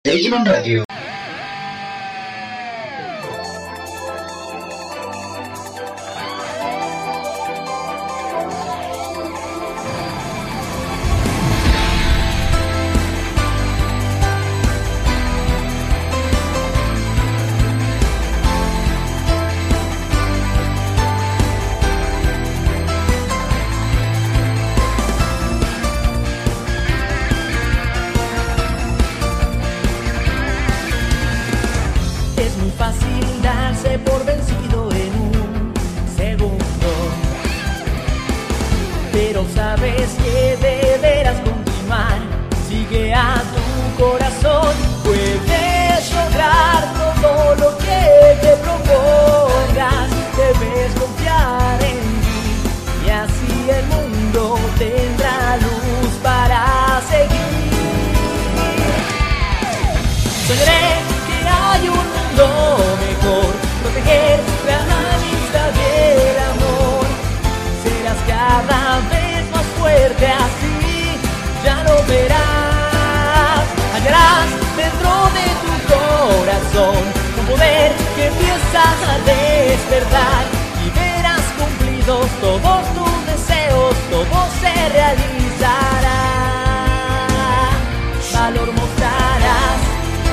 Digimon Radio. Un poder que empieza a despertar y verás cumplidos todos tus deseos, todo se realizará, valor mostrarás.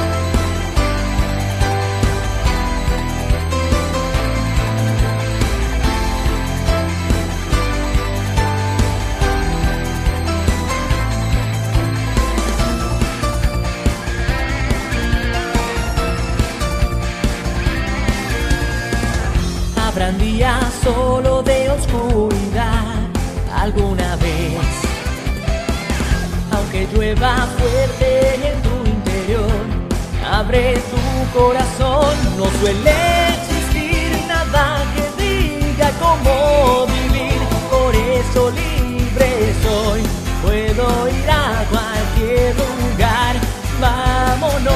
Habrán días solo de oscuridad alguna vez, aunque llueva fuerte en tu interior, abre tu corazón, no suele existir nada que diga cómo vivir, por eso libre soy, puedo ir a cualquier lugar, vámonos.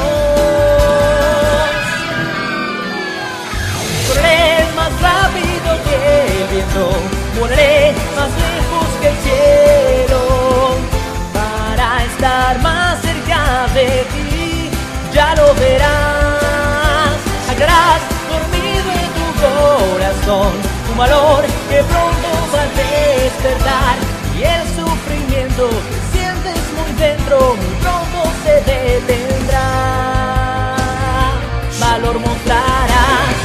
Correré más rápido que el viento, volaré más lejos que el cielo, para estar más cerca de ti, ya lo verás, hallarás dormido en tu corazón, un valor que pronto va a despertar, y el sufrimiento que sientes muy dentro, muy pronto se detendrá, valor mostrarás.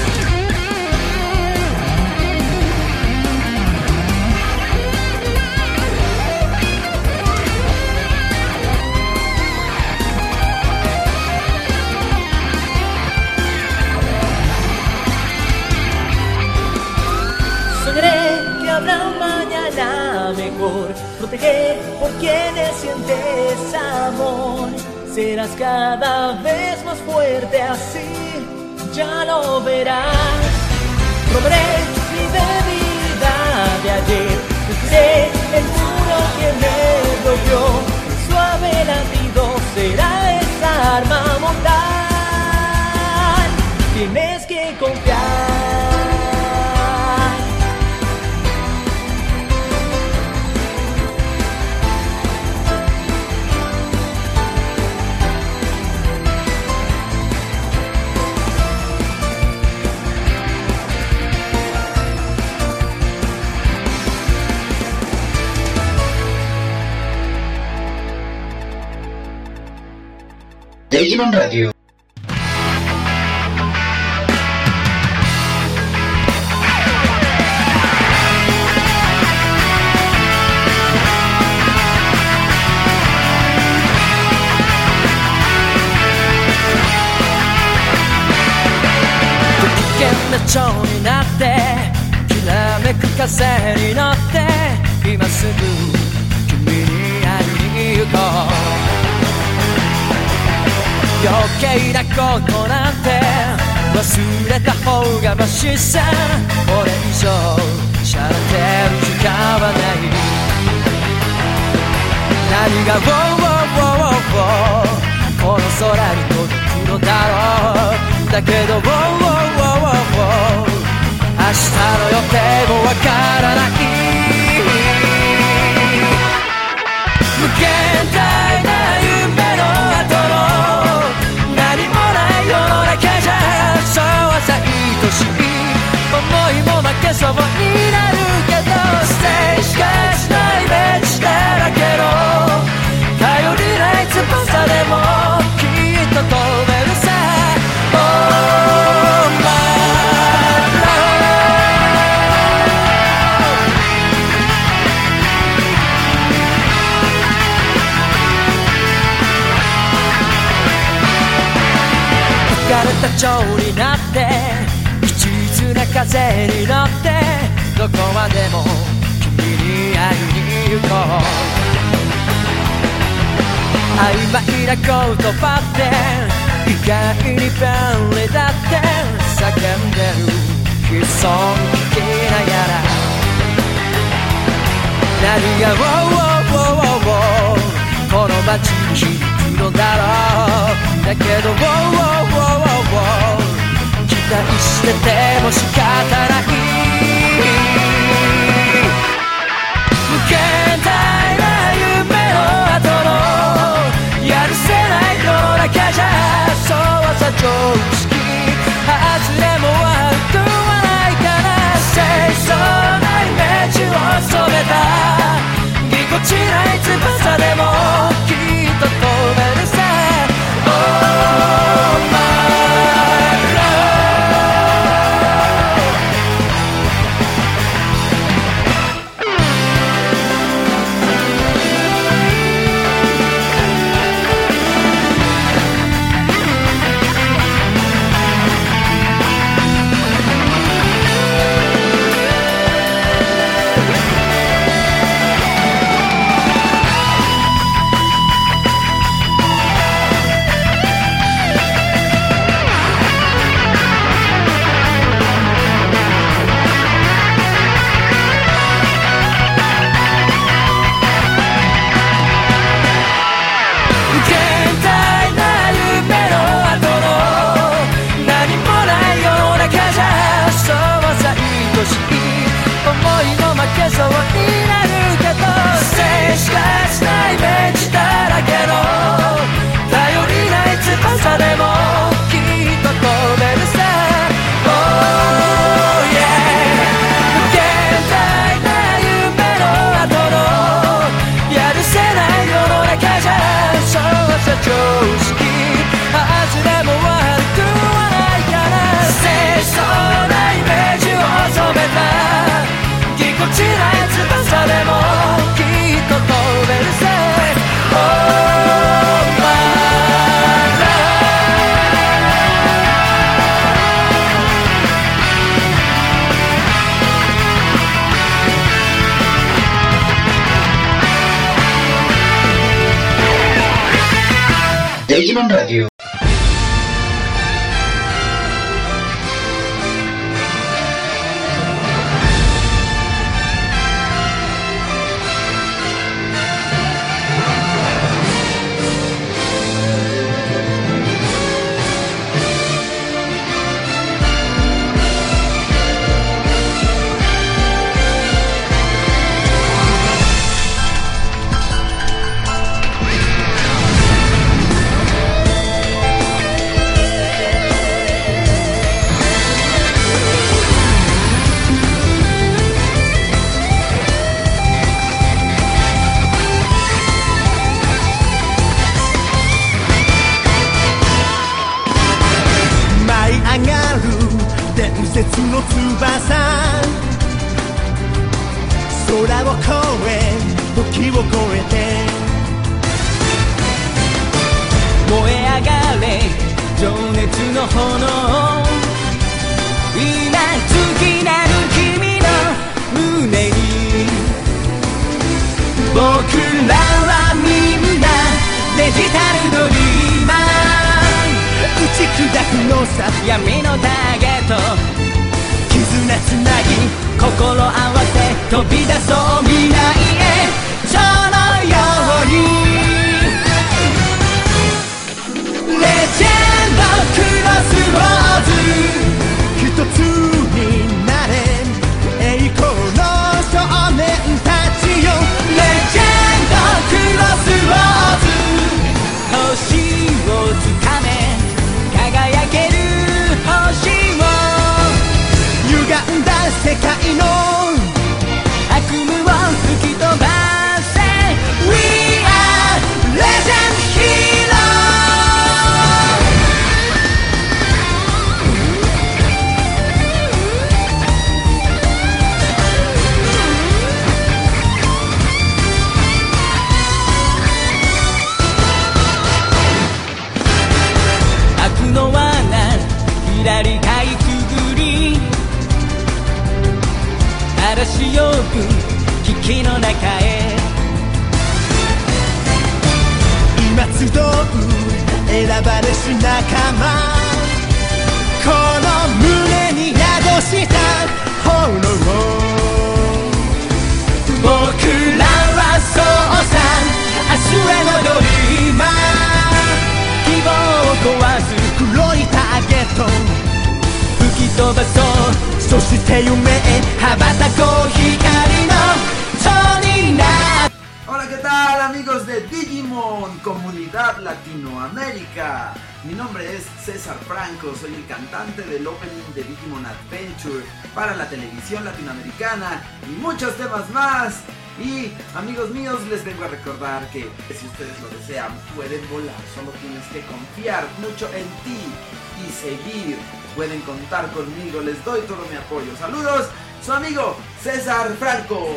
Que habrá un mañana mejor, proteger por quienes sientes amor, serás cada vez más fuerte así, ya lo verás. Romperé mi debilidad de ayer, destruiré el muro que me bloqueó, el suave latido será esa arma mortal, tienes que confiar. Digimon Radio. 蝶になってきらめく風に乗って今すぐ君に会いに行こう、余計なことなんて忘れた方がマシさ、これ以上しゃれてる時間はない、何がこの空に届くのだろう、だけど明日の予定もわからない、無限大な夢の後の枯れた蝶になって一途な風に乗ってどこまでも君に会いに行こう。曖昧な言葉って意外に便利だって叫んでる悲壮聞きながら何がこの街に響くのだろう。だけど期待してても仕方ない。無限大な夢の後のやるせない世の中じゃそうはさ常識外れも悪くはないから清楚なイメージを染めたぎこちない翼でもきっと飛べるさ。Oh myそうになるけど静しかしないイメージだらけの頼りない翼でもきっと飛べるさ。Oh yeah 無限大な夢の後のやるせない世の中じゃそうはさ常識外れも悪くはないから清楚なイメージを染めたぎこちない翼でもきっと飛べるさ。Oh my love デジモンラディオ。 伝説の翼空を越え時を越えて燃え上がれ情熱の炎今月なる君の胸に僕らはみんなデジタルドリーマー打ち砕くのさ闇のターゲット絆つなぎ心合わせ飛び出そう未来へそのようにレジェンドクロスローズ一つになれ栄光の少年たちよレジェンドクロスローズ星をつかめ輝ける星を歪んだ世界の悪夢を吹き飛ばせ We are Legend Hero 悪の罠ちらりかいくぐり嵐よく危機の中へ今集う選ばれし仲間この胸に宿した炎僕らはそうさ明日へのドリーマー希望を壊す黒いターゲット吹き飛ばそうそして夢へ羽ばたこう光の塔になる Hola, ¿qué tal amigos de Digimon, Comunidad Latinoamérica? Mi nombre es César Franco, soy el cantante del opening de Digimon Adventure para la televisión latinoamericana y muchos temas más. Y amigos míos, les vengo a recordar que si ustedes lo desean pueden volar, solo tienes que confiar mucho en ti y seguir. Pueden contar conmigo, les doy todo mi apoyo. Saludos, su amigo César Franco.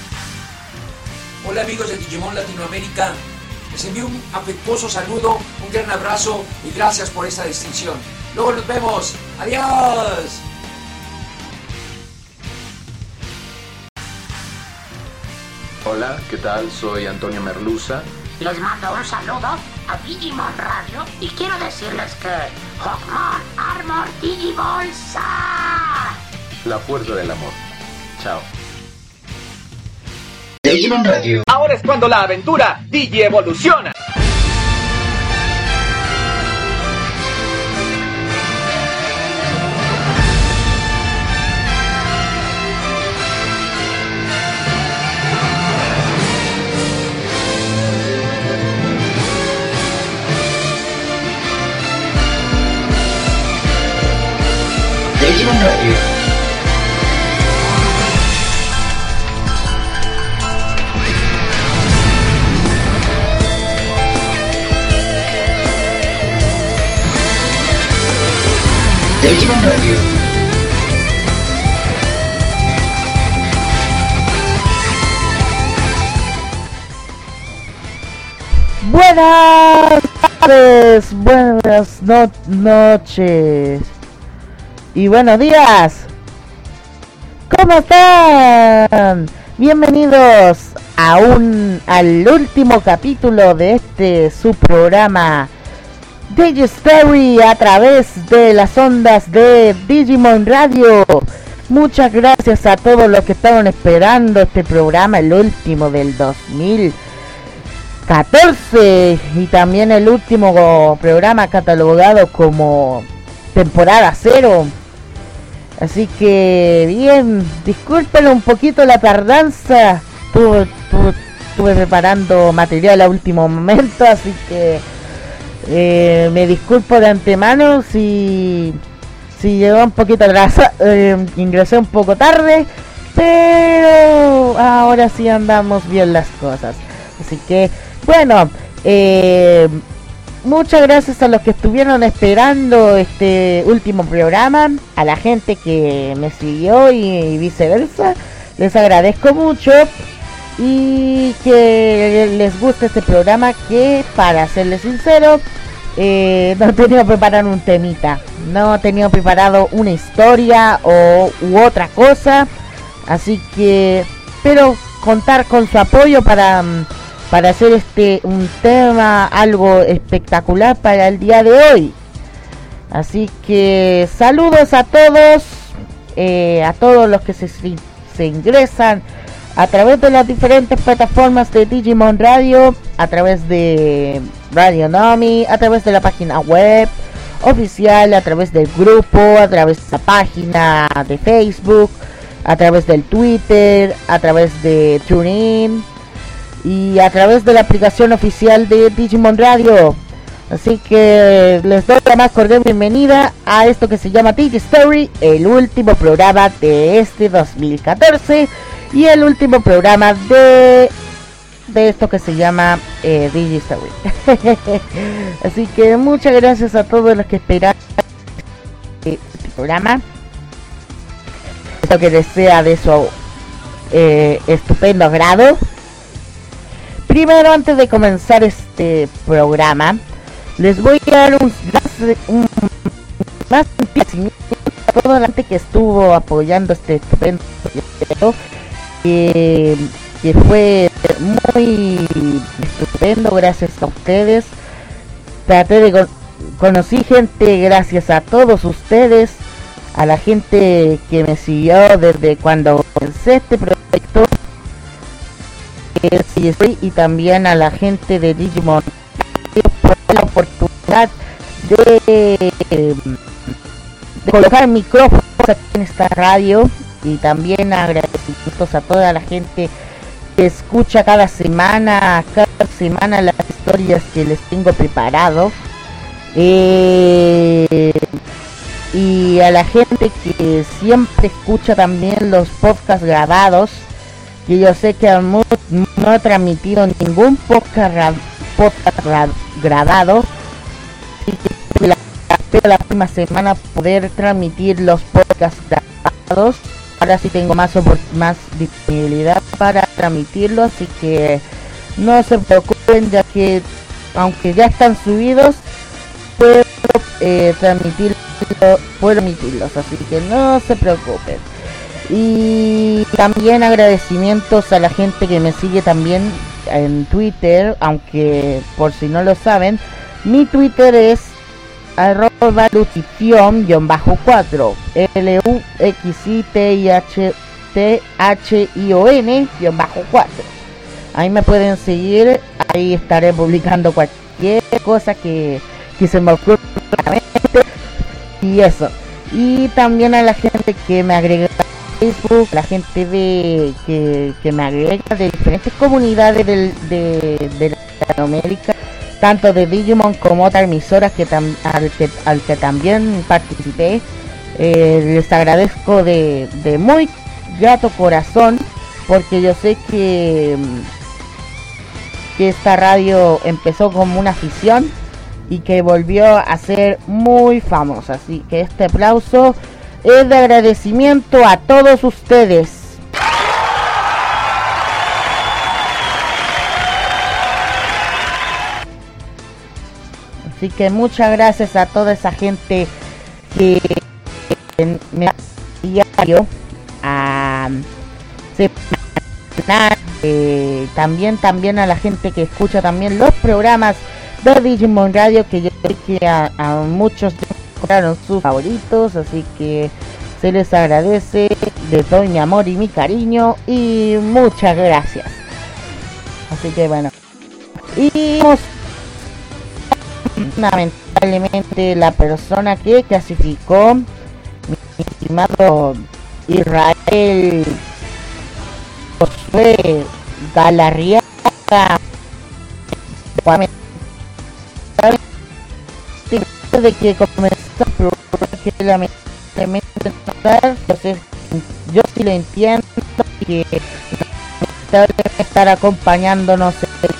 Hola amigos de Digimon Latinoamérica, les envío un afectuoso saludo, un gran abrazo y gracias por esta distinción. Luego nos vemos, adiós. Hola, ¿qué tal? Soy Antonio Merluza. Les mando un saludo a Digimon Radio y quiero decirles que Hawkmon Armor Digibolsa. La fuerza del amor. Chao. Digimon Radio. Ahora es cuando la aventura Digi evoluciona. Digimon Radio. Digimon Radio. Buenas tardes, buenas noches y buenos días. ¿Cómo están? Bienvenidos al último capítulo de este su programa Digistory a través de las ondas de Digimon Radio. Muchas gracias a todos los que estaban esperando este programa, el último del 2014 y también el último programa catalogado como temporada 0. Así que bien, disculpen un poquito la tardanza, estuve preparando material a último momento, así que me disculpo de antemano si llegó un poquito atrasado, ingresé un poco tarde, pero ahora sí andamos bien las cosas. Así que bueno, muchas gracias a los que estuvieron esperando este último programa, a la gente que me siguió y viceversa, les agradezco mucho. Y que les guste este programa, que para serles sincero no he tenido preparado un temita, no he tenido preparado una historia u otra cosa, así que espero contar con su apoyo para hacer un tema algo espectacular para el día de hoy. Así que saludos a todos los que se ingresan a través de las diferentes plataformas de Digimon Radio, a través de Radio Nomi, a través de la página web oficial, a través del grupo, a través de la página de Facebook, a través del Twitter, a través de TuneIn y a través de la aplicación oficial de Digimon Radio. Así que les doy la más cordial bienvenida a esto que se llama Digistory, el último programa de este 2014 y el último programa de esto que se llama Digistory. Así que muchas gracias a todos los que esperan este programa. Espero que les sea de su estupendo agrado. Primero, antes de comenzar este programa, les voy a dar un más agradecimiento a toda la gente que estuvo apoyando este estupendo proyecto, que fue muy estupendo gracias a ustedes. Conocí gente gracias a todos ustedes, a la gente que me siguió desde cuando comencé este proyecto, y también a la gente de Digimon por la oportunidad de colocar micrófonos aquí en esta radio, y también agradecimientos a toda la gente que escucha cada semana las historias que les tengo preparado, y a la gente que siempre escucha también los podcasts grabados, que yo sé que no he transmitido ningún podcast grabado, y que espero la próxima semana poder transmitir los podcasts grabados. Ahora sí tengo más disponibilidad para transmitirlo, así que no se preocupen, ya que aunque ya están subidos, puedo transmitirlos, así que no se preocupen. Y también agradecimientos a la gente que me sigue también en Twitter, aunque por si no lo saben, mi Twitter es @luxition_4, LUXITHION_4. Ahí me pueden seguir, ahí estaré publicando cualquier cosa que se me ocurra y eso. Y también a la gente que me agrega a Facebook, la gente que me agrega de diferentes comunidades de Latinoamérica, tanto de Digimon como otras emisoras al que también participé. Les agradezco de muy grato corazón, porque yo sé que esta radio empezó como una afición y que volvió a ser muy famosa, así que este aplauso es de agradecimiento a todos ustedes. Así que muchas gracias a toda esa gente que me da diario a también a la gente que escucha también los programas de Digimon Radio, que yo sé que a muchos encontraron sus favoritos, así que se les agradece, les doy mi amor y mi cariño y muchas gracias. Así que bueno, y lamentablemente la persona que clasificó, mi estimado Israel Josué Galarriaga, de que comenzó el programa, que lamentablemente entonces yo sí lo entiendo, que debe estar acompañándonos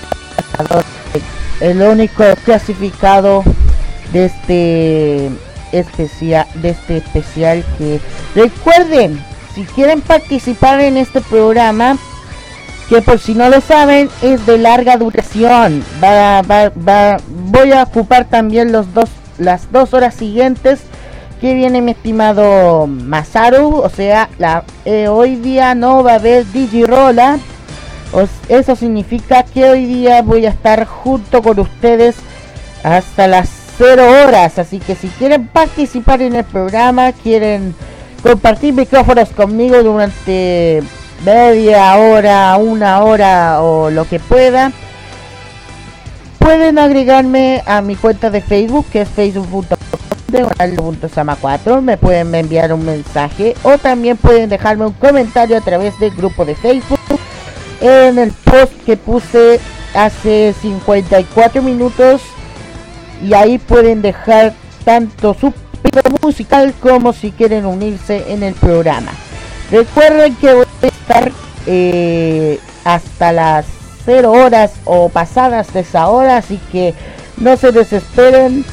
el único clasificado de este especial, que recuerden, si quieren participar en este programa, que por si no lo saben es de larga duración, voy a ocupar también las 2 horas siguientes que viene mi estimado Masaru, o sea, hoy día no va a haber Digirola. Eso significa que hoy día voy a estar junto con ustedes hasta las 0 horas, así que si quieren participar en el programa, quieren compartir micrófonos conmigo durante media hora, 1 hora o lo que pueda, pueden agregarme a mi cuenta de Facebook, que es facebook.com/Sama4. me pueden enviar un mensaje o también pueden dejarme un comentario a través del grupo de Facebook en el post que puse hace 54 minutos, y ahí pueden dejar tanto su pedido musical como si quieren unirse en el programa. Recuerden que voy a estar hasta las 0 horas o pasadas de esa hora, así que no se desesperen.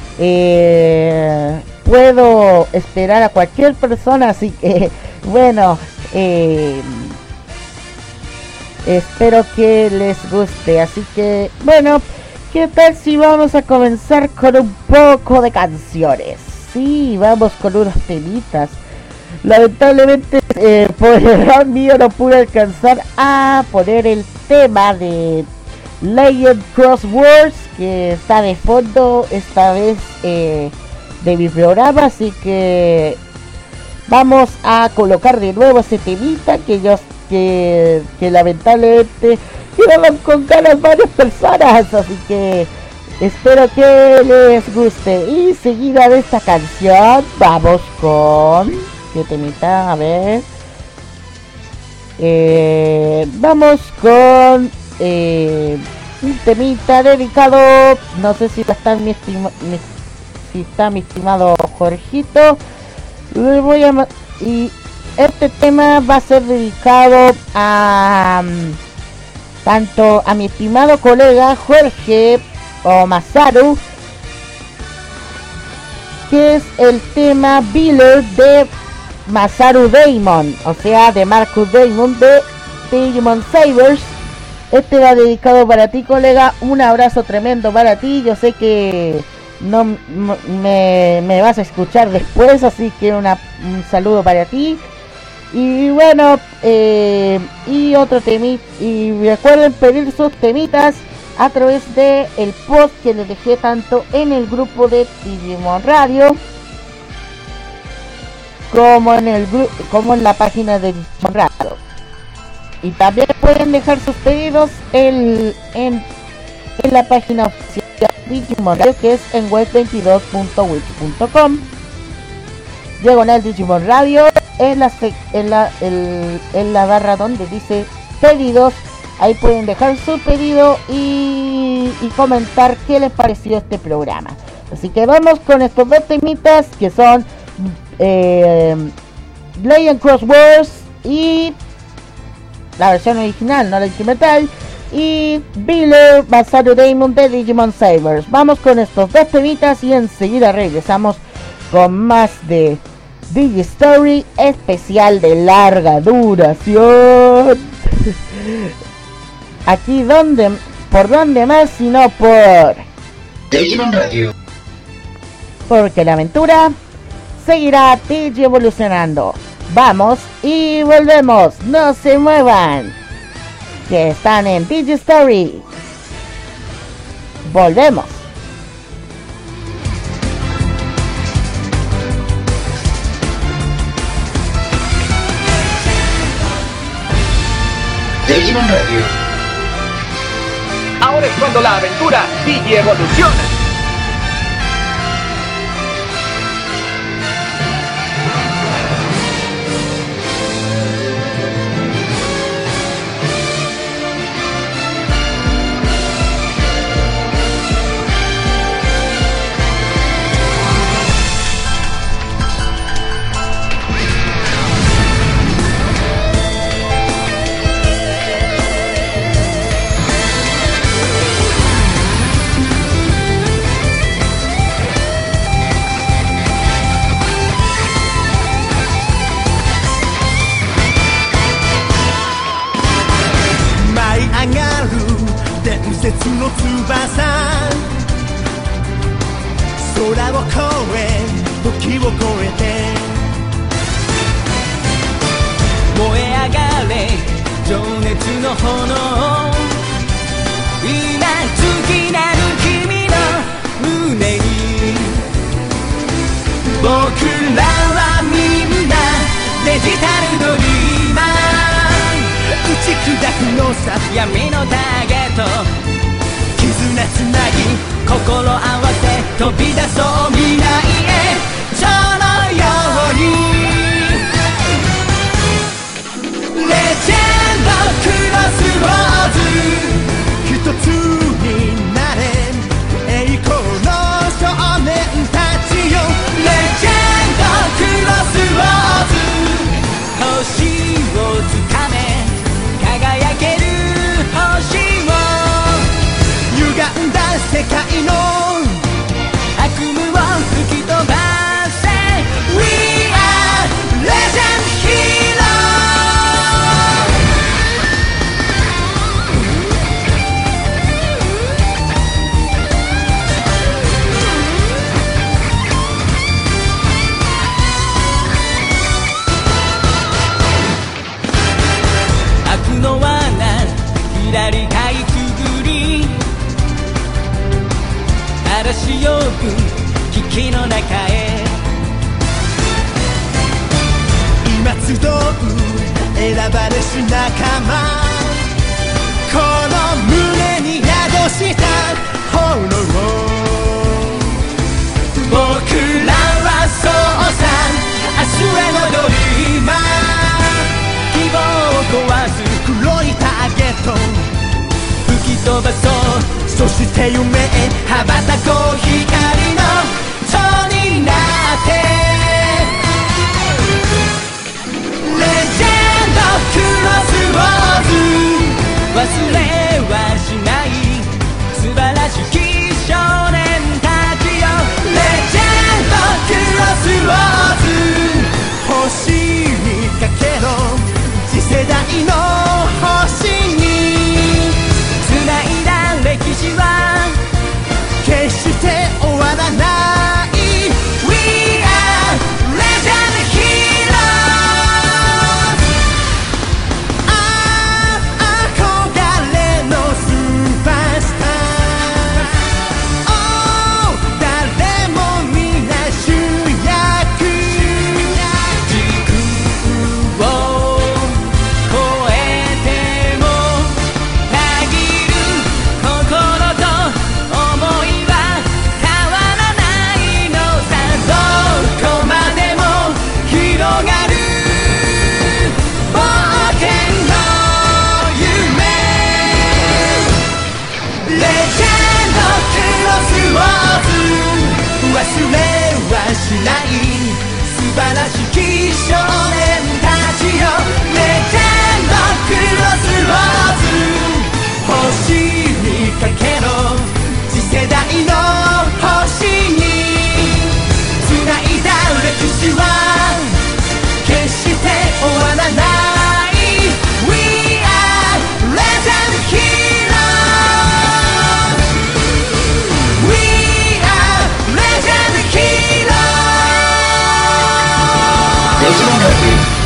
Puedo esperar a cualquier persona, así que bueno, espero que les guste. Así que bueno, ¿qué tal si vamos a comenzar con un poco de canciones? sí, vamos con unos temitas. Lamentablemente por error mío no pude alcanzar a poner el tema de Legend Cross Worlds, que está de fondo esta vez de mi programa, así que vamos a colocar de nuevo ese temita que lamentablemente quedaban con ganas varias personas, así que espero que les guste. Y seguida de esta canción vamos con ¿qué temita? A ver, vamos con un temita dedicado, no sé si está mi estimado Jorgito. Le voy a y este tema va a ser dedicado a tanto a mi estimado colega Jorge o Masaru, que es el tema Biller de Masaru Damon, o sea, de Marcus Damon de Digimon Sabers. Este va dedicado para ti, colega. Un abrazo tremendo para ti. Yo sé que no me vas a escuchar después, así que un saludo para ti. Y bueno, y otro temita, y recuerden pedir sus temitas a través de el post que les dejé tanto en el grupo de Digimon Radio como en la página de Digimon Radio. Y también pueden dejar sus pedidos en la página oficial de Digimon Radio, que es en web22.wix.com. Diagonal Digimon Radio, en la barra donde dice pedidos. Ahí pueden dejar su pedido y comentar qué les pareció este programa. Así que vamos con estos dos temitas que son Legend Cross Worlds y la versión original, no la instrumental, y Biller Masaru Damon de Digimon Sabers. Vamos con estos dos temitas y enseguida regresamos con más de Digistory especial de larga duración. Aquí por donde más sino por Digimon Radio. Porque la aventura seguirá Digi evolucionando. Vamos y volvemos, no se muevan, que están en Digistory. Volvemos. Digimon Radio. Ahora es cuando la aventura Digi evoluciona. 中へ今集う選ばれし仲間この胸に宿した炎僕らはそうさ明日へのドリーマー希望を壊す黒いターゲット吹き飛ばそうそして夢へ羽ばたこう光の塔になってレジェンドクロスローズ忘れはしない素晴らしき少年たちよレジェンドクロスローズ星にかけろ次世代の星に繋いだ歴史は決して終わらない We are Legend Heroes 憧れのスーパースター Oh 誰も皆主役時空を超えてもたぎる心と想いは変わらないのさどこまでも広がる冒険の夢レジェンドクロスローズ忘れはしない素晴らしき少年たちよレジェンドクロスローズ星にかけろ次世代の星に繋いだ歴史は決して終わらない We are Legend Heroes We are Legend Heroes デジモンラジオ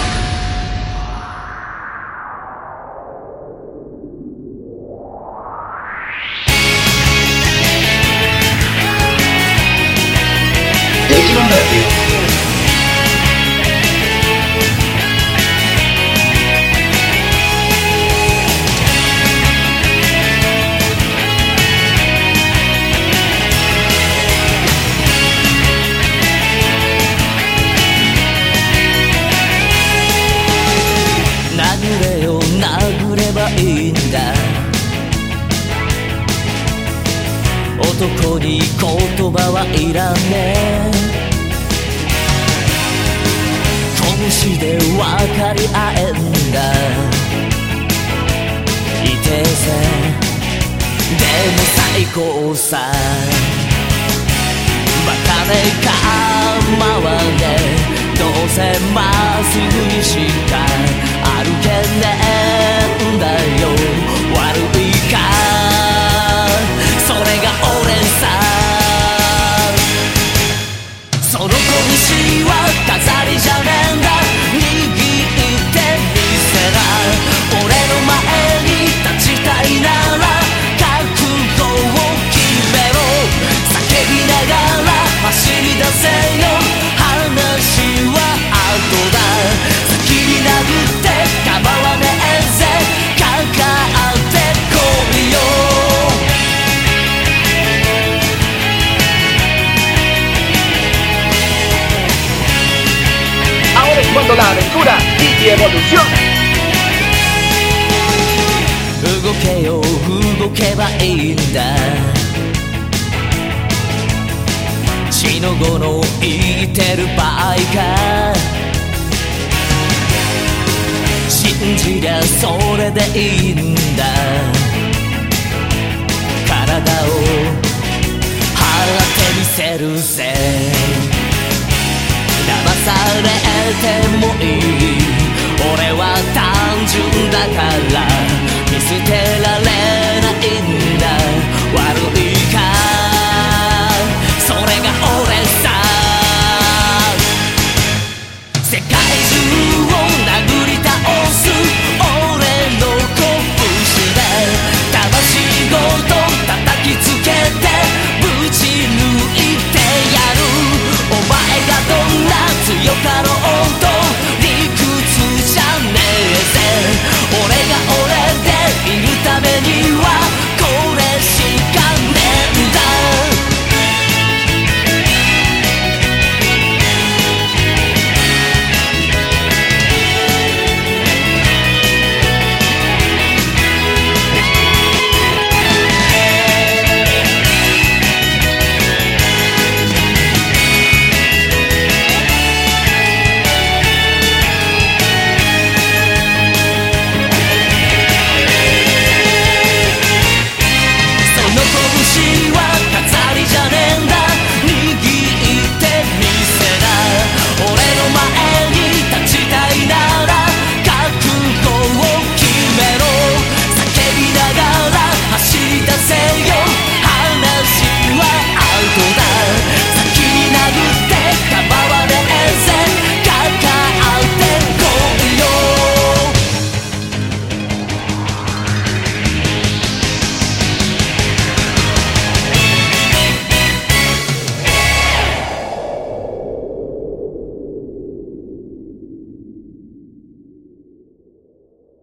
デジモンラジ殴れよ殴ればいいんだ男に言葉はいらねえ拳で分かり合えんだいてぜでも最高さバカで構わねえどうせまっすぐにしか歩けねえんだよ悪いかそれが俺さその拳は飾りじゃねえんだ握ってみせな俺の前に立ちたいなら覚悟を決めろ叫びながら走り出せよ話は後だ先に殴って構わねえぜかかってこいよ Ahora es cuando la aventura y evolución 動けよ動けばいいんだ血の子の言ってる場合か信じりゃそれでいいんだ体を張ってみせるぜ騙されてもいい俺は単純だから見捨てられないんだ悪いかそれが俺さ世界中を殴り倒す俺の拳で魂ごと叩きつけてぶち抜いてやる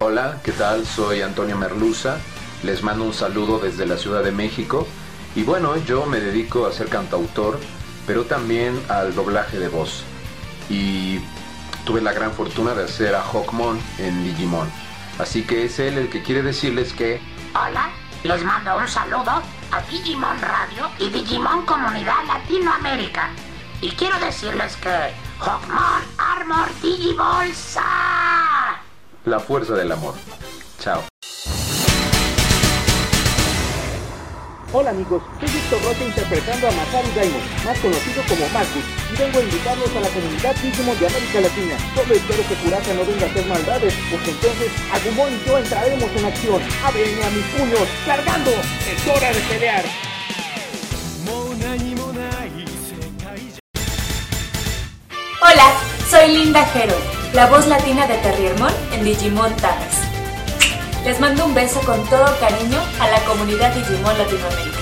Hola, ¿qué tal? Soy Antonio Merluza. Les mando un saludo desde la Ciudad de México. Y bueno, yo me dedico a ser cantautor, pero también al doblaje de voz. Y tuve la gran fortuna de hacer a Hawkmon en Digimon. Así que es él el que quiere decirles que... Hola, les mando un saludo a Digimon Radio y Digimon Comunidad Latinoamérica. Y quiero decirles que Hawkmon Armor Digivolsa. La fuerza del amor. Chao. Hola amigos, soy Víctor Rocha interpretando a Masaru Daimon, más conocido como Marcus, y vengo a invitarlos a la comunidad Digimon de América Latina. Solo espero que Kurata no venga a hacer maldades, porque entonces Agumon y yo entraremos en acción. ¡Ábrenme a mis puños! ¡Cargando! ¡Es hora de pelear! Hola, soy Linda Hero, la voz latina de Terriermon en Digimon Tamers. Les mando un beso con todo cariño a la comunidad Digimon Latinoamérica.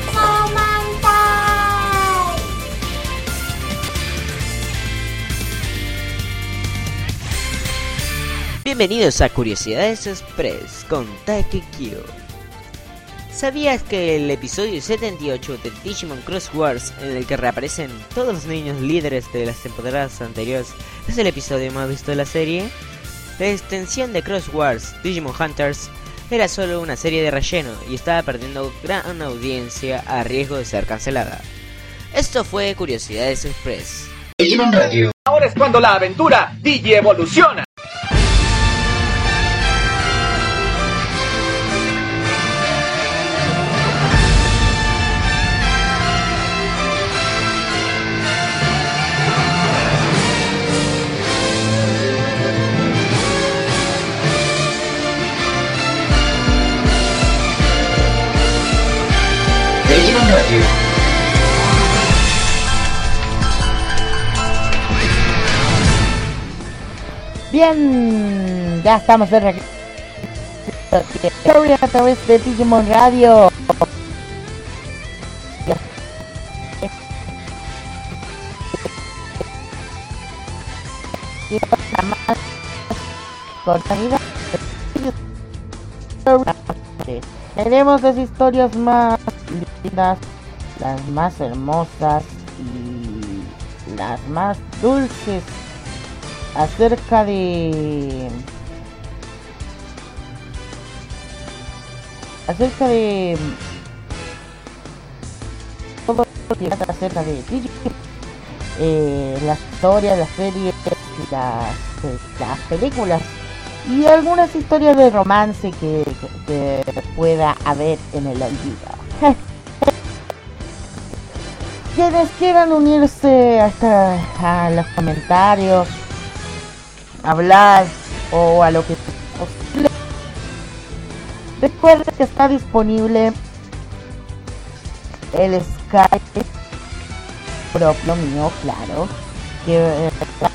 Bienvenidos a Curiosidades Express con Takekyo. ¿Sabías que el episodio 78 de Digimon Cross Wars, en el que reaparecen todos los niños líderes de las temporadas anteriores, es el episodio más visto de la serie? La extensión de Cross Wars, Digimon Hunters, era solo una serie de relleno y estaba perdiendo gran audiencia a riesgo de ser cancelada. Esto fue Curiosidades Express. Digimon Radio. Ahora es cuando la aventura Digi evoluciona. Digimon Radio. Bien, ya estamos de regreso a través de Digimon Radio. Tenemos las historias más lindas, las más hermosas y las más dulces acerca de todo lo que trata acerca de Digimon, las historias, las series, las películas y algunas historias de romance que pueda haber en el olvido. Quienes quieran unirse a los comentarios, hablar o a lo que sea posible, recuerden que está disponible el Skype propio mío, claro, que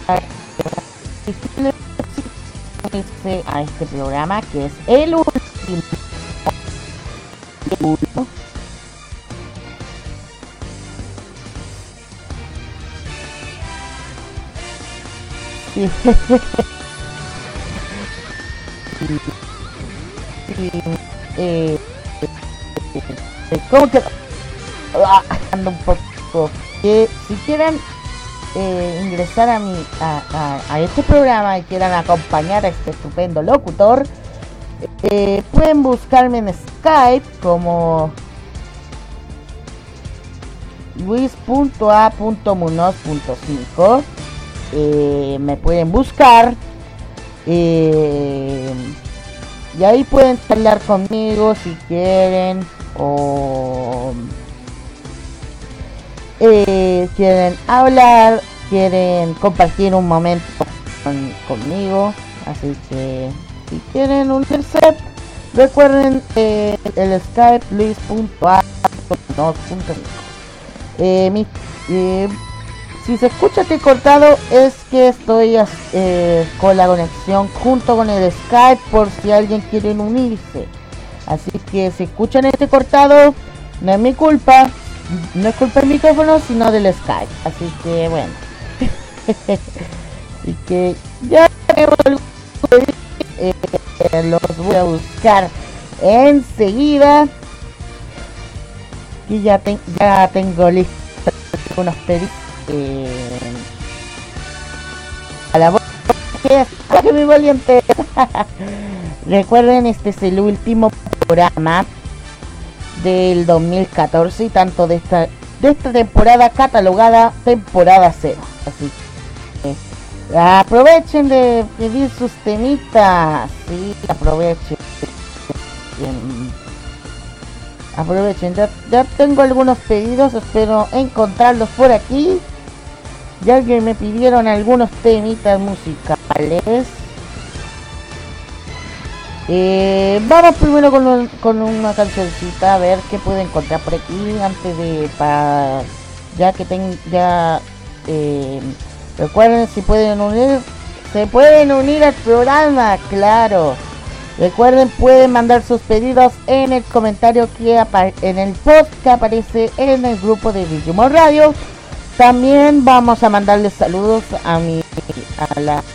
a este programa, que es el último. Como que ando un poco. Si quieren ingresar a este programa y quieran acompañar a este estupendo locutor, pueden buscarme en Skype como luis.a.munoz.5. Me pueden buscar y ahí pueden hablar conmigo si quieren, o quieren hablar, quieren compartir un momento conmigo. Así que si quieren unirse, recuerden el Skype luis.a.munoz.5. Si se escucha que cortado, es que estoy con la conexión junto con el Skype, por si alguien quiere unirse. Así que si escuchan este cortado, no es mi culpa, no es culpa del micrófono, sino del Skype. Así que bueno. Así que ya tenemos los voy a buscar enseguida. Y ya tengo listos unos pedidos a la voz que mi valiente. Recuerden, este es el último programa del 2014 y tanto de esta temporada catalogada temporada 0. Así que aprovechen de pedir sus temitas. Sí, aprovechen. Ya tengo algunos pedidos, espero encontrarlos por aquí, ya que me pidieron algunos temitas musicales. Vamos primero con una cancioncita, a ver qué puedo encontrar por aquí antes de recuerden, se pueden unir al programa, claro. Recuerden, pueden mandar sus pedidos en el comentario en el post que aparece en el grupo de Digimon Radio. También vamos a mandarles saludos a la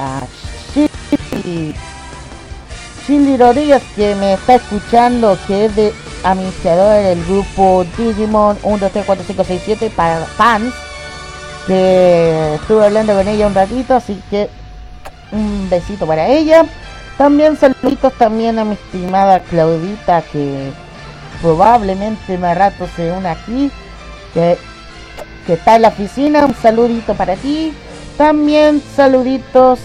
Cindy Rodríguez, que me está escuchando, que es de administradora del grupo Digimon 1, 2, 3, 4, 5, 6, 7 para fans, que estuve hablando con ella un ratito, así que un besito para ella. También saluditos también a mi estimada Claudita, que probablemente más rato se une aquí, que está en la oficina. Un saludito para ti. También saluditos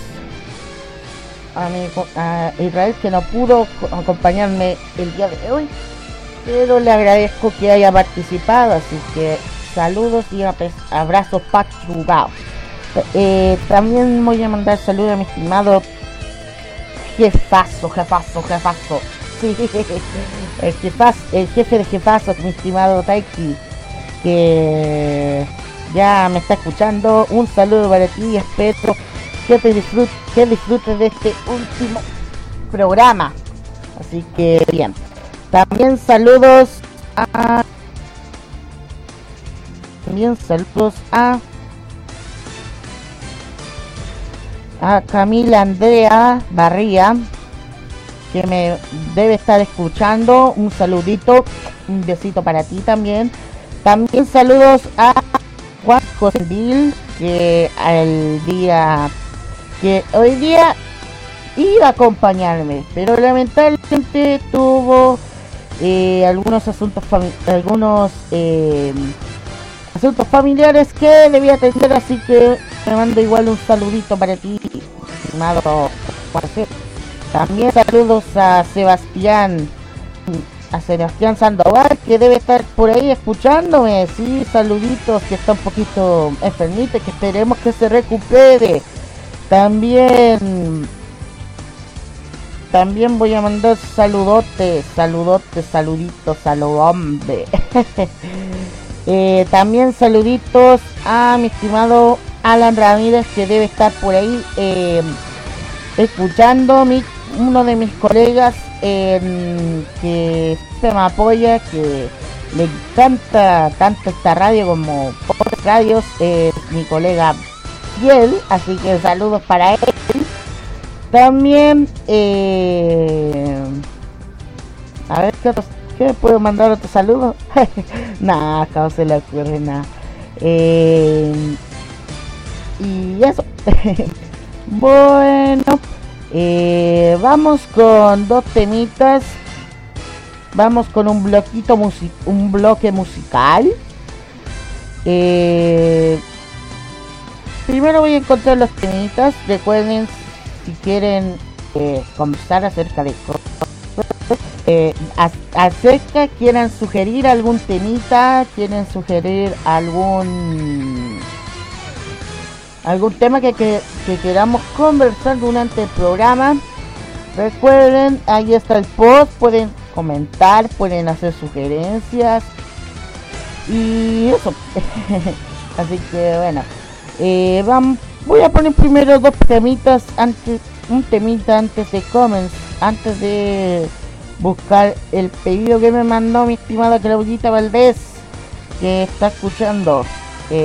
a Israel, que no pudo acompañarme el día de hoy, pero le agradezco que haya participado, así que saludos y abrazos pachugados. También voy a mandar saludos a mi estimado jefazo, sí, el jefe de jefazo, mi estimado Taiki, que ya me está escuchando. Un saludo para ti y espero que disfrutes de este último programa. Así que bien. También saludos a Camila Andrea Barría, que me debe estar escuchando. Un saludito, un besito para ti también. También saludos a Juan José Vil, que hoy día iba a acompañarme, pero lamentablemente tuvo algunos asuntos familiares que debía atender, así que me mando igual un saludito para ti, estimado Juan. También saludos a Sebastián Sandoval, que debe estar por ahí escuchándome. Sí, saluditos, que está un poquito enfermito, que esperemos que se recupere. También voy a mandar saluditos, saludhombre. También saluditos a mi estimado Alan Ramírez, que debe estar por ahí escuchando, uno de mis colegas que se me apoya, que le encanta tanto esta radio como otras radios, mi colega Fiel, así que saludos para él. También a ver ¿qué puedo mandar otro saludo? Nada, acá no se le ocurre nada. Y eso. Bueno, vamos con dos temitas. Vamos con un bloque musical. Primero voy a encontrar los temitas. Recuerden, si quieren conversar acerca de cosas, quieran sugerir algún temita, quieren sugerir algún tema que queramos conversar durante el programa, recuerden, ahí está el post, pueden comentar, pueden hacer sugerencias y eso. Así que bueno, voy a poner primero dos temitas un temita antes de buscar el pedido que me mandó mi estimada Claudita Valdés, que está escuchando.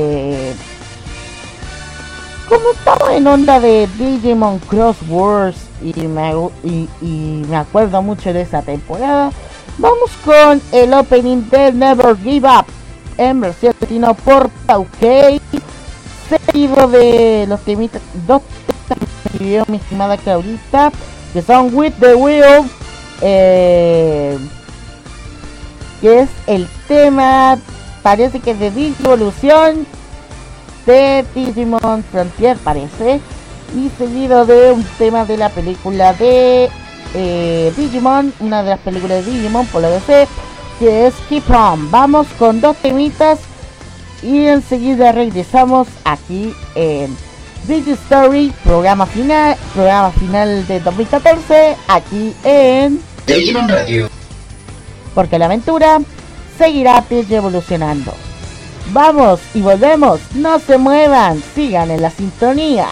Como estamos en onda de Digimon Cross Wars y me acuerdo mucho de esa temporada. Vamos con el opening de Never Give Up en versión latino por Pauke, seguido de los temitas, dos temas que escribió mi estimada Claudita, que son With the Wheel, que es el tema, parece que es de Digivolución de Digimon Frontier, parece, y seguido de un tema de la película de Digimon, una de las películas de Digimon por la DC, que es Keep On. Vamos con dos temitas y enseguida regresamos aquí en Digistory, programa final de 2014, aquí en Digimon Radio. Porque la aventura seguirá evolucionando. Vamos y volvemos, no se muevan, sigan en la sintonía.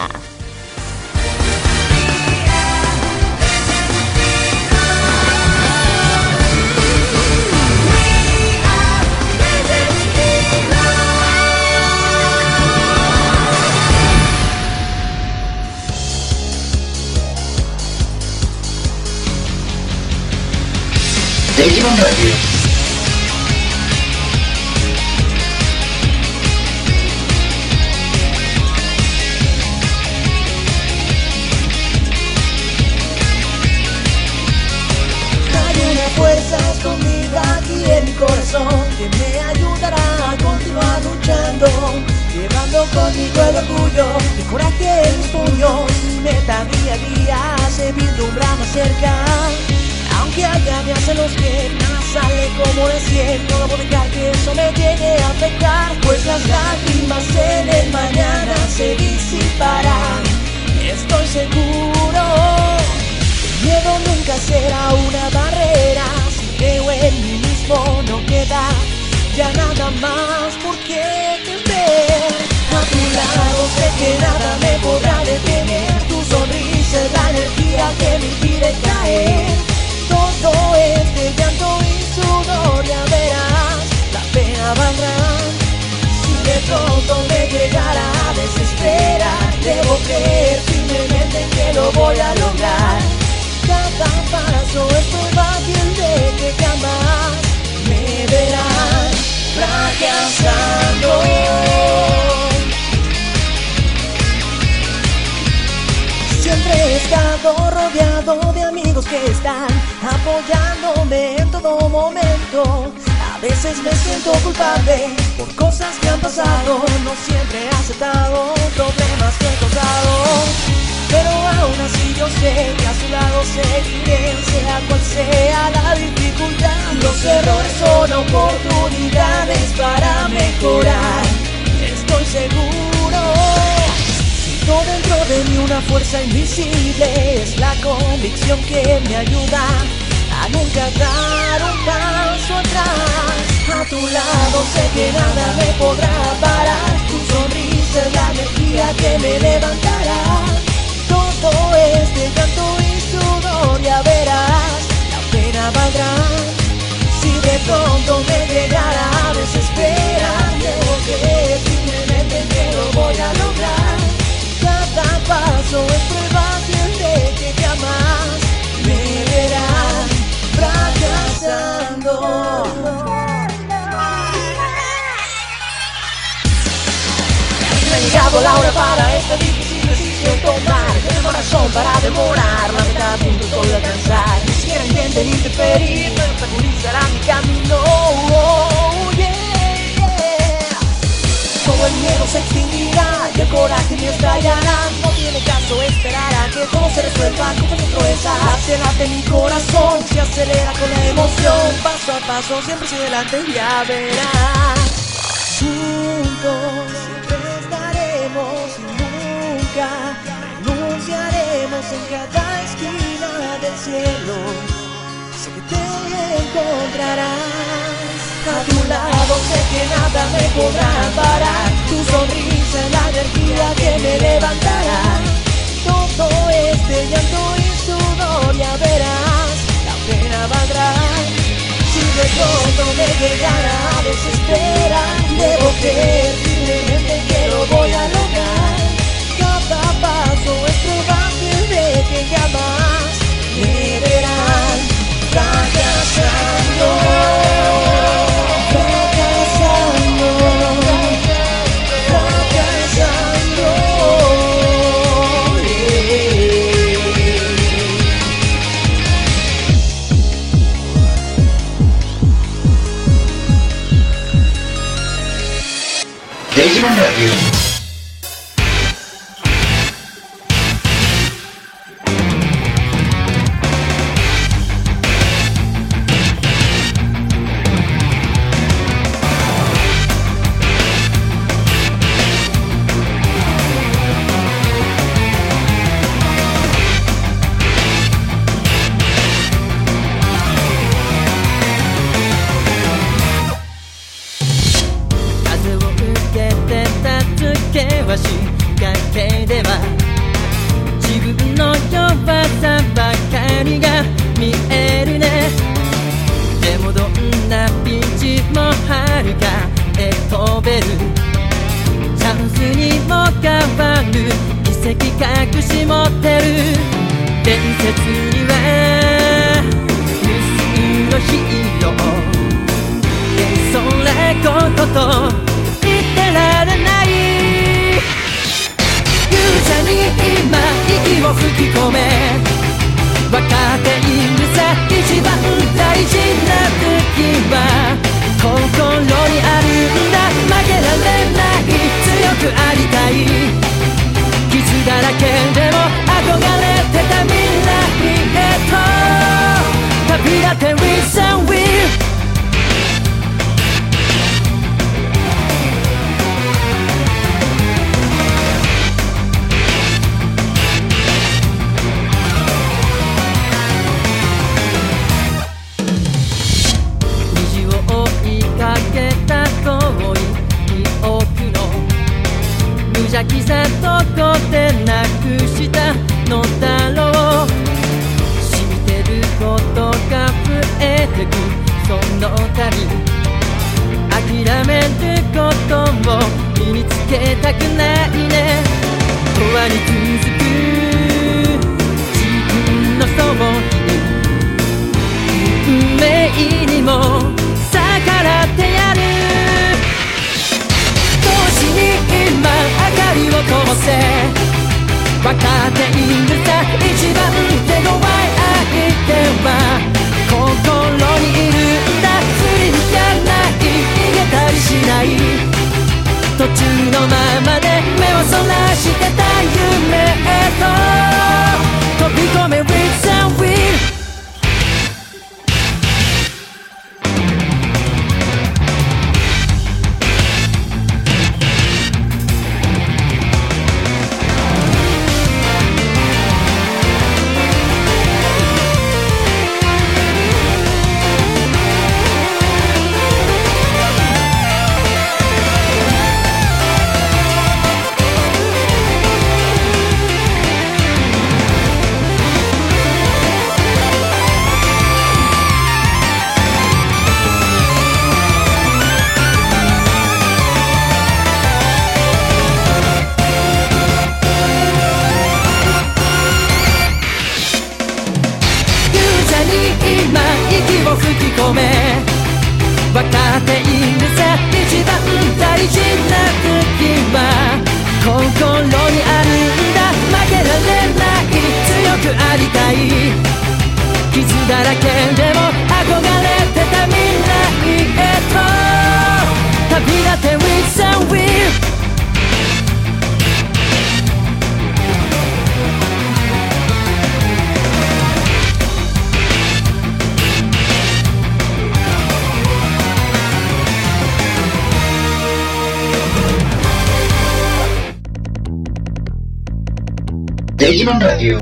Digimon Radio. Hay una fuerza escondida aquí en mi corazón que me ayudará a continuar luchando, llevando conmigo el orgullo, el coraje en mis puños. Mi meta día a día se vislumbra más cerca. Aunque haya días en los que nada sale como decía, no debo dejar que eso me llegue a afectar, pues las lágrimas en el mañana se disiparán. Estoy seguro, el miedo nunca será una barrera. Si creo en mí mismo no queda ya nada más por qué temer. A tu lado sé que nada me podrá detener. Tu sonrisa es la energía que me impide caer. Todo este llanto y sudor, ya verás, la pena valdrá. Si de pronto me llegara a desesperar, debo creer firmemente en que lo voy a lograr. Cada paso es prueba fiel de que jamás me verán fracasando. Siempre he estado rodeado de amigos que están apoyándome en todo momento. A veces me siento culpable por cosas que han pasado. No siempre he aceptado problemas que he causado, pero aún así yo sé que a su lado seguiré, sea cual sea la dificultad. Los errores son oportunidades para mejorar. Estoy seguro. Dentro de mí una fuerza invisible, es la convicción que me ayuda a nunca dar un paso atrás. A tu lado sé que nada me podrá parar. Tu sonrisa es la energía que me levantará. Todo este llanto y sudor, ya verás, la pena valdrá. Si de pronto me llegara a desesperar, debo creer firmemente que lo voy a lograr. Cada paso es prueba fiel de que jamás me verán fracasando. Ha llegado la hora para esta difícil decisión tomar. Tengo razón para demorar, la meta a punto estoy de alcanzar. Ni siquiera intenten interferir, me obstaculizará mi camino. Oh, yeah. Todo el miedo se extinguirá y el coraje me estallará. No tiene caso esperar a que todo se resuelva con pasos proezas. Se late mi corazón, se acelera con la emoción. Paso a paso, siempre hacia adelante, ya verás. Juntos siempre estaremos y nunca renunciaremos. En cada esquina del cielo sé que te encontrarás. A tu lado sé que nada me podrá parar. Tu sonrisa es la energía que me levantará. Todo este llanto y sudor, ya verás, la pena valdrá. Si de pronto me llegara a desesperar, debo creer firmemente que lo voy a lograr. Cada paso es prueba fiel de que jamás かけでは自分の弱さばかりが見えるね。でもどんなピンチも遥かへ飛べる。チャンスにも変わる奇跡隠し持ってる。伝説には無数のヒーローそれことと言ってられない。勇者に今息を吹き込め。分かっているさ一番大事な時は心にあるんだ。負けられない強くありたい。傷だらけでも憧れてた未来へと旅立て With and Will。無邪気さどこでなくしたのだろう。知ってることが増えてくその度諦めることを身につけたくないね。永遠に続く自分のそばに運命にも逆らってやる。今明かりを灯せ。分かっているさ一番手強い相手は心にいるんだ。振り向かない逃げたりしない。途中のままで目をそらしてた夢へと飛び込め With and Will。分かっているさ一番大事な時は心にあるんだ。負けられない強くありたい。傷だらけでも憧れてた未来へと旅立て With and Will。 Digimon Radio.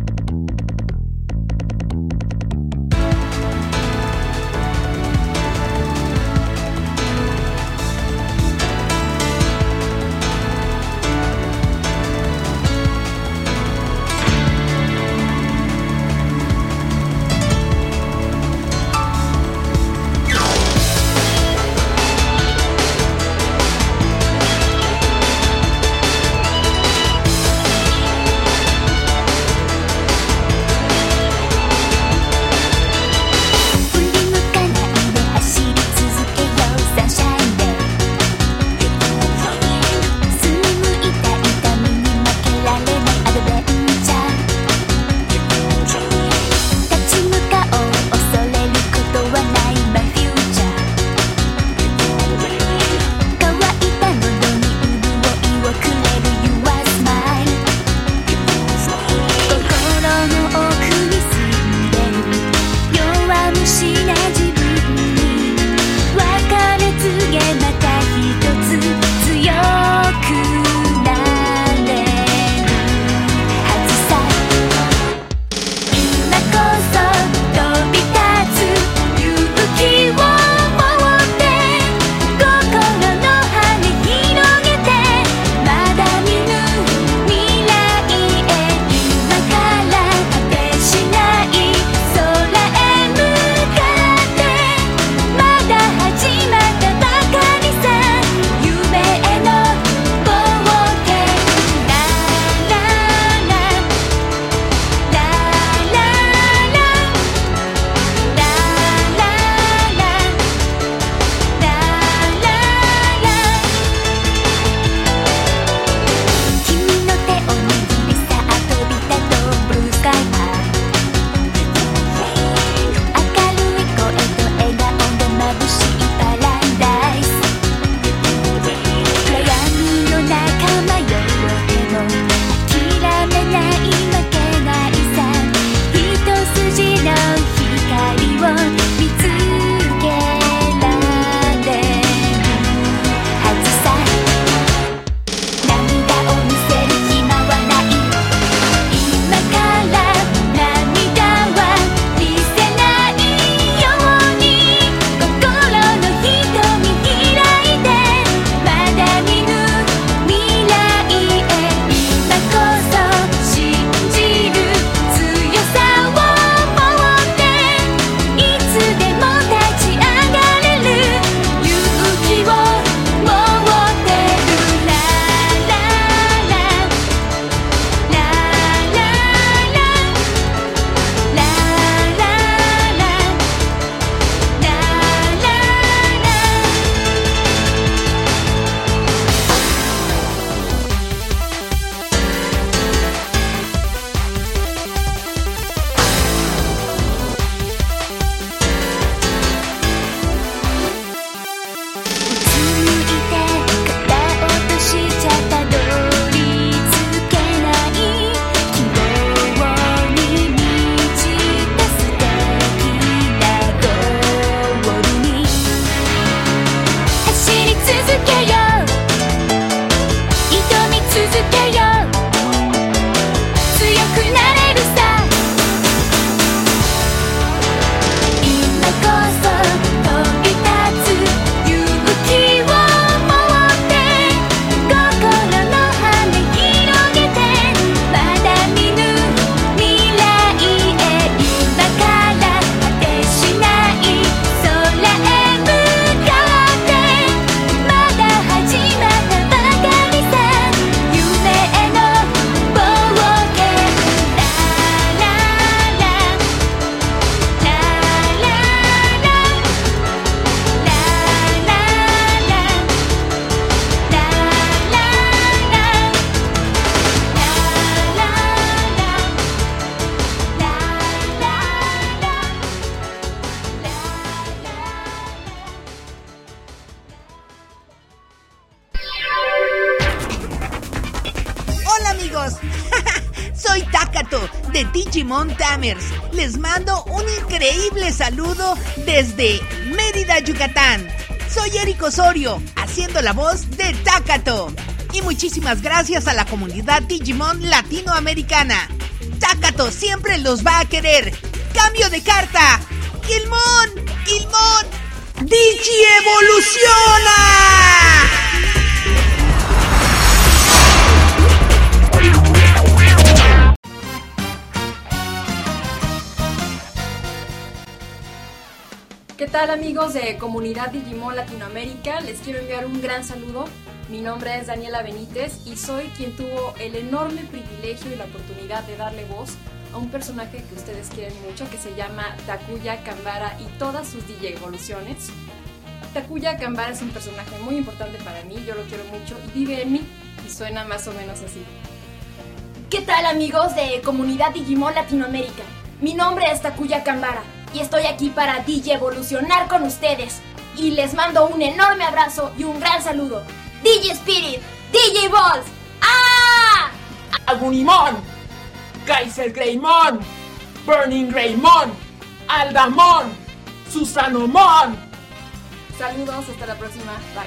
amigos? Soy Takato de Digimon Tamers. Les mando un increíble saludo desde Mérida, Yucatán. Soy Eric Osorio, haciendo la voz de Takato. Y muchísimas gracias a la comunidad Digimon latinoamericana. Takato siempre los va a querer. ¡Cambio de carta! ¡Gilmon! ¡Digi evoluciona! ¿Qué tal, amigos de Comunidad Digimon Latinoamérica? Les quiero enviar un gran saludo. Mi nombre es Daniela Benítez y soy quien tuvo el enorme privilegio y la oportunidad de darle voz a un personaje que ustedes quieren mucho, que se llama Takuya Kanbara y todas sus DJ evoluciones. Takuya Kanbara es un personaje muy importante para mí, yo lo quiero mucho y vive en mí, y suena más o menos así. ¿Qué tal, amigos de Comunidad Digimon Latinoamérica? Mi nombre es Takuya Kanbara y estoy aquí para DJ evolucionar con ustedes. Y les mando un enorme abrazo y un gran saludo. DJ Spirit, DJ Balls, ¡ah! Agunimon, Kaiser Greymon, Burning Greymon, Aldamon, Susanomon. Saludos, hasta la próxima, bye.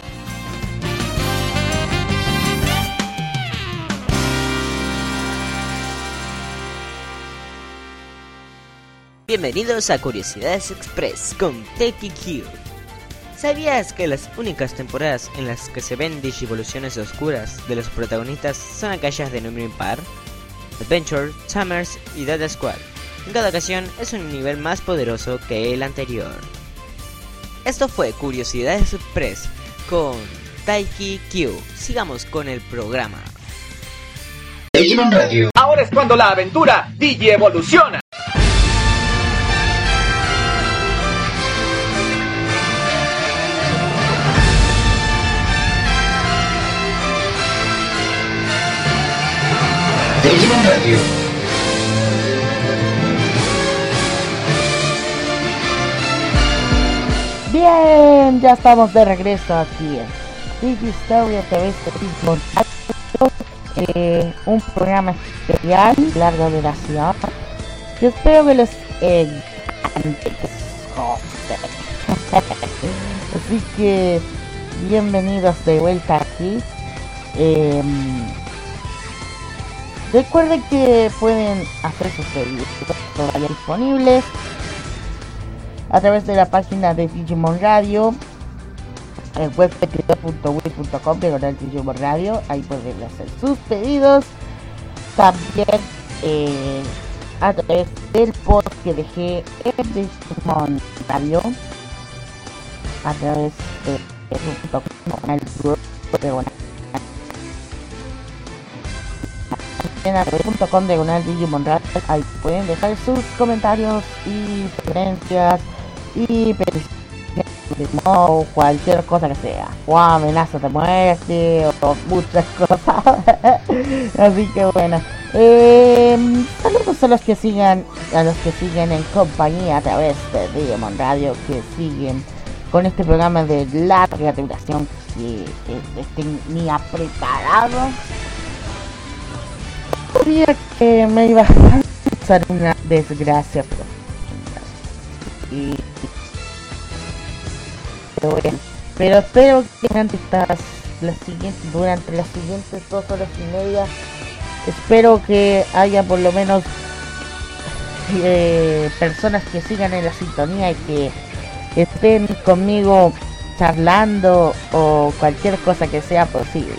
Bienvenidos a Curiosidades Express con TQQ. ¿Sabías que las únicas temporadas en las que se ven digivoluciones oscuras de los protagonistas son aquellas de número impar? Adventure, Tamers y Data Squad. En cada ocasión es un nivel más poderoso que el anterior. Esto fue Curiosidades Express con Taiki Q. Sigamos con el programa. Digimon Radio. Ahora es cuando la aventura Digi evoluciona. Digimon Radio. Bien, ya estamos de regreso aquí en Digi Story a través de Digimon Radio, un programa especial, larga duración, que espero que les encante. Así que bienvenidos de vuelta aquí. Recuerden que pueden hacer sus pedidos todavía disponibles a través de la página de Digimon Radio, el web www.wix.com diagonal Digimon Radio. Ahí pueden hacer sus pedidos. También a través del post que dejé en Digimon Radio, a través de www.com diagonal Digimon Radio. Ahí pueden dejar sus comentarios y sugerencias y peticiones o cualquier cosa que sea, o amenazas de muerte o muchas cosas. Así que bueno, saludos a los que siguen en compañía a través de Digimon Radio, que siguen con este programa de larga duración, que tenía preparado. Sabía que me iba a pasar una desgracia profunda, pero espero que durante las siguientes 2 horas y media, espero que haya por lo menos personas que sigan en la sintonía y que estén conmigo charlando o cualquier cosa que sea posible.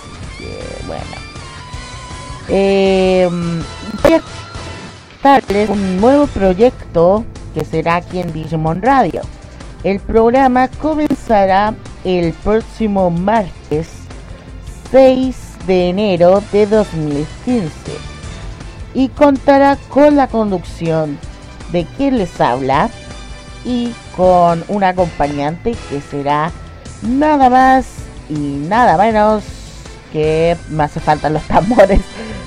Voy a darles un nuevo proyecto que será aquí en Digimon Radio. El programa comenzará el próximo martes 6 de enero de 2015 y contará con la conducción de quien les habla y con un acompañante que será nada más y nada menos que me hace falta los tambores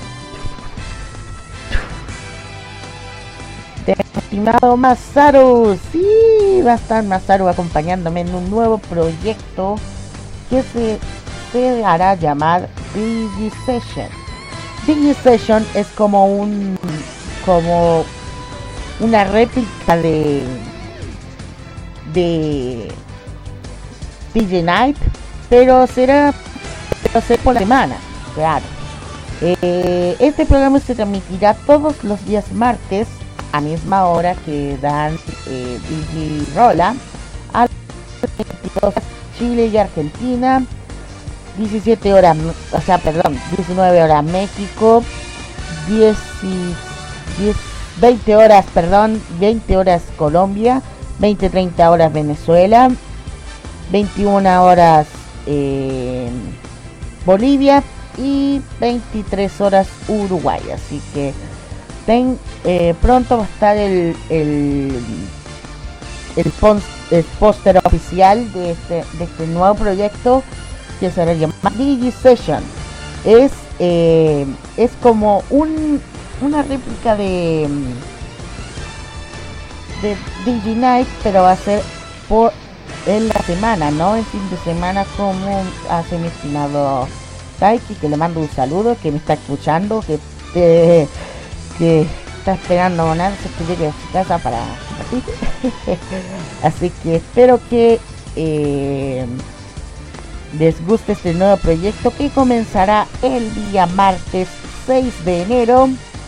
de estimado Masaru. Sí, va a estar Masaru acompañándome en un nuevo proyecto que se hará llamar Digi Session. Digisession es como una réplica de DJ Night, pero será por la semana, claro. Este programa se transmitirá todos los días martes a misma hora que dan Digirola a las 22 Chile y Argentina, 19 horas México, 20 horas Colombia, 20-30 horas Venezuela, 21 horas Bolivia y 23 horas Uruguay. Así que pronto va a estar el póster oficial de este nuevo proyecto que se llama Digisession. Es como una réplica de DigiNight, pero va a ser en la semana, no en fin de semana, como hace mi estimado Taiki, que le mando un saludo, que me está escuchando, que está esperando abonarse, que llegue a su casa para compartir. Así que espero que les guste este nuevo proyecto que comenzará el día martes 6 de enero.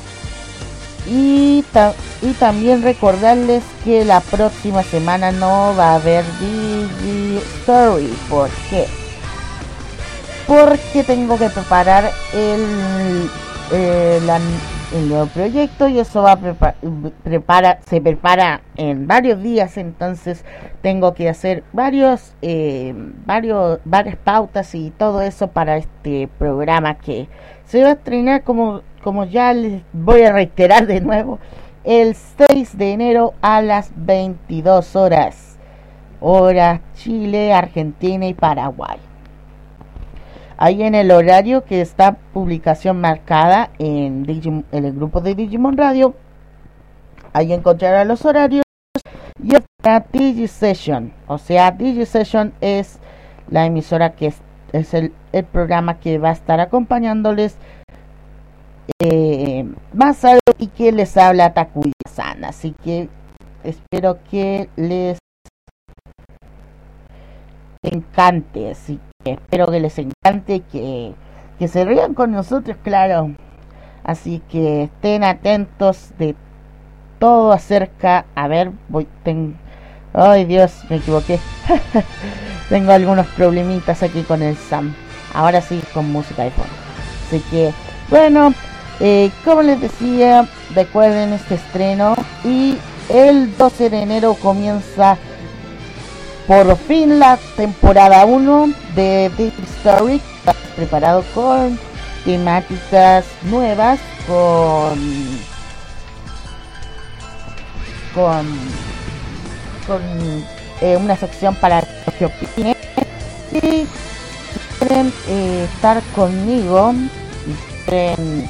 Y también recordarles que la próxima semana no va a haber Digi-Story. ¿Por qué? Porque tengo que preparar el nuevo proyecto, y eso se prepara en varios días. Entonces tengo que hacer varias pautas y todo eso para este programa que se va a estrenar, como ya les voy a reiterar de nuevo, el 6 de enero a las 22 horas, hora Chile, Argentina y Paraguay. Ahí en el horario que está publicación marcada en el grupo de Digimon Radio, ahí encontrarán los horarios. Y está Digisession, o sea, Digisession es la emisora que es el programa que va a estar acompañándoles más algo, y que les habla Takuya-san. Así que espero que les encante, así que espero que les encante, que se rían con nosotros, claro. Así que estén atentos de todo acerca. A ver, ay Dios, me equivoqué. Tengo algunos problemitas aquí con el Sam. Ahora sí, con música de fondo. Así que, bueno, como les decía, recuerden este estreno, y el 12 de enero comienza por fin la temporada 1 de Big Story, preparado con temáticas nuevas, con una sección para los que opinen. Y si quieren estar conmigo, y quieren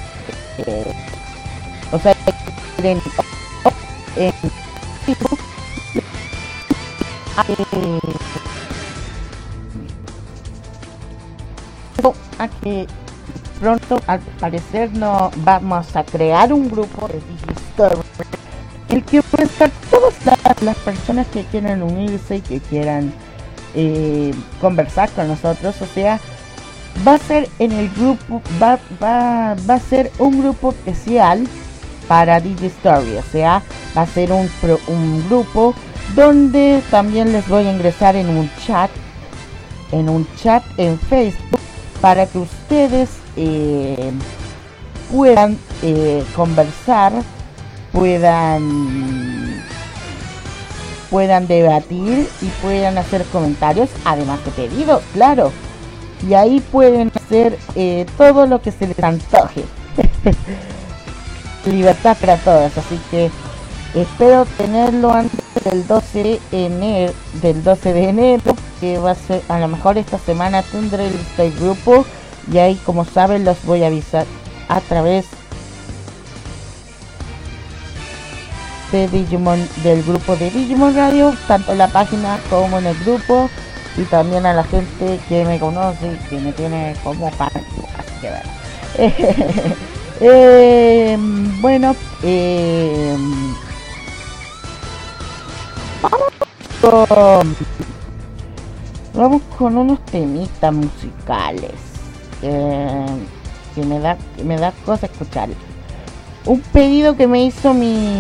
a que pronto, al parecer, no vamos a crear un grupo de Digistory, en el que van a estar todas las personas que quieran unirse y que quieran conversar con nosotros. O sea, va a ser en el grupo, va a ser un grupo especial para Digistory. O sea, va a ser un grupo donde también les voy a ingresar en un chat en Facebook, para que ustedes puedan conversar, puedan debatir y puedan hacer comentarios, además de pedidos, claro. Y ahí pueden hacer todo lo que se les antoje. Libertad para todos. Así que espero tenerlo antes del 12 de enero, que va a ser, a lo mejor esta semana tendré este grupo, y ahí, como saben, los voy a avisar a través de Digimon, del grupo de Digimon Radio, tanto en la página como en el grupo, y también a la gente que me conoce, que me tiene como fan. Así que bueno. Bueno, vamos con unos temitas musicales que me da cosa escuchar. Un pedido que me hizo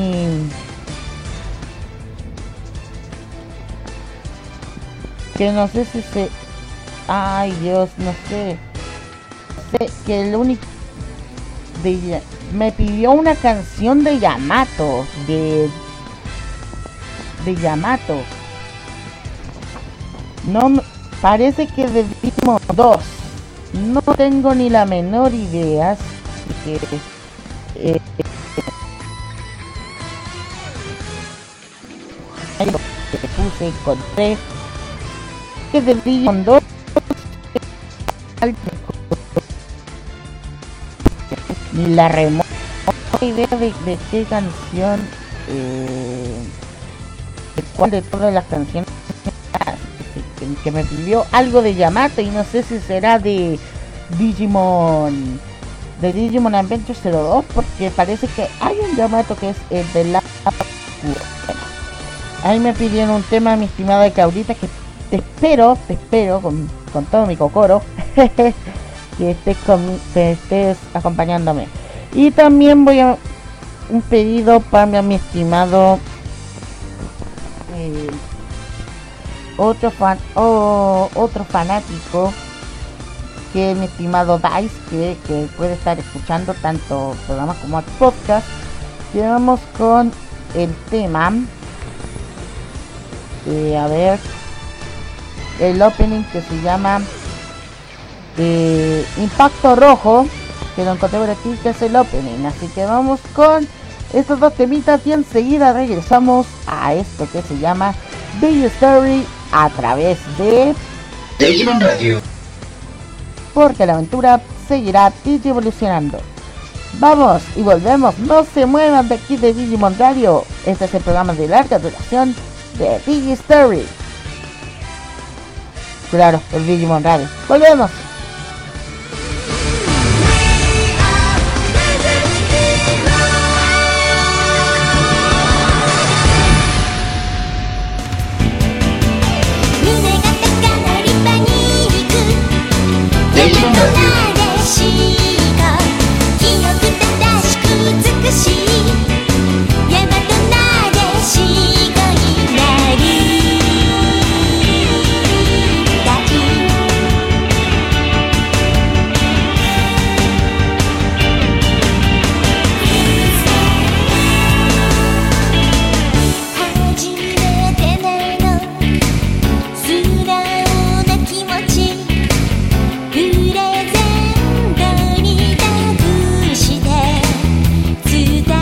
que no sé si se... Ay Dios, no sé. Que el único... me pidió una canción de Yamato. De Yamato. No, parece que de Digimon 2. No tengo ni la menor idea. Que, puse, encontré que de Digimon 2 ni la remota idea de qué canción, de cuál de todas las canciones que me pidió algo de Yamato, y no sé si será de Digimon Adventure 02, porque parece que hay un Yamato que es el de la... Ahí me pidieron un tema, mi estimada Claudita, que te espero con todo mi cocoro que estés acompañándome. Y también voy a un pedido para mi estimado otro fanático, que es mi estimado Dice, que puede estar escuchando tanto programas como podcast. Llegamos con el tema a ver, el opening que se llama Impacto Rojo, que lo encontré por aquí, que es el opening. Así que vamos con estos dos temitas y enseguida regresamos a esto que se llama Big Story a través de Digimon Radio, porque la aventura seguirá evolucionando. Vamos y volvemos, no se muevan de aquí de Digimon Radio. Este es el programa de larga duración de Big Story. Claro, el Digimon Radio. Volvemos. Digimon Radio. プレゼントに託して伝え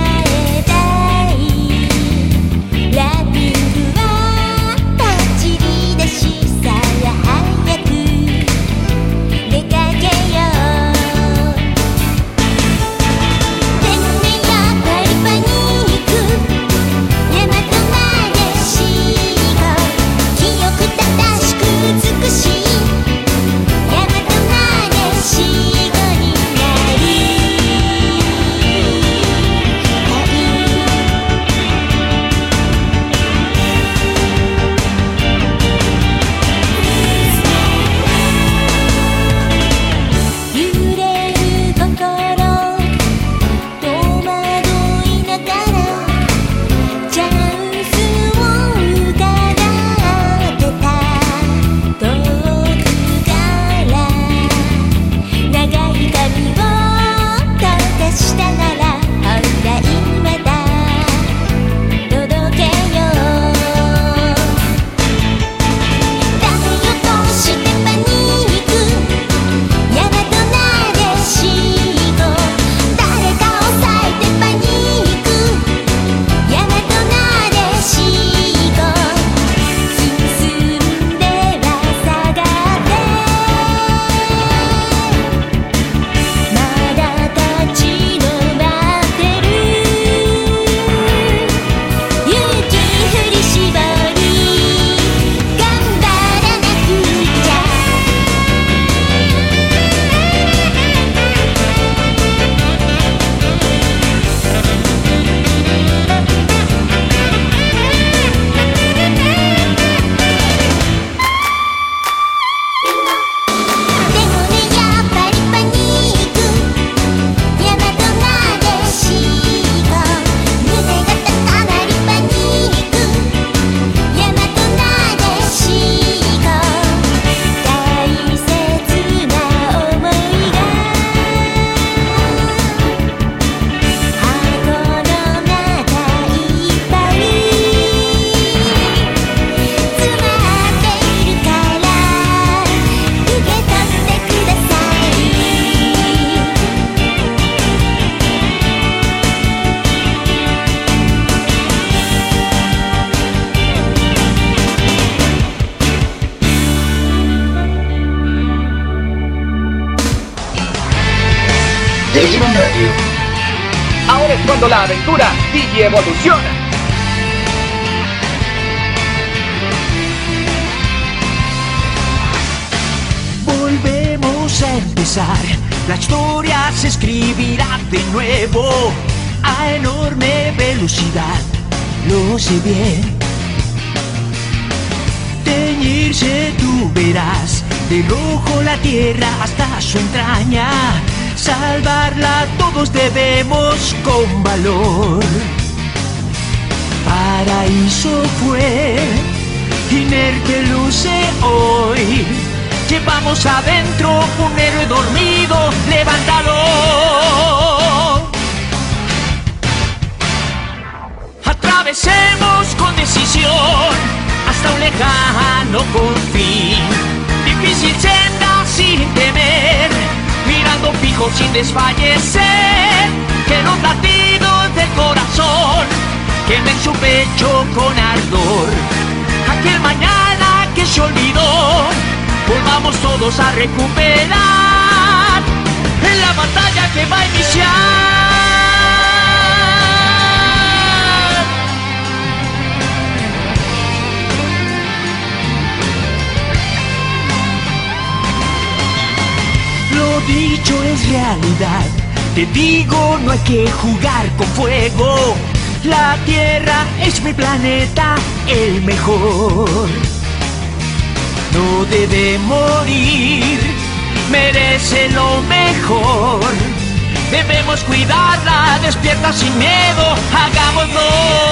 Ahora es cuando la aventura Digi evoluciona. Volvemos a empezar, la historia se escribirá de nuevo a enorme velocidad, lo sé bien. Teñirse tú verás, de rojo la tierra hasta su entraña, salvarla todos debemos con valor. Paraíso fue, inerte luce hoy. Llevamos adentro un héroe dormido, levántalo. Atravesemos con decisión hasta un lejano confín. Difícil senda sin temer, mirando fijo sin desfallecer. Que los latidos del corazón quemen su pecho con ardor. Aquel mañana que se olvidó, volvamos todos a recuperar en la batalla que va a iniciar. Lo dicho es realidad, te digo no hay que jugar con fuego. La Tierra es mi planeta, el mejor. No debe morir, merece lo mejor. Debemos cuidarla, despierta sin miedo, hagámoslo.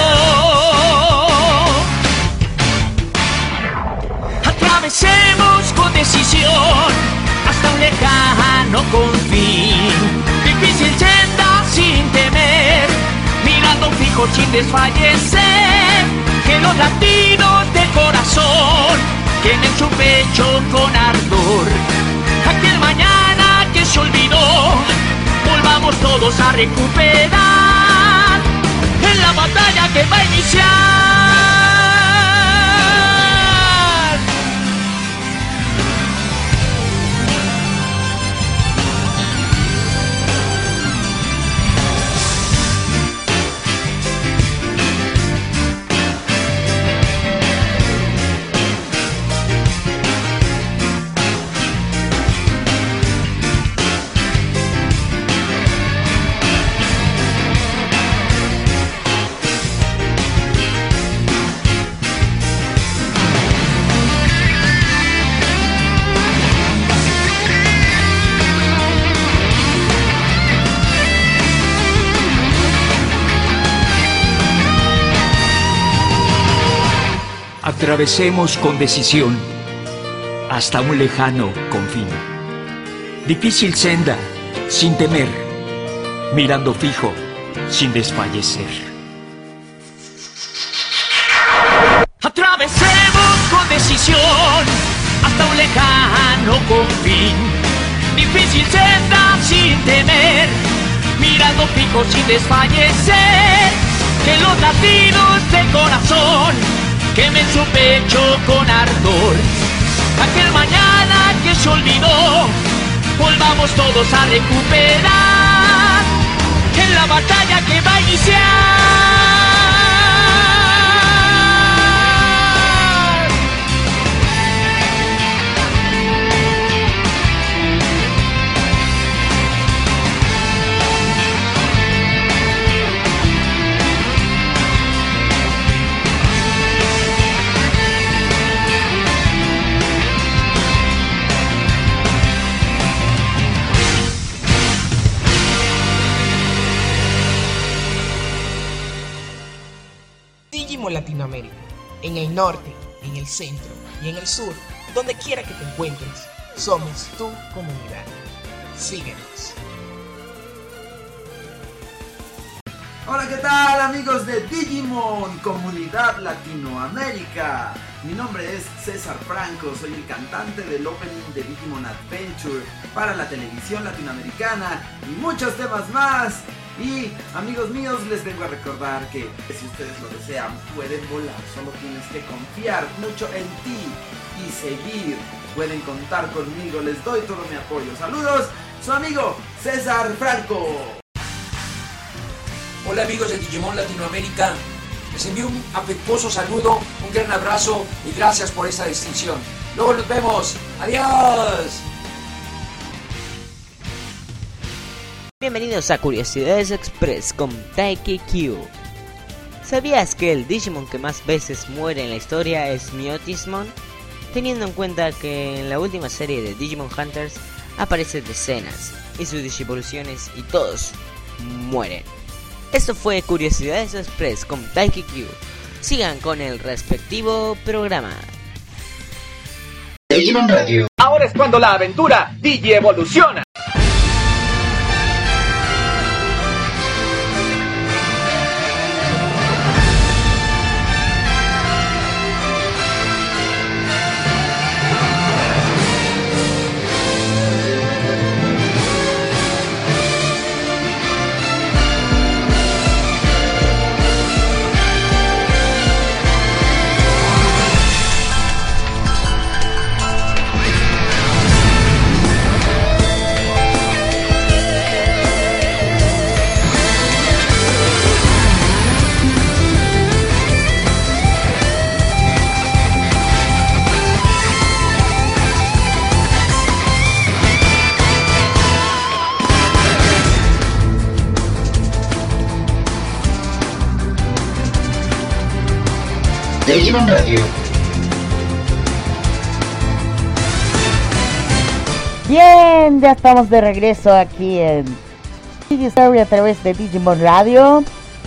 Atravesemos con decisión hasta un lejano confín. Difícil senda sin temer, mirando fijo sin desfallecer. Que los latidos del corazón quemen su pecho con ardor. Aquel mañana que se olvidó, volvamos todos a recuperar en la batalla que va a iniciar. Atravesemos con decisión hasta un lejano confín. Difícil senda, sin temer, mirando fijo, sin desfallecer. Atravesemos con decisión hasta un lejano confín. Difícil senda, sin temer, mirando fijo, sin desfallecer. Que los latidos del corazón quemen su pecho con ardor. Aquel mañana que se olvidó, volvamos todos a recuperar en la batalla que va a iniciar. Digimon Latinoamérica, en el norte, en el centro y en el sur, donde quiera que te encuentres, somos tu comunidad. Síguenos. Hola, ¿qué tal amigos de Digimon, Comunidad Latinoamérica? Mi nombre es César Franco, soy el cantante del opening de Digimon Adventure para la televisión latinoamericana y muchos temas más. Y amigos míos, les vengo a recordar que si ustedes lo desean pueden volar, solo tienes que confiar mucho en ti y seguir. Pueden contar conmigo, les doy todo mi apoyo. Saludos, su amigo César Franco. Hola amigos de Digimon Latinoamérica, les envío un afectuoso saludo, un gran abrazo y gracias por esta distinción. Luego nos vemos, adiós. Bienvenidos a Curiosidades Express con Taiki Q. ¿Sabías que el Digimon que más veces muere en la historia es Myotismon? Teniendo en cuenta que en la última serie de Digimon Hunters aparecen decenas y sus digivoluciones y todos mueren. Esto fue Curiosidades Express con Taiki Q. Sigan con el respectivo programa. Digimon Radio. Ahora es cuando la aventura Digi evoluciona. Digimon Radio. Bien, ya estamos de regreso aquí en Digistory a través de Digimon Radio.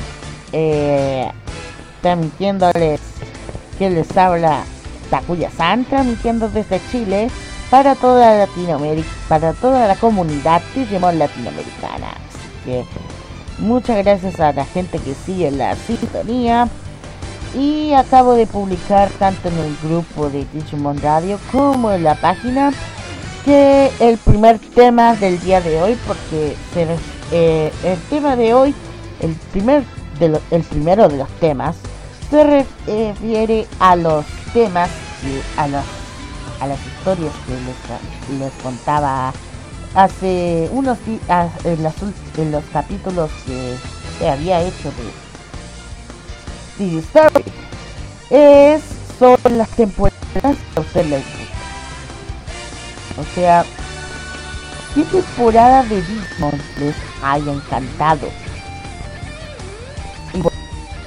Transmitiéndoles que les habla Takuya-san, transmitiendo desde Chile para toda Latinoamérica, para toda la comunidad Digimon latinoamericana. Así que muchas gracias a la gente que sigue la sintonía. Y acabo de publicar tanto en el grupo de Digimon Radio como en la página que el primer tema del día de hoy, porque el tema de hoy, el primero de los temas, se refiere a los temas y a las historias que les contaba hace unos días en los capítulos que había hecho de Digistory. Son las temporadas que a usted les gusta. O sea, ¿qué temporada de Digimon les haya encantado? Y bueno,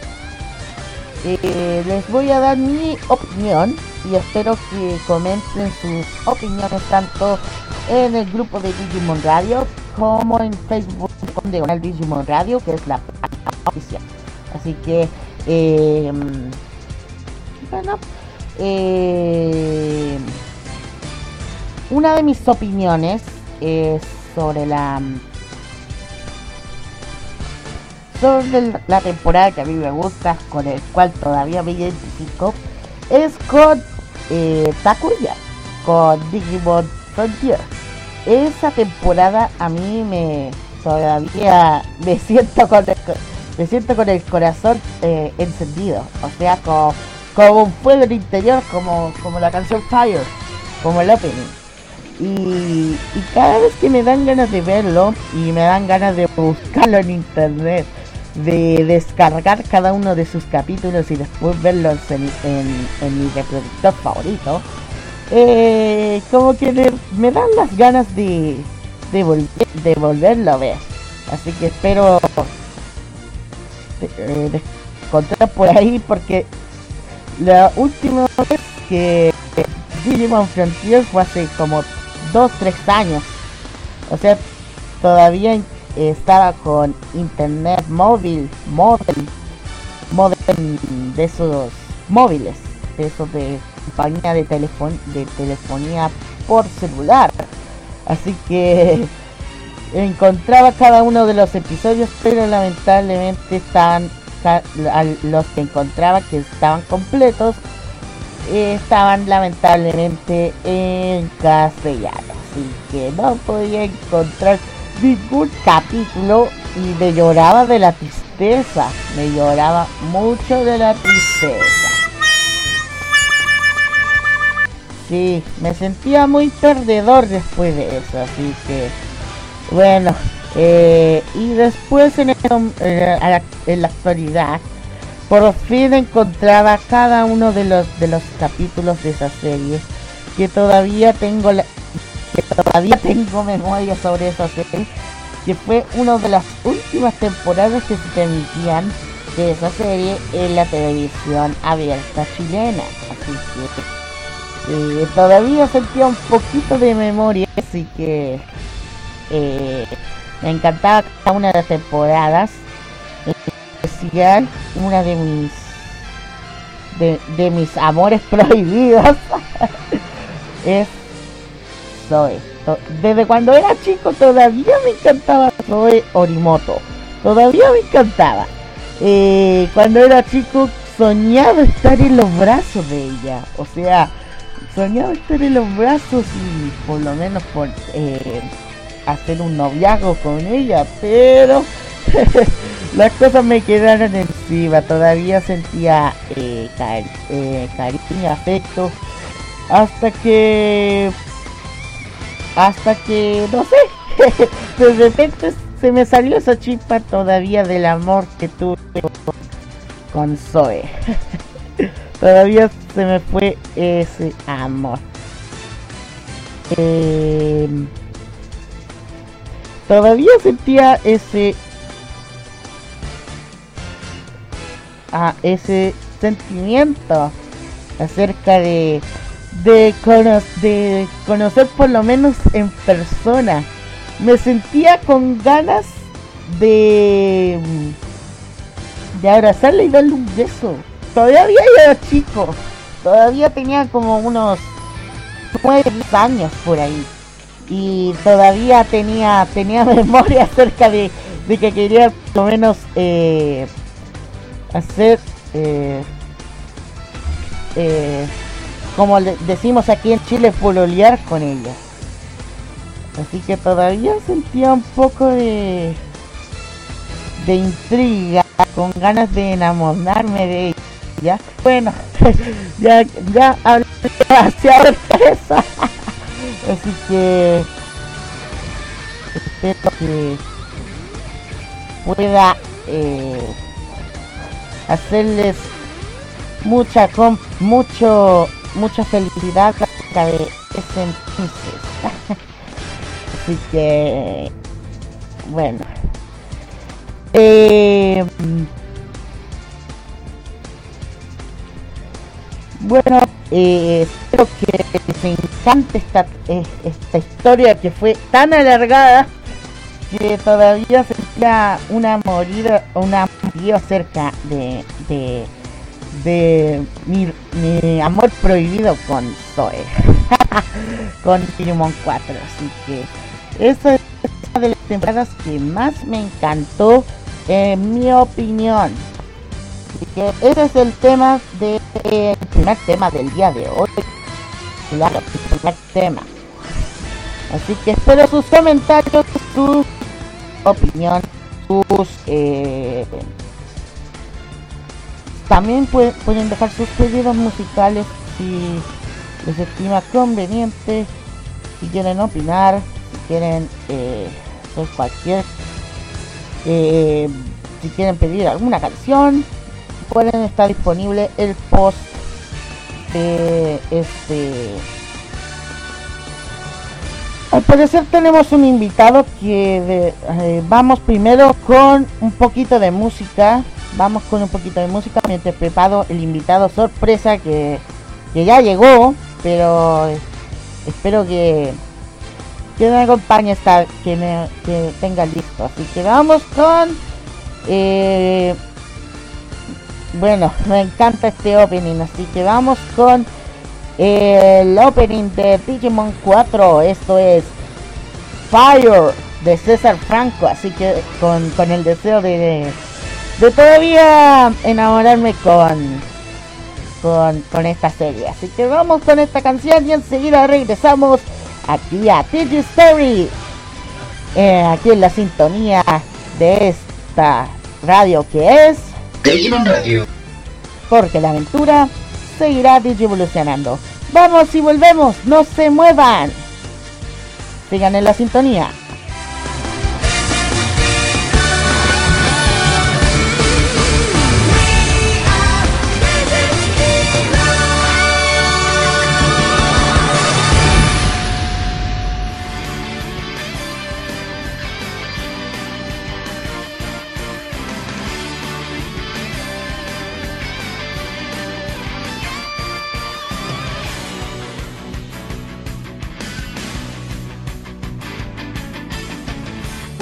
les voy a dar mi opinión y espero que comenten sus opiniones tanto en el grupo de Digimon Radio como en Facebook con Diagonal Digimon Radio, que es la página oficial. Así que bueno, una de mis opiniones es sobre la temporada que a mí me gusta, con el cual todavía me identifico, es con Takuya, con Digimon Frontier. Esa temporada a mí todavía me siento con el corazón encendido, o sea, como un fuego en el interior, como la canción Fire, como el opening. Y cada vez que me dan ganas de verlo y me dan ganas de buscarlo en internet, de descargar cada uno de sus capítulos y después verlos en mi reproductor favorito, como que me dan las ganas de volverlo a ver. Así que espero encontrar por ahí, porque la última vez que Digimon Frontier fue hace como 2-3 años. O sea, todavía estaba con internet móvil, modem de esos móviles, de esos de compañía de telefonía por celular. Así que encontraba cada uno de los episodios, pero lamentablemente los que encontraba que estaban completos estaban lamentablemente en castellano, así que no podía encontrar ningún capítulo y me lloraba de la tristeza, me lloraba mucho de la tristeza. Sí, me sentía muy perdedor después de eso, así que bueno, Y después en la actualidad por fin encontraba cada uno de los capítulos de esa serie, que todavía tengo memoria sobre esa serie, que fue una de las últimas temporadas que se transmitían de esa serie en la televisión abierta chilena. Así que todavía sentía un poquito de memoria, así que me encantaba cada una de las temporadas. Especial, una de mis amores prohibidos es Zoe. Desde cuando era chico todavía me encantaba Zoe Orimoto. Todavía me encantaba. Cuando era chico soñaba estar en los brazos de ella. O sea, soñaba estar en los brazos y por lo menos por hacer un noviazgo con ella, pero las cosas me quedaron encima. Todavía sentía cariño, afecto, hasta que no sé, de repente se me salió esa chispa todavía del amor que tuve con Zoe. Todavía se me fue ese amor. Todavía sentía ese sentimiento acerca de conocer por lo menos en persona. Me sentía con ganas de abrazarle y darle un beso. Todavía era chico, todavía tenía como unos 9 años por ahí, y todavía tenía memoria acerca de que quería por lo menos hacer como decimos aquí en Chile, pololear con ella. Así que todavía sentía un poco de intriga, con ganas de enamorarme de ella. Bueno, ya hablé demasiado de eso. Así que espero que pueda hacerles mucha felicidad acerca de ese entonces. Así que bueno, espero que les encante esta historia, que fue tan alargada que todavía sentía un amorío acerca de mi amor prohibido con Zoe. Con Digimon 4. Así que esa es una de las temporadas que más me encantó, en mi opinión. Así que ese es el tema el primer tema del día de hoy. Claro, el primer tema. Así que espero sus comentarios, su opinión, también pueden dejar sus pedidos musicales si les estima conveniente, si quieren opinar, si quieren hacer si quieren pedir alguna canción, pueden estar disponible el post de Al parecer tenemos un invitado que vamos primero con un poquito de música. Mientras preparo el invitado sorpresa que ya llegó, pero espero que me acompañe, que tenga listo. Así que vamos con bueno, me encanta este opening, así que vamos con el opening de Digimon 4. Esto es Fire de César Franco, así que con el deseo de todavía enamorarme con esta serie. Así que vamos con esta canción y enseguida regresamos aquí a Digi Story, aquí en la sintonía de esta radio que es Digimon Radio, porque la aventura seguirá digivolucionando. Vamos y volvemos, no se muevan, sigan en la sintonía.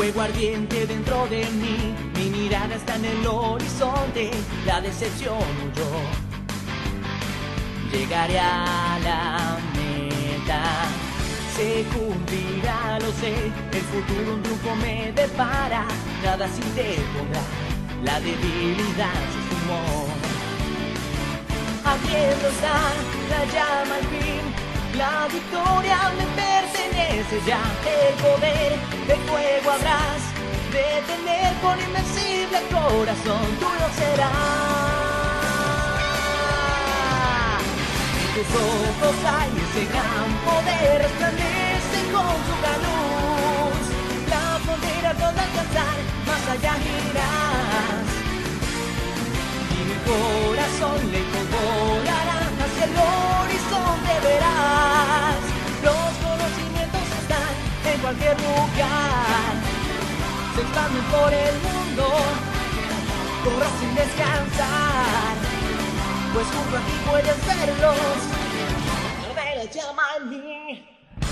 fuego ardiente dentro de mí. Mi mirada está en el horizonte, la decepción huyó. Llegaré a la meta, se cumplirá, lo sé. El futuro un triunfo me depara, nada así te podrá, la debilidad se sumó. Ardiendo está la llama al fin, la victoria me pertenece ya. El poder del fuego habrás de tener por invencible corazón, tuyo será. En tus ojos hay ese gran poder, resplandece con su gran luz. La frontera toda alcanzar, más allá irás. Y mi corazón lejos volará, hacia el horizonte verás. Los conocimientos están en cualquier lugar, se expanden por el mundo, corre sin descansar, pues junto a ti puedes verlos, arde la llama en mí.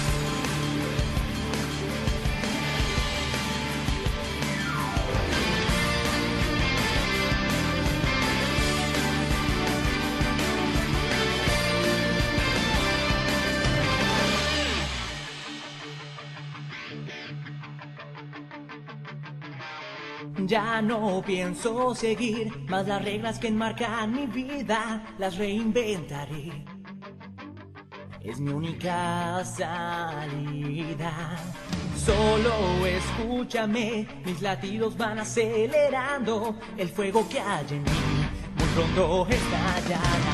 Ya no pienso seguir más las reglas que enmarcan mi vida, las reinventaré. Es mi única salida. Solo escúchame, mis latidos van acelerando, el fuego que hay en mí muy pronto estallará.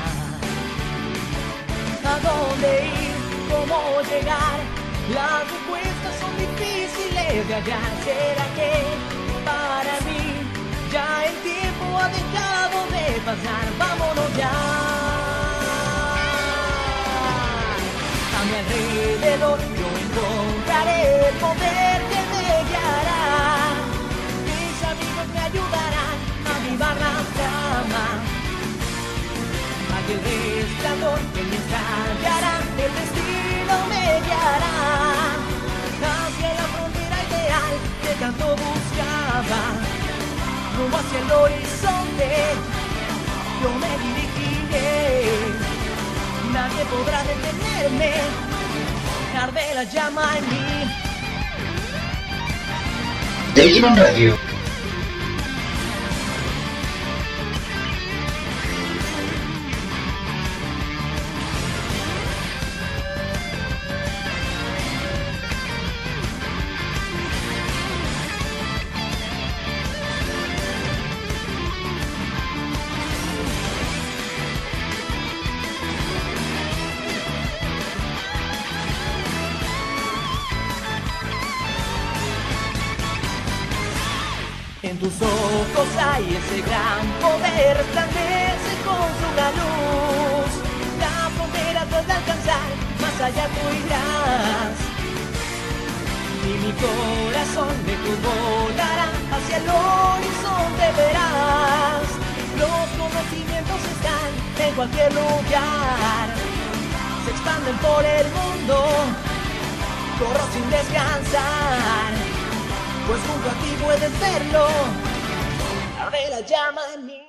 ¿A dónde ir? ¿Cómo llegar? Las respuestas son difíciles de hallar. ¿Será que para mí ya el tiempo ha dejado de pasar? Vámonos ya. A mi alrededor yo encontraré el poder que me guiará. Mis amigos me ayudarán a avivar la llama. Aquel resplandor que me estallará, el destino me guiará hacia la frontera ideal que tanto buscaba. Rumbo hacia el horizonte yo me dirigiré, nadie podrá detenerme, arde la llama en mí. Digimon Radio. En tus ojos hay ese gran poder, resplandece con su gran luz. La frontera puede alcanzar, más allá tú irás. Y mi corazón lejos volará, hacia el horizonte verás. Los conocimientos están en cualquier lugar, se expanden por el mundo, corro sin descansar, pues junto a ti puedes verlo, arde la llama en mí.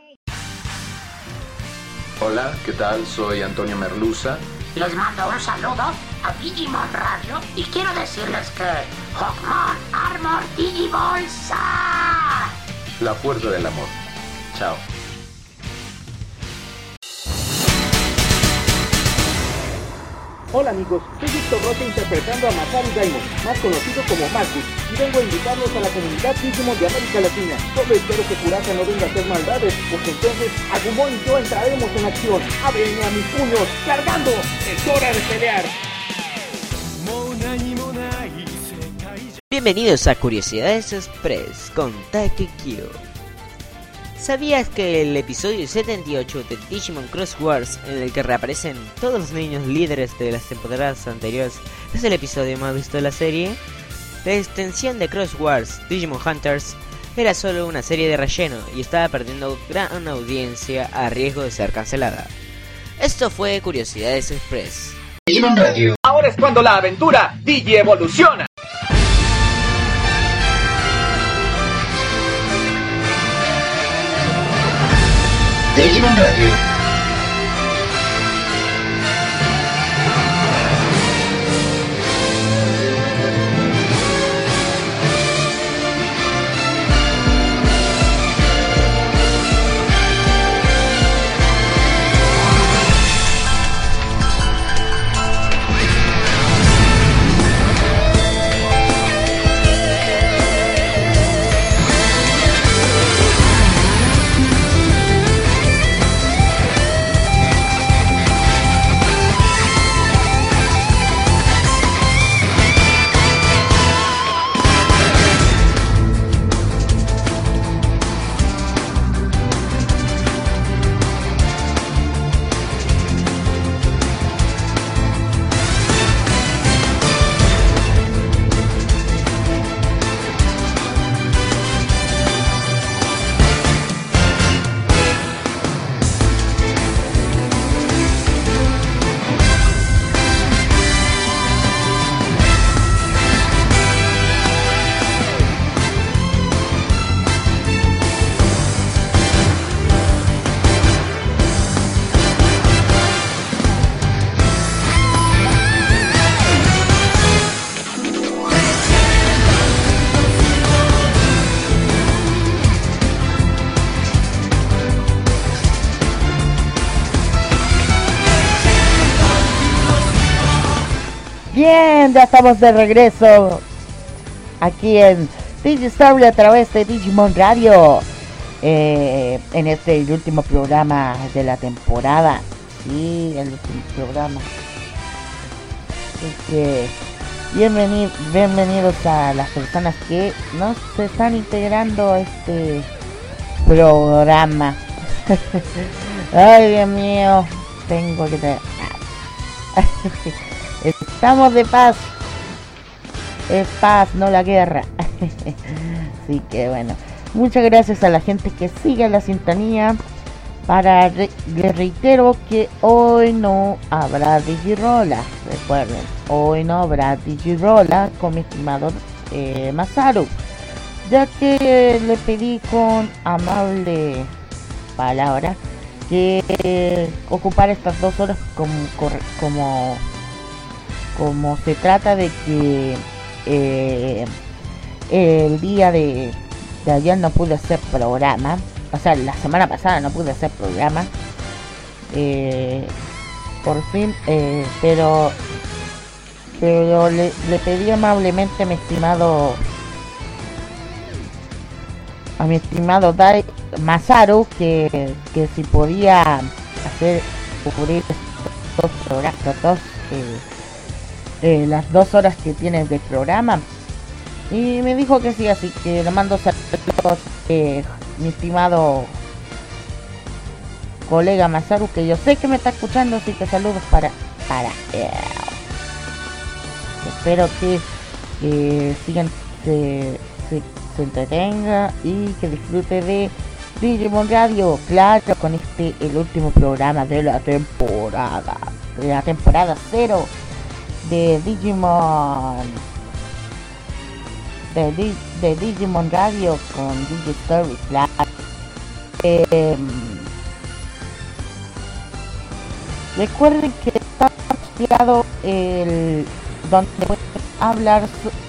Hola, ¿qué tal? Soy Antonio Merluza. Les mando un saludo a Digimon Radio y quiero decirles que Hawkmon Armor Digibolsa. La fuerza del amor. Chao. Hola amigos, soy Víctor Rocha interpretando a Masaru Daimon, más conocido como Marcus, y vengo a invitarlos a la comunidad Digimon de América Latina. Solo espero que Kuraka no venga a hacer maldades, porque entonces Agumon y yo entraremos en acción. ¡Ábreme a mis puños! ¡Cargando! ¡Es hora de pelear! Bienvenidos a Curiosidades Express con Takekyo. ¿Sabías que el episodio 78 de Digimon Cross Wars, en el que reaparecen todos los niños líderes de las temporadas anteriores, es el episodio más visto de la serie? La extensión de Cross Wars, Digimon Hunters, era solo una serie de relleno y estaba perdiendo gran audiencia a riesgo de ser cancelada. Esto fue Curiosidades Express. Digimon Radio. Ahora es cuando la aventura Digi evoluciona. Digimon Radio. Bien, ya estamos de regreso aquí en Digistory a través de Digimon Radio, en este el último programa de la temporada. Sí, el último programa. Así que bienvenidos a las personas que nos se están integrando a este programa. Ay, Dios mío, tengo que estamos de paz. Es paz, no la guerra. Así que bueno, muchas gracias a la gente que sigue la sintonía. Les reitero que hoy no habrá Digirola. Recuerden, hoy no habrá Digirola con mi estimado Masaru, ya que le pedí con amable palabra que ocupar estas 2 horas como se trata de que el día de ayer no pude hacer programa, o sea, la semana pasada no pude hacer programa, por fin, pero le pedí amablemente a mi estimado Masaru que si podía hacer cubrir estos programas, las 2 horas que tienes de programa, y me dijo que sí, así que le mando saludos, mi estimado colega Masaru, que yo sé que me está escuchando, así que saludos para él. Espero que sigan, se entretenga y que disfrute de Digimon Radio, claro, con el último programa de la temporada 0 de Digimon, de Digimon Radio con Digistory, claro. Recuerden que está posteado donde pueden hablar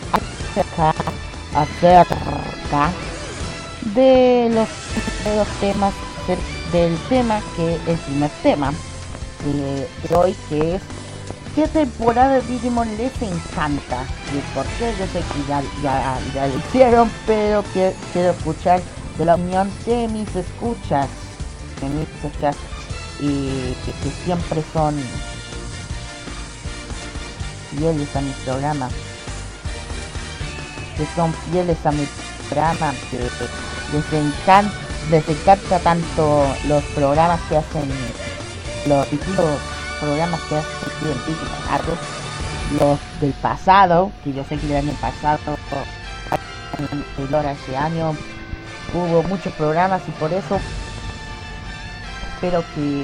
acerca de los temas, del tema que es el primer tema de hoy, que es ¿qué temporada de Digimon les encanta? Y por qué. Yo sé que ya lo hicieron, pero quiero escuchar de la opinión de mis escuchas, y que siempre son fieles a mi programa, que les encanta tanto los programas que hacen, los distintos programas que hacen en Digimon, los del pasado, que yo sé que el año pasado, ese año, hubo muchos programas, y por eso espero que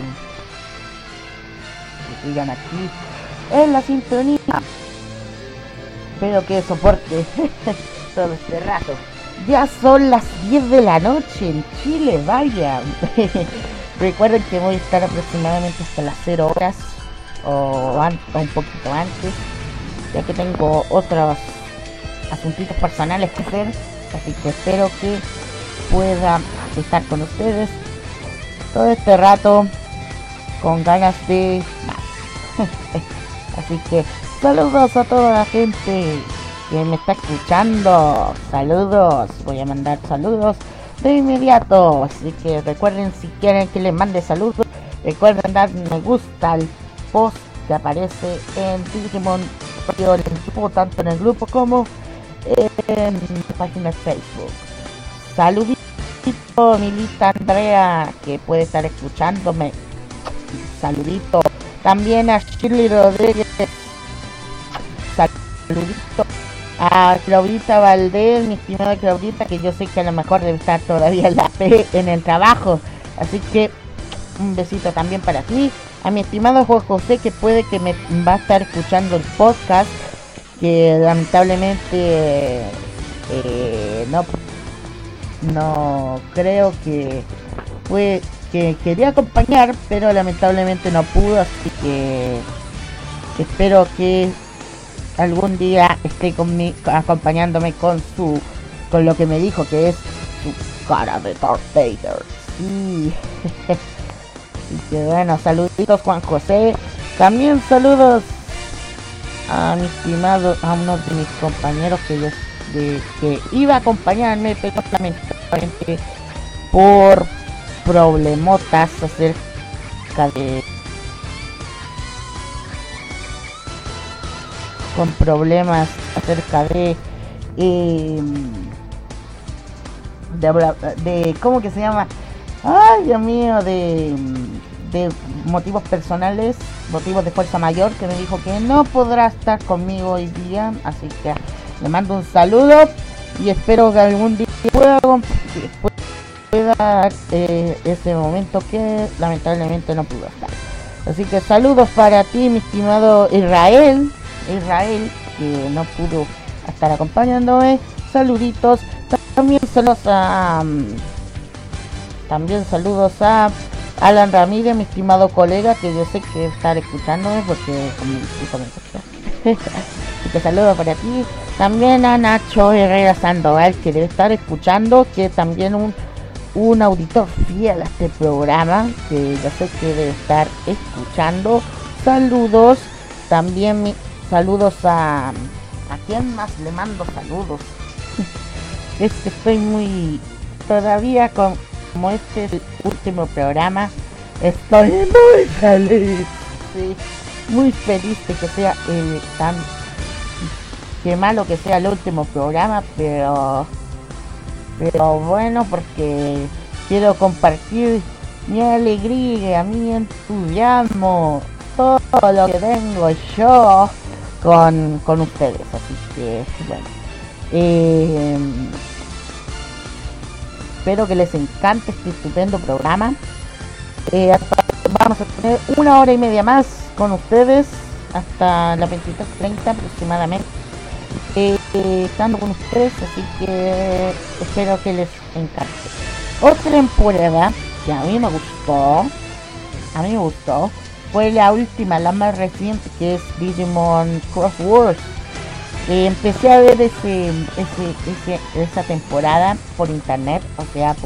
sigan aquí en la sintonía. Espero que soporte todo este rato. Ya son las 10 de la noche en Chile, vaya. Recuerden que voy a estar aproximadamente hasta las 0 horas o un poquito antes, ya que tengo otros asuntitos personales que hacer, así que espero que pueda estar con ustedes todo este rato con ganas de más. Así que saludos a toda la gente que me está escuchando, saludos, voy a mandar saludos de inmediato, así que recuerden, si quieren que les mande saludos, recuerden dar me gusta al post que aparece en Digimon Radio, tanto en el grupo como en la página de Facebook. Saludito Milita Andrea, que puede estar escuchándome, saludito también a Shirley Rodríguez, saludito a Claudita Valdés, mi estimada Claudita, que yo sé que a lo mejor debe estar todavía en el trabajo, así que un besito también para ti. A mi estimado Juan José, que puede que me va a estar escuchando el podcast, que lamentablemente no creo que fue, que quería acompañar, pero lamentablemente no pudo, así que espero que algún día esté conmigo, acompañándome con lo que me dijo que es su cara de Darth Vader. Sí. Así que bueno, saluditos Juan José. También saludos a mi estimado, a uno de mis compañeros que iba a acompañarme, pero lamentablemente por problemotas acerca de ¿cómo que se llama? Ay, Dios mío, de motivos personales, motivos de fuerza mayor, que me dijo que no podrá estar conmigo hoy día, así que le mando un saludo y espero que algún día pueda ese momento que lamentablemente no pudo estar. Así que saludos para ti, mi estimado Israel, que no pudo estar acompañándome. Saluditos. También saludos a Alan Ramírez, mi estimado colega, que yo sé que está escuchándome porque te saludo para ti. También a Nacho Herrera Sandoval, que debe estar escuchando, que también un auditor fiel a este programa, que yo sé que debe estar escuchando. Saludos. También saludos a quién más le mando saludos. Es que estoy muy todavía como este es el último programa, estoy muy feliz, sí, muy feliz de que sea que malo que sea el último programa, pero bueno, porque quiero compartir mi alegría, mi entusiasmo, todo lo que tengo yo con ustedes, así que bueno, espero que les encante este estupendo programa. Vamos a tener 1 hora y media más con ustedes hasta las 23:30 aproximadamente, estando con ustedes, así que espero que les encante. Otra temporada que a mí me gustó fue la última, la más reciente, que es Digimon Cross Wars. Empecé a ver esa temporada por internet, o sea,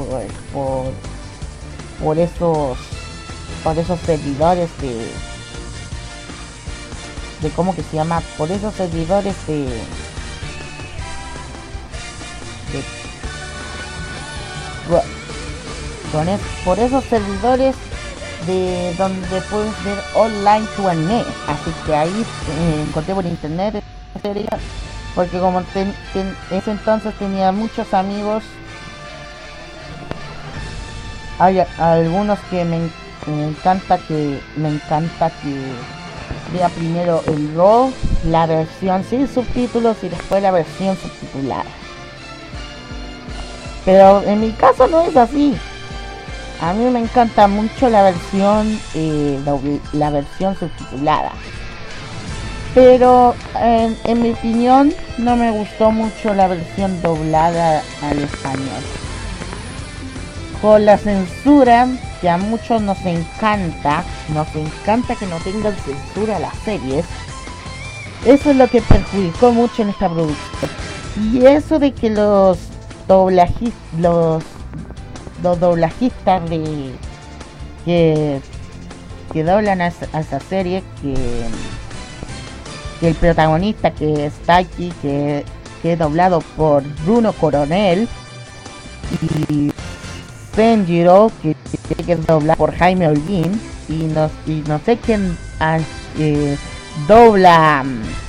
por esos servidores de ¿cómo que se llama? Por esos servidores por esos servidores de donde puedes ver online tu anime, así que ahí encontré por internet, porque como en ese entonces tenía muchos amigos, hay algunos que me encanta que vea primero el RAW, la versión sin subtítulos y después la versión subtitulada, pero en mi caso no es así. A mí me encanta mucho la versión subtitulada, pero en mi opinión no me gustó mucho la versión doblada al español. Con la censura que a muchos nos encanta que no tengan censura a las series. Eso es lo que perjudicó mucho en esta producción. Y eso de que los doblajistas de que doblan a esa serie, que el protagonista, que está aquí, que es doblado por Bruno Coronel, y Senjiro, que es doblado por Jaime Holguín, y no sé quién dobla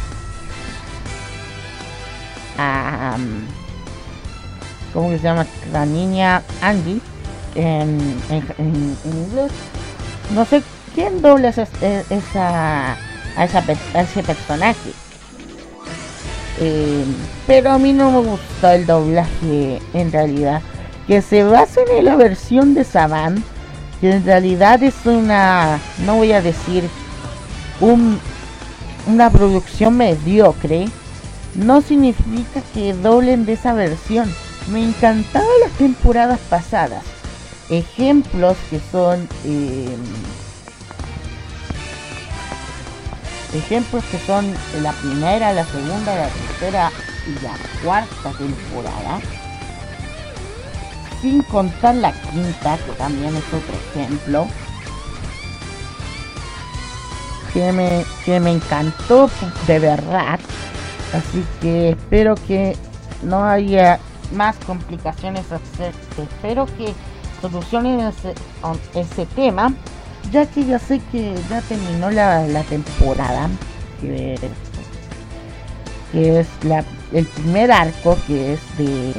a ¿cómo que se llama? La niña Angie en inglés. No sé quién dobla a ese personaje. Pero a mí no me gustó el doblaje, en realidad, que se basa en la versión de Saban, que en realidad es una, no voy a decir una producción mediocre. No significa que doblen de esa versión. Me encantaban las temporadas pasadas. Ejemplos que son la primera, la segunda, la tercera y la cuarta temporada, sin contar la quinta, que también es otro ejemplo que me encantó de verdad. Así que espero que no haya más complicaciones. Espero que solucionen ese tema, ya que ya sé que ya terminó la temporada, que es el primer arco, que es de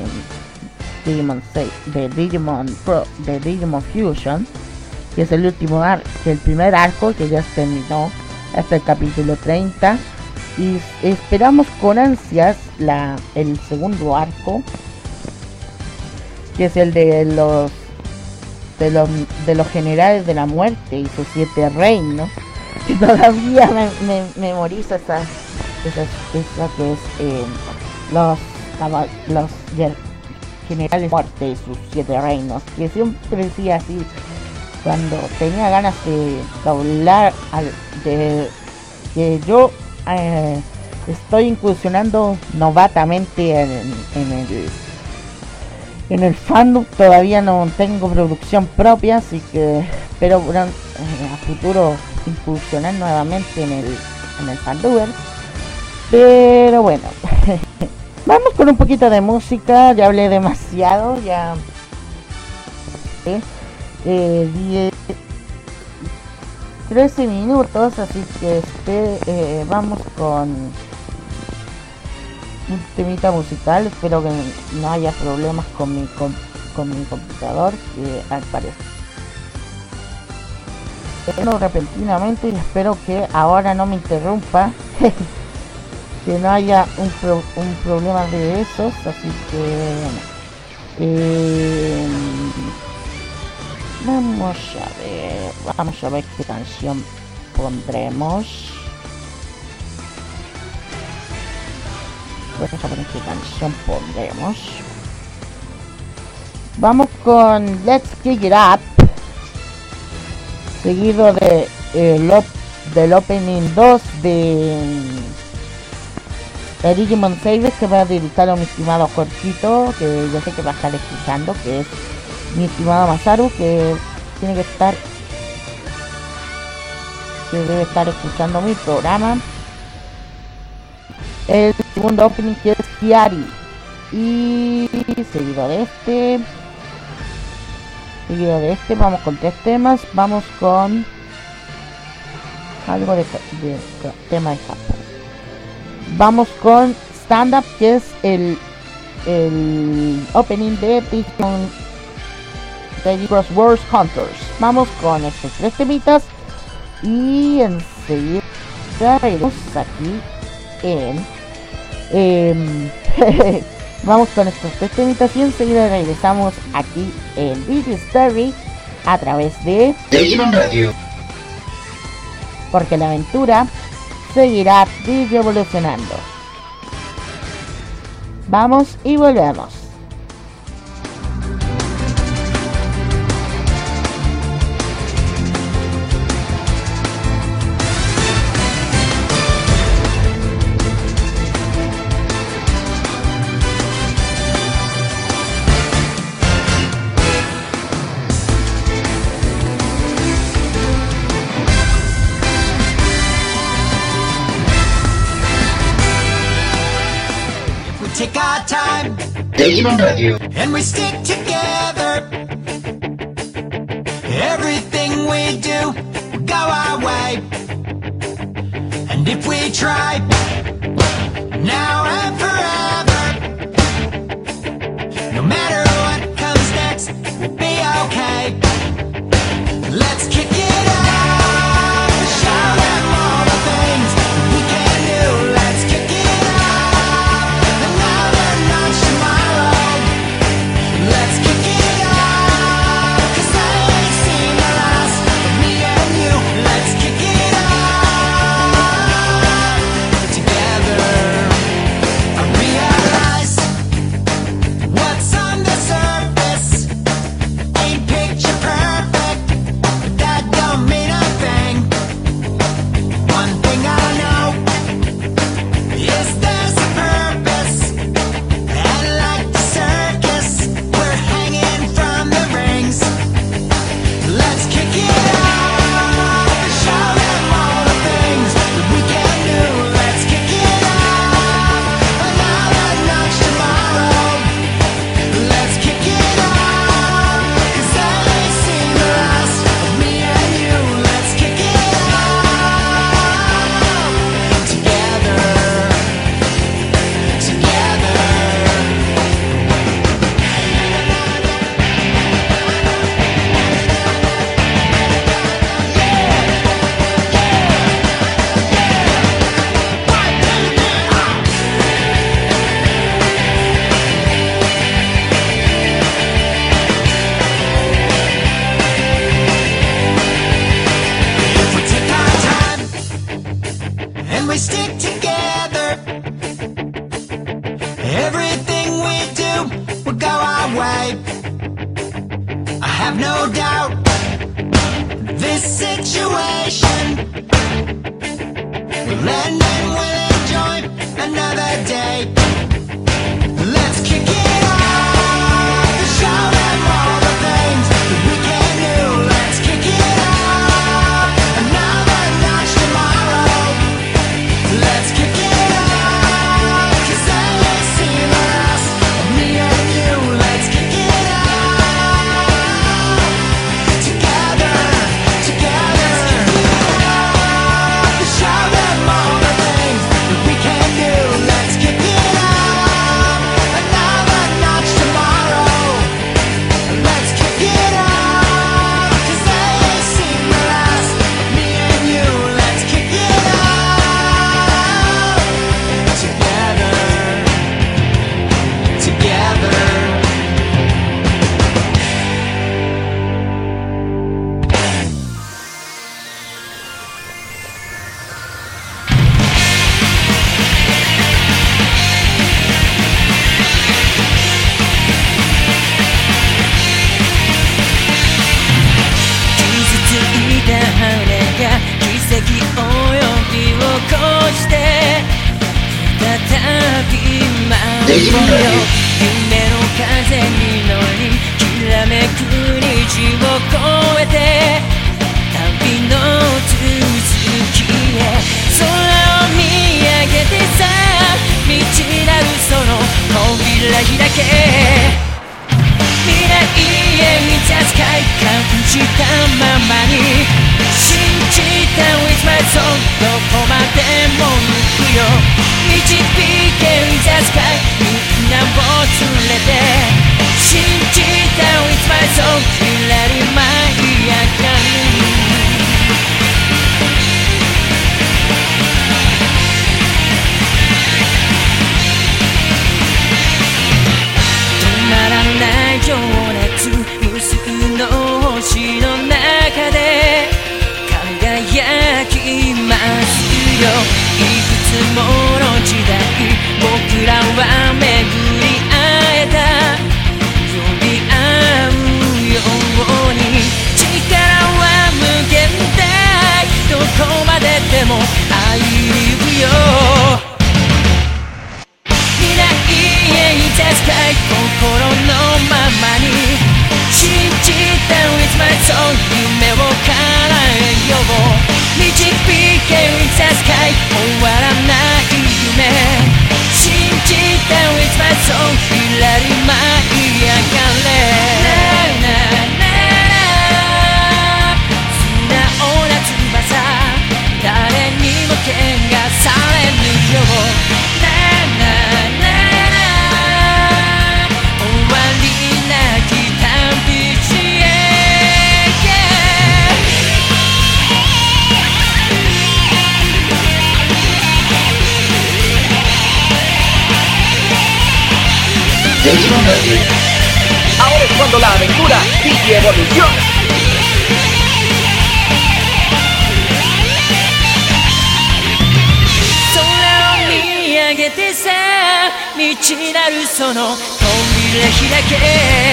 Digimon Fusion, que es el primer arco que ya terminó hasta el capítulo 30, y esperamos con ansias el segundo arco, que es el de los generales de la muerte y sus 7 reinos, que todavía me memoriza esa que es los generales de la muerte y sus 7 reinos, que siempre decía así cuando tenía ganas de doblar, que yo estoy incursionando novatamente en el fandom. Todavía no tengo producción propia, así que espero a futuro incursionar nuevamente en el fanduber. Pero bueno, vamos con un poquito de música. Ya hablé demasiado, ya 13 minutos, así que vamos con un temita musical. Espero que no haya problemas con mi computador, que al parecer repentinamente, y espero que ahora no me interrumpa. Que no haya un problema de esos, así que vamos a ver qué canción pondremos. Vamos con Let's Kick It Up, seguido del opening 2 de Digimon Savers, que va a dedicar a mi estimado Jorgito, que yo sé que va a estar escuchando, que es mi estimado Masaru, que debe estar escuchando mi programa. El segundo opening, que es Kiari, y seguido de este vamos con 3 temas. Vamos con algo de tema de Japón. Vamos con Stand Up, que es el opening de Digimon Cross Worlds Hunters. Vamos con estos 3 temitas y enseguida iremos aquí vamos con estos 3 temitas y enseguida regresamos aquí en Digimon Story a través de Digimon Radio, porque la aventura seguirá evolucionando. Vamos y volvemos. Digimon Radio. And we stick together. Everything we do will go our way. And if we try, now and forever, no matter what comes next, we'll be okay. Let's kick it off, show them all the things we can do. Let's kick it off, another notch tomorrow. Let's kick it off, 'cause they ain't seen the last of me and you. Let's kick it off, together. I realize what's on the surface ain't picture perfect, but that don't mean a thing. One thing I know is there's a purpose, and like the circus, we're hanging from the rings. Let's kick it off and show them all the things that we can do. Let's kick it off, another notch tomorrow. Let's kick it off, 'cause I ain't seen the last of me and you. Let's kick it off, together, together. If we take our time and we stick together, everything we do will go our way. I have no doubt this situation will end and we'll enjoy another day. Let's kick it off and show them all the things that we can do. Let's kick it off, another notch tomorrow. Let's kick it off, 'cause I ain't seen the last of me and you. Let's kick it off, together, together. Let's kick it off and show them all the things that we can do. Let's kick it off, another notch tomorrow. Let's kick it off, 'cause I ain't seen the last of me and you. Let's kick it off, together, together. 傷ついた羽が奇跡泳ぎを越して再び舞うよ。夢の風に乗りきらめく虹を越えて旅の続きへ空を見上げてさ未知なるその扉開け未来へ満たす快感じたままに信じた With my soul どこまでも行くよ導け With the sky みんなを連れて信じた With my soul ひらり舞い上がる止まらない情熱無数の星の中で輝きますよいくつもの時代僕らは巡り会えた呼び合うように力は無限大どこまででも愛ゆくよ未来へいたすかい心のままに信じた With my soul 夢を叶えよう導け With the sky 終わらない夢信じた With my soul ひらり Digimon Radio. Ahora es cuando la aventura Digi evoluciona. 未知なるその扉開け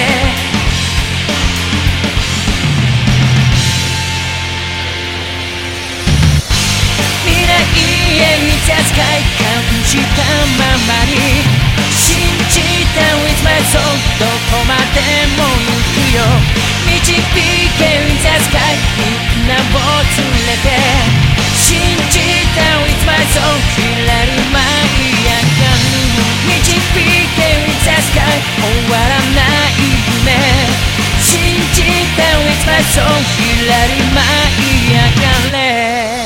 未来へ満たす快感じたままに信じた With my soul どこまでも行くよ導け With the sky みんなを連れて信じた With my soul ひらり舞い上がる導け With the sky 終わらない夢信じた With my soul ひらり舞い上がれ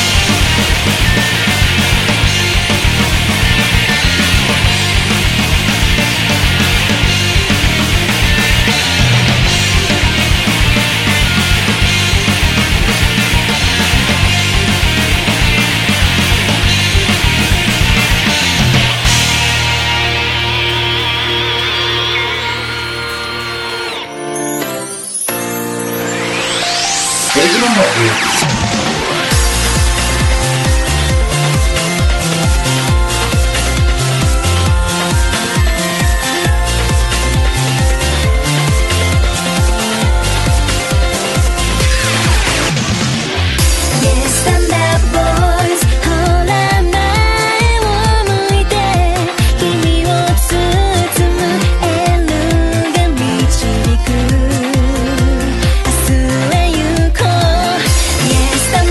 Digimon Radio. Yes,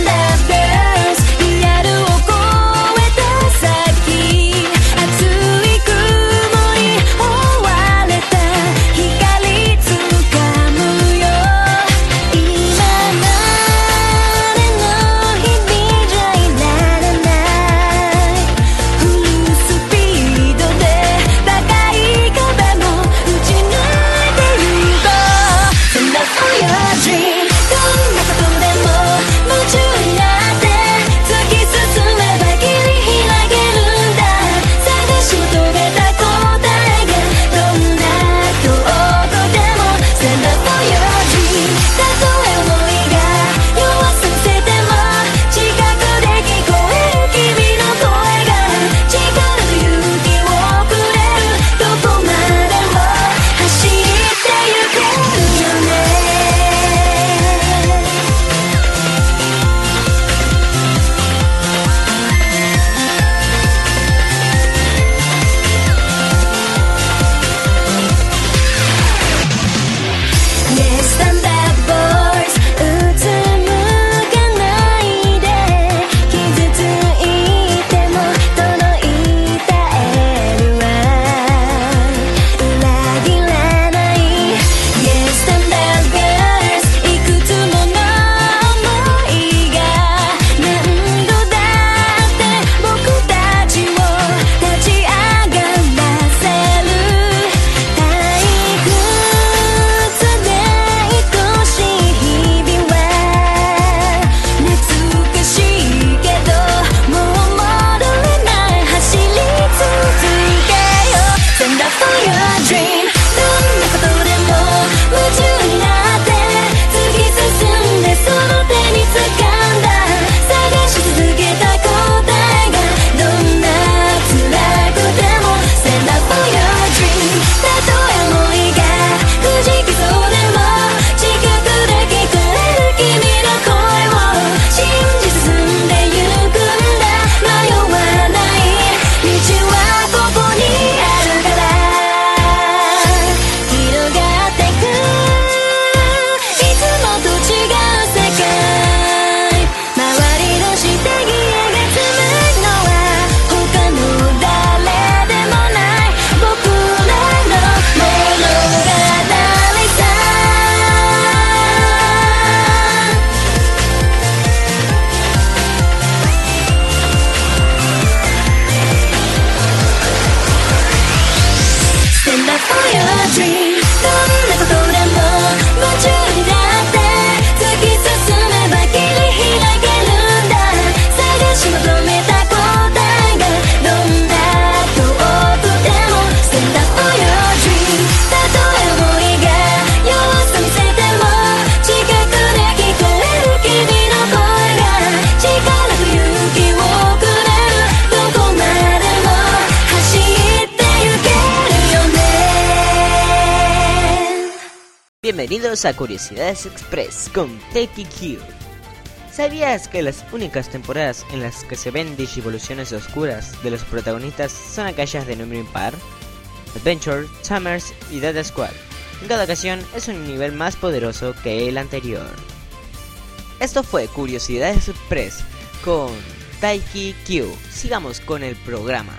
Bienvenidos a Curiosidades Express con TQQ. ¿Sabías que las únicas temporadas en las que se ven digivoluciones oscuras de los protagonistas son aquellas de número impar? Adventure, Summers y Dead Squad. En cada ocasión es un nivel más poderoso que el anterior. Esto fue Curiosidades Express con Taiki Q. Sigamos con el programa.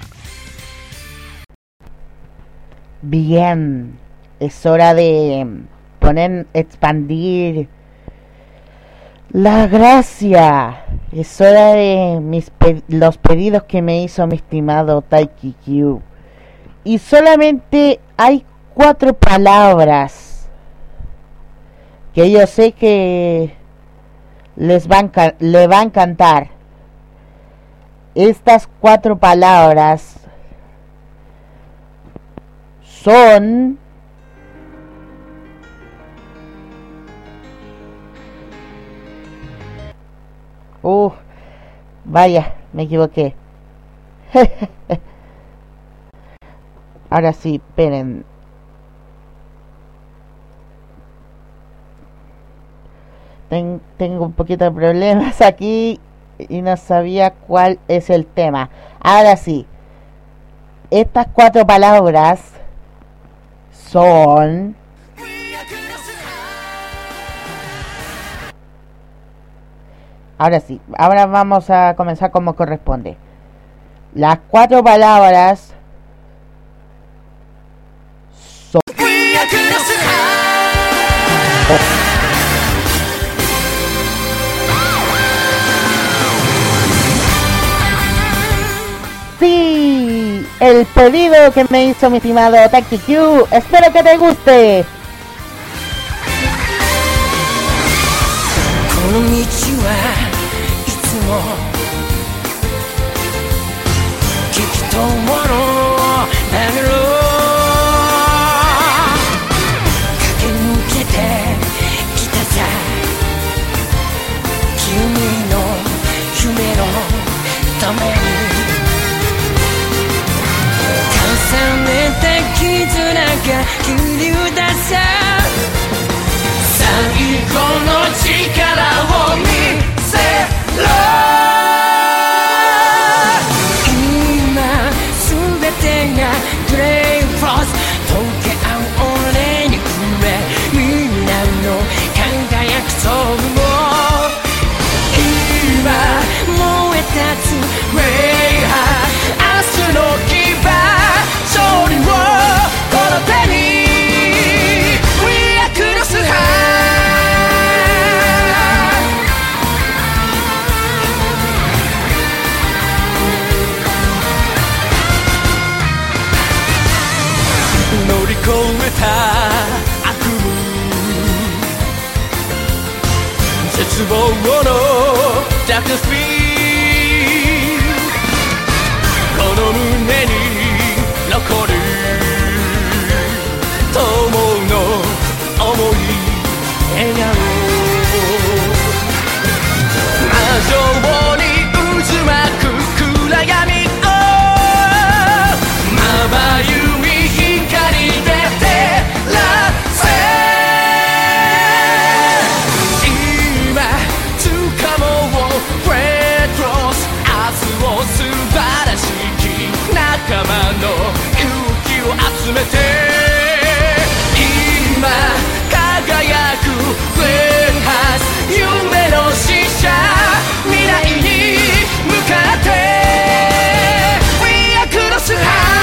Bien, es hora de expandir la gracia. Es hora de los pedidos que me hizo mi estimado Taiki Q. Y solamente hay 4 palabras que yo sé que le va a encantar. Estas 4 palabras son vaya, me equivoqué. Ahora sí, esperen. Tengo un poquito de problemas aquí y no sabía cuál es el tema. Ahora sí, estas 4 palabras son ahora vamos a comenzar como corresponde. Las 4 palabras son sí, el pedido que me hizo mi estimado Taiki Q. Espero que te guste. この道はいつも激闘のだけど駆け抜けてきたさ君の夢のために重ねた絆が切り出さ最後の力を見せろ今すべてがグレイフロス溶け合う俺にくれみんなの輝くソウルを今燃え立つレイハー明日の牙勝利をこの手にWe are Cross High乗り越えた悪夢絶望のダークスピーこの胸に残る友の想い笑顔魔女に渦巻く暗闇をまばゆみ光で照らせ今掴もうフレッドロス明日を素晴らしき仲間の勇気を集めて今輝くフレンハス夢の使者未来に向かって We are Cross High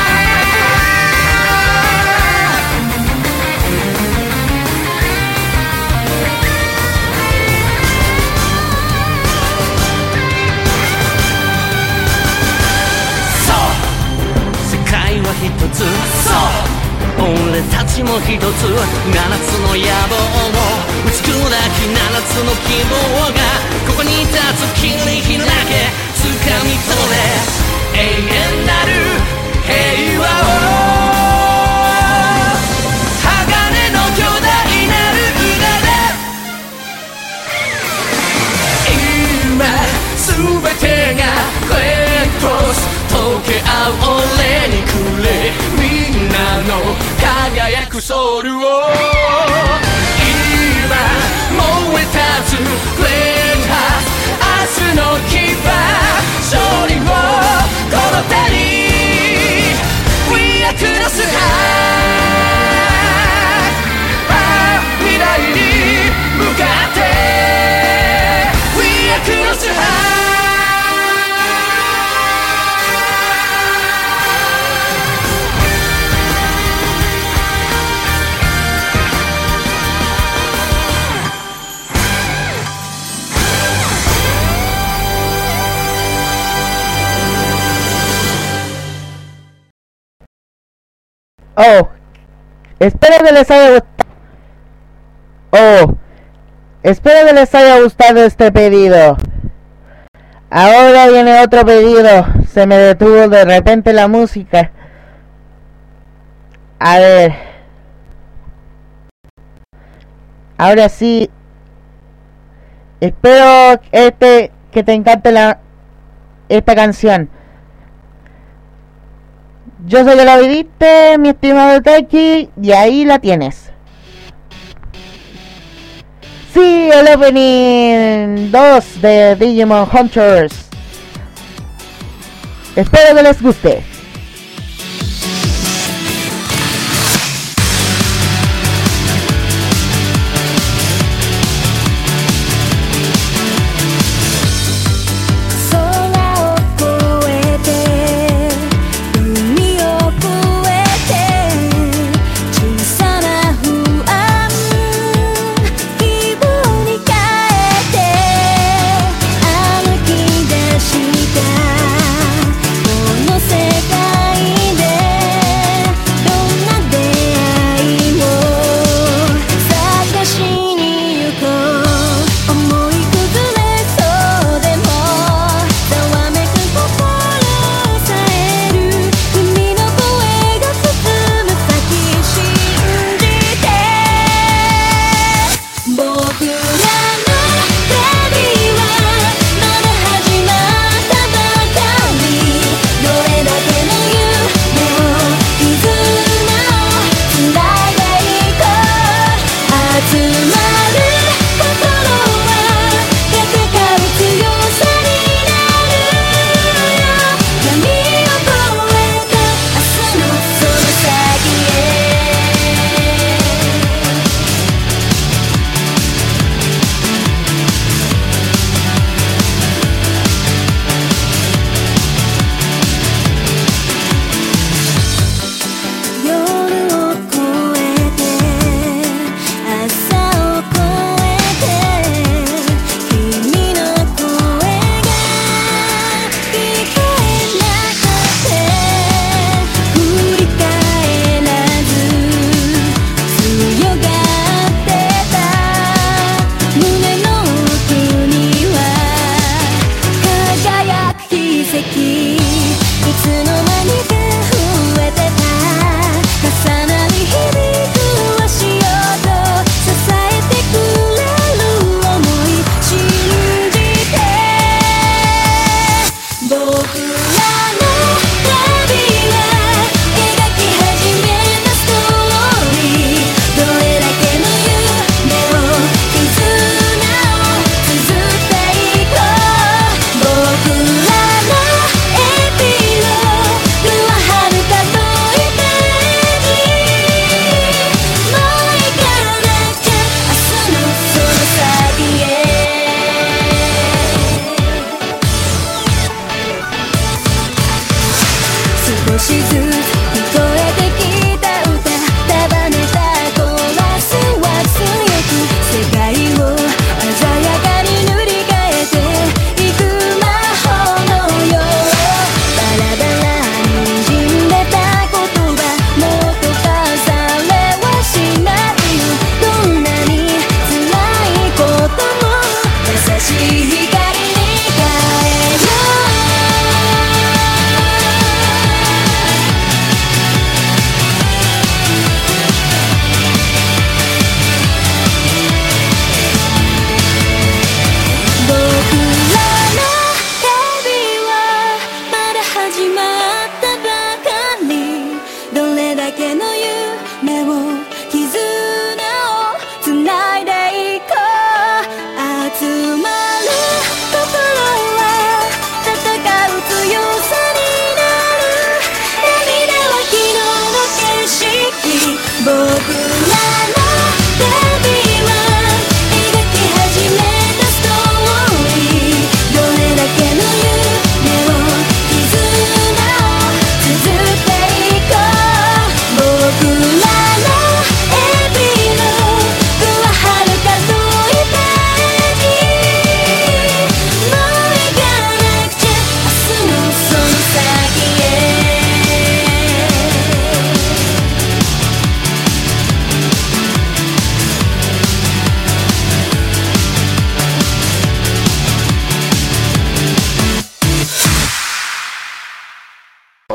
そう世界は一つそう俺たちも一つ七つの野望も打ち砕き七つの希望がここに立つ切り開け掴み取れ永遠なる平和を鋼の巨大なる腕で今全てがクレットス溶け合う俺にくれみんなの輝くソウルを Oh, espero que les haya gustado. Oh, espero que les haya gustado este pedido. Ahora viene otro pedido. Se me detuvo de repente la música. A ver. Ahora sí. Espero que te encante esta canción. Yo soy el Avidiste, mi estimado Taki, y ahí la tienes. Sí, el opening 2 de Digimon Hunters. Espero que les guste.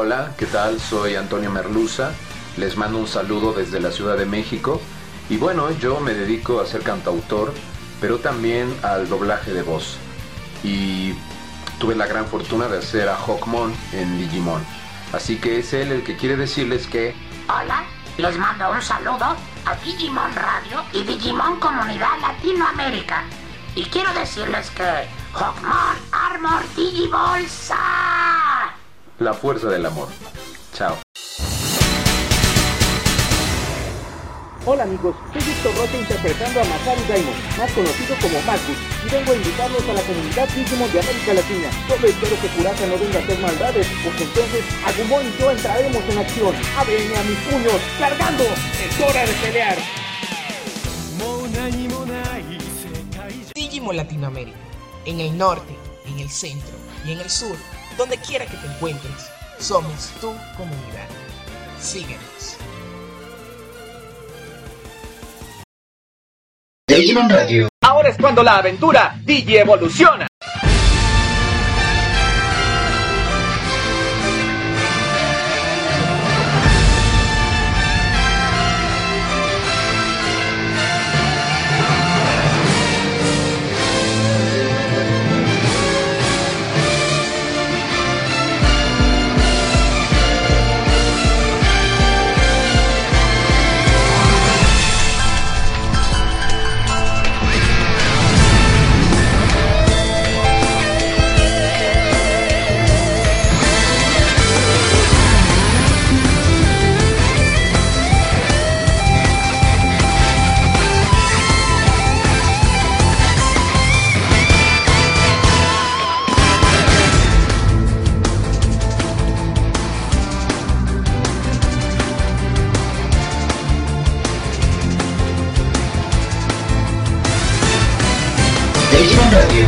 Hola, ¿qué tal? Soy Antonio Merluza, les mando un saludo desde la Ciudad de México y bueno, yo me dedico a ser cantautor, pero también al doblaje de voz y tuve la gran fortuna de hacer a Hawkmon en Digimon, así que es él el que quiere decirles que... Hola, les mando un saludo a Digimon Radio y Digimon Comunidad Latinoamérica y quiero decirles que Hawkmon Armor Digibolsa. La fuerza del amor. Chao. Hola amigos, soy Víctor Rocha interpretando a Masaru Daimon, más conocido como Marcus, y vengo a invitarlos a la comunidad Digimon de América Latina. Solo espero que Kurata no venga a hacer maldades, porque entonces Agumon y yo entraremos en acción. ¡Ábrenme a mis puños! ¡Cargando! ¡Es hora de pelear! Digimon Latinoamérica, en el norte, en el centro y en el sur, donde quiera que te encuentres, somos tu comunidad. Síguenos. Digimon Radio. Ahora es cuando la aventura Digi evoluciona. Digimon Radio.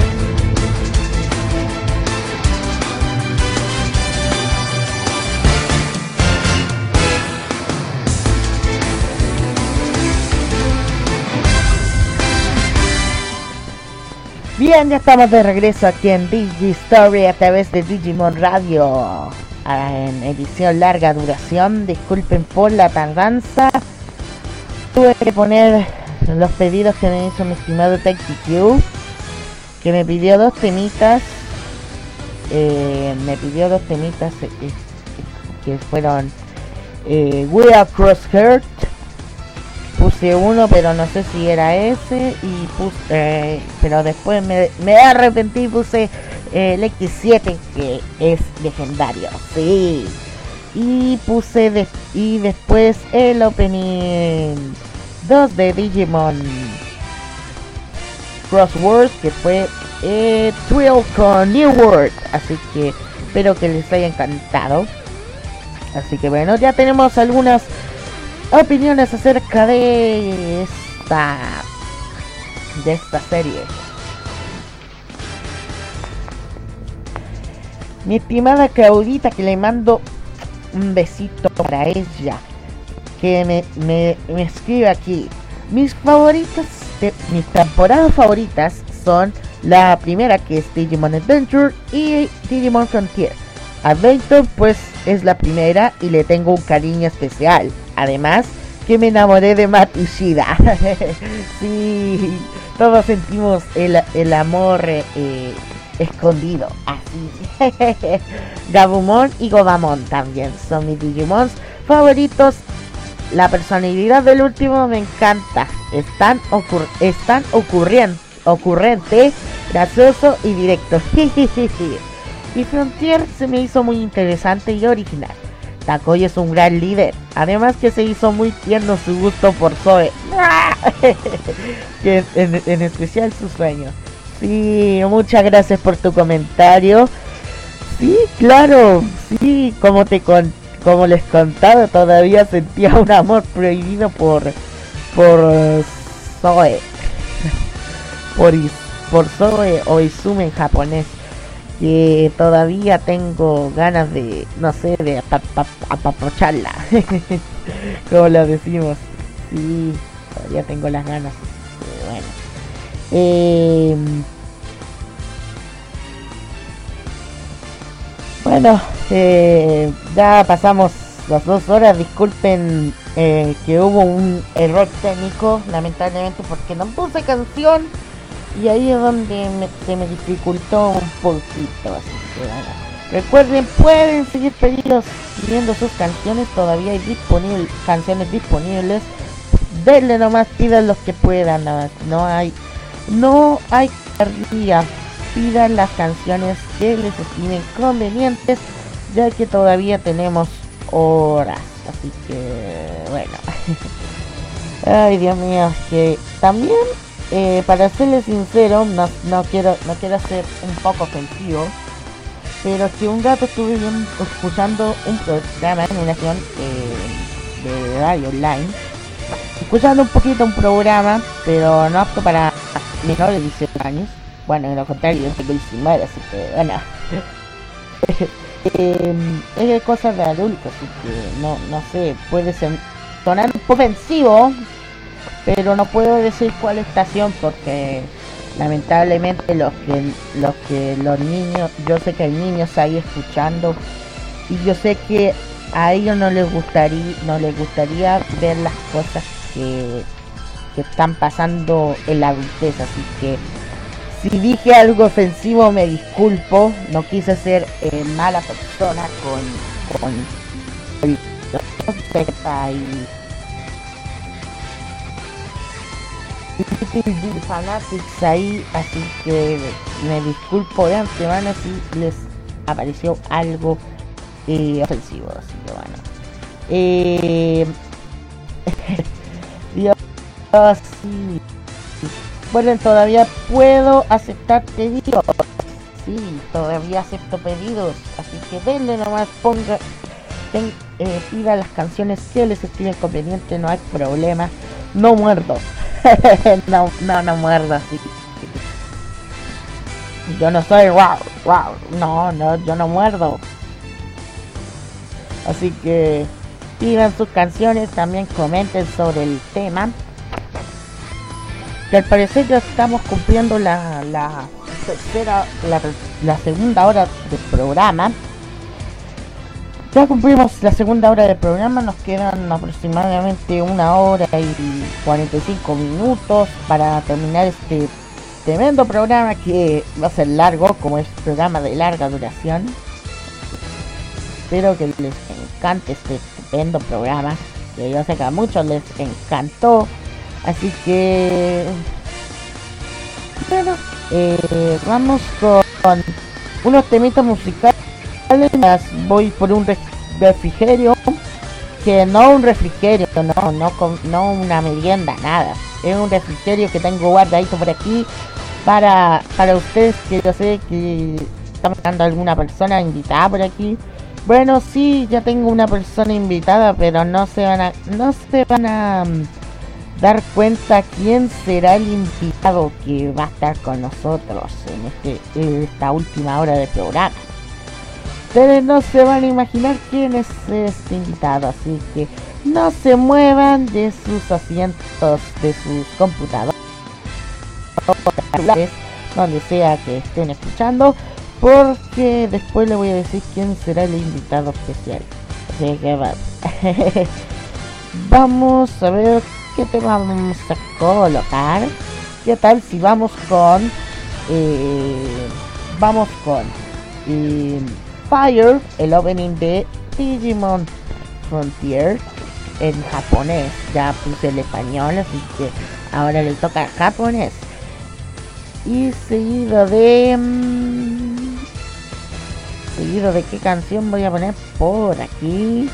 Bien, ya estamos de regreso aquí en Digi Story a través de Digimon Radio, en edición larga duración. Disculpen por la tardanza, tuve que poner los pedidos que me hizo mi estimado TechQ, que me pidió dos temitas, que fueron We Are Crossheart. Puse uno, pero no sé si era ese, y puse, pero después me arrepentí y puse el X7, que es legendario, sí. Y puse y después el opening 2 de Digimon Crosswords, que fue Thrill con New World. Así que espero que les haya encantado. Así que bueno, ya tenemos algunas opiniones acerca de esta serie. Mi estimada Claudita, que le mando un besito para ella, que me escribe aquí: mis temporadas favoritas son la primera, que es Digimon Adventure, y Digimon Frontier. Adventure pues es la primera y le tengo un cariño especial. Además que me enamoré de Matt Ishida. Sí, todos sentimos el amor escondido, así. Gabumon y Godamon también son mis Digimons favoritos. La personalidad del último me encanta. Es tan ocurrente, gracioso y directo. Y Frontier se me hizo muy interesante y original. Takoya es un gran líder. Además que se hizo muy tierno su gusto por Zoe. Que en especial su sueño. Sí, muchas gracias por tu comentario. Sí, claro. Sí, como les contaba, todavía sentía un amor prohibido por Zoe. Por Zoe o Izume en japonés. Que todavía tengo ganas de, no sé, de apapocharla. Como lo decimos. Sí, todavía tengo las ganas. Bueno. Bueno, ya pasamos las 2 horas. Disculpen que hubo un error técnico, lamentablemente, porque no puse canción y ahí es donde se me dificultó un poquito. Así que bueno, recuerden, pueden seguir pidiendo sus canciones, todavía hay canciones disponibles. Denle nomás, pidan los que puedan, no hay carrilla. Pidan las canciones que les estimen convenientes, ya que todavía tenemos horas. Así que bueno. Ay, Dios mío, que también para serles sincero, no quiero ser un poco ofensivo, pero que un rato estuve escuchando un programa en una estación de radio online, escuchando un poquito un programa, pero no apto para menores de 18 años. Bueno, en lo contrario, yo tengo 19, así que bueno. Es cosa de adultos, así que no sé, puede sonar un poco ofensivo, pero no puedo decir cuál estación porque lamentablemente los niños, yo sé que hay niños ahí escuchando y yo sé que a ellos no les gustaría ver las cosas que están pasando en la adultez, así que si dije algo ofensivo me disculpo, no quise ser mala persona con el Fanatics ahí, así que me disculpo de antemano si les apareció algo ofensivo, así que bueno. Dios, sí. Bueno, todavía puedo aceptar pedidos. Sí, todavía acepto pedidos. Así que denle nomás, pida las canciones que les estimen conveniente, no hay problema. No muerdo. no muerdo así. Yo no soy wow. No, yo no muerdo. Así que pidan sus canciones, también comenten sobre el tema. Que al parecer ya estamos cumpliendo la segunda hora del programa. Ya cumplimos la segunda hora del programa, nos quedan aproximadamente 1 hora y 45 minutos para terminar este tremendo programa que va a ser largo, como es programa de larga duración. Espero que les encante este estupendo programa, que yo sé que a muchos les encantó. Así que bueno, vamos con unos temitas musicales. Voy por un refrigerio, que no un refrigerio, no una merienda, nada. Es un refrigerio que tengo guardadito por aquí para ustedes, que yo sé que están buscando alguna persona invitada por aquí. Bueno, sí, ya tengo una persona invitada, pero no se van a dar cuenta quién será el invitado que va a estar con nosotros en esta última hora del programa. Ustedes no se van a imaginar quién es este invitado, así que no se muevan de sus asientos, de sus computadores, donde sea que estén escuchando, porque después les voy a decir quién será el invitado especial. Así que vamos a ver qué tema vamos a colocar. ¿Qué tal si vamos con Fire, el opening de Digimon Frontier en japonés? Ya puse el español, así que ahora le toca japonés. Y seguido de qué canción voy a poner por aquí.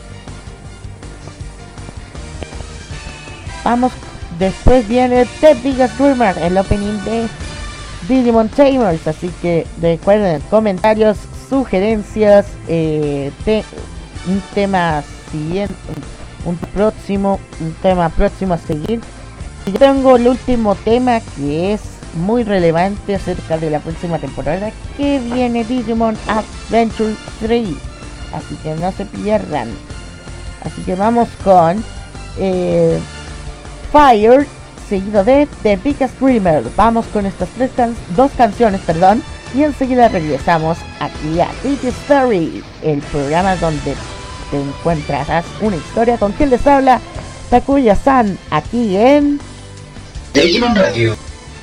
Vamos, después viene The Biggest Dreamer, el opening de Digimon Tamers. Así que recuerden, comentarios, sugerencias, un tema siguiente, un tema próximo a seguir. Y yo tengo el último tema que es muy relevante acerca de la próxima temporada que viene, Digimon Adventure 3. Así que no se pierdan. Así que vamos con Fire, seguido de The Biggest Dreamer. Vamos con estas dos canciones, y enseguida regresamos aquí a Digi Story, el programa donde te encontrarás una historia. Con quien les habla Takuya-san, aquí en Digimon Radio.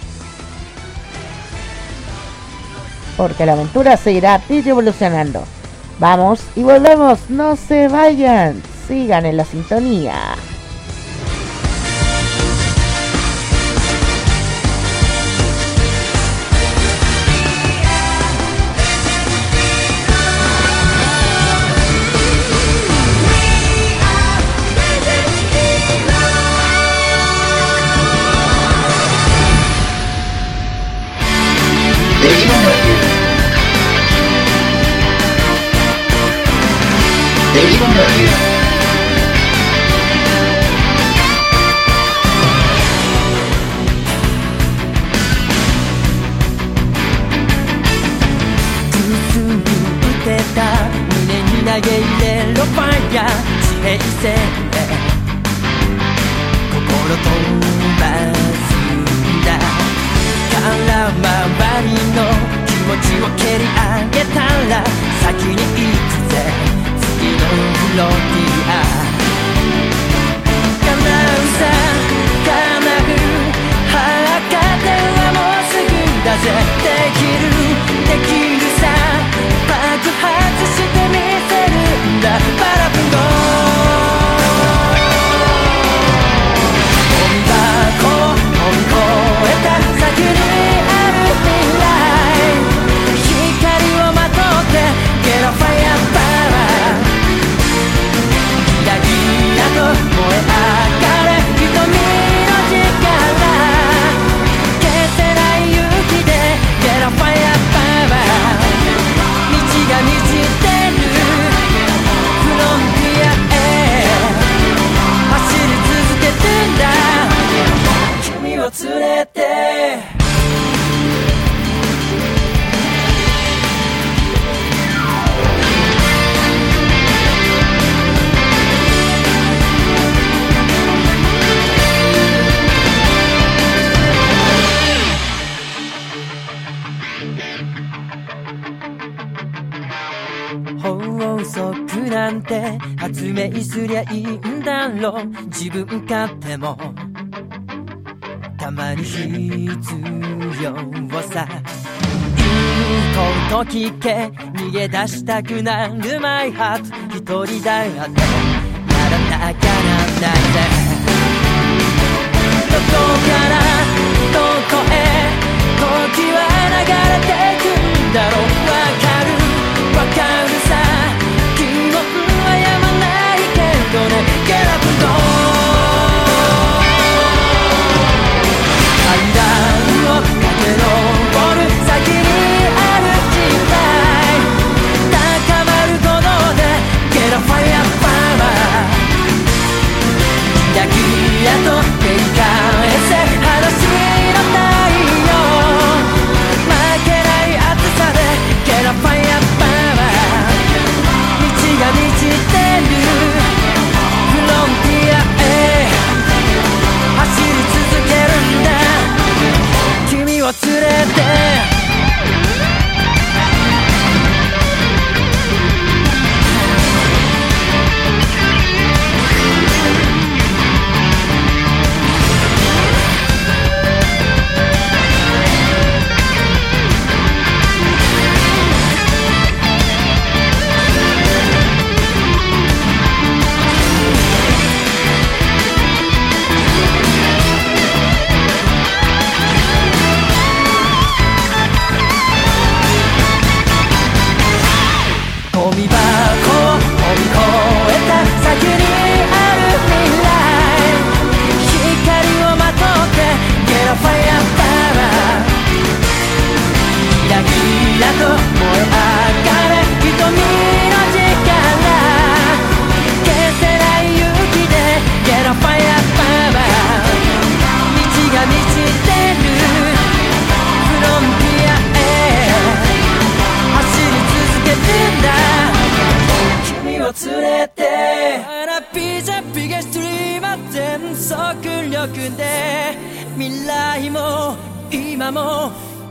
Porque la aventura seguirá evolucionando. Vamos y volvemos, no se vayan, sigan en la sintonía. Digimon Radio. 自分勝手もたまに必要さ言うこと聞け逃げ出したくなるマイハート一人だってやらなきゃなんないぜどこからどこへ時は流れてくんだろうわかるさ気温はやまないけどねGet up and go階段を駆け上る先に歩きたい高まる鼓動で Get a fire power キラキラと照り返せ裸足の太陽負けない熱さで Get a fire power 道が満ちてるフロンティアへ走り続けるんだ君を連れて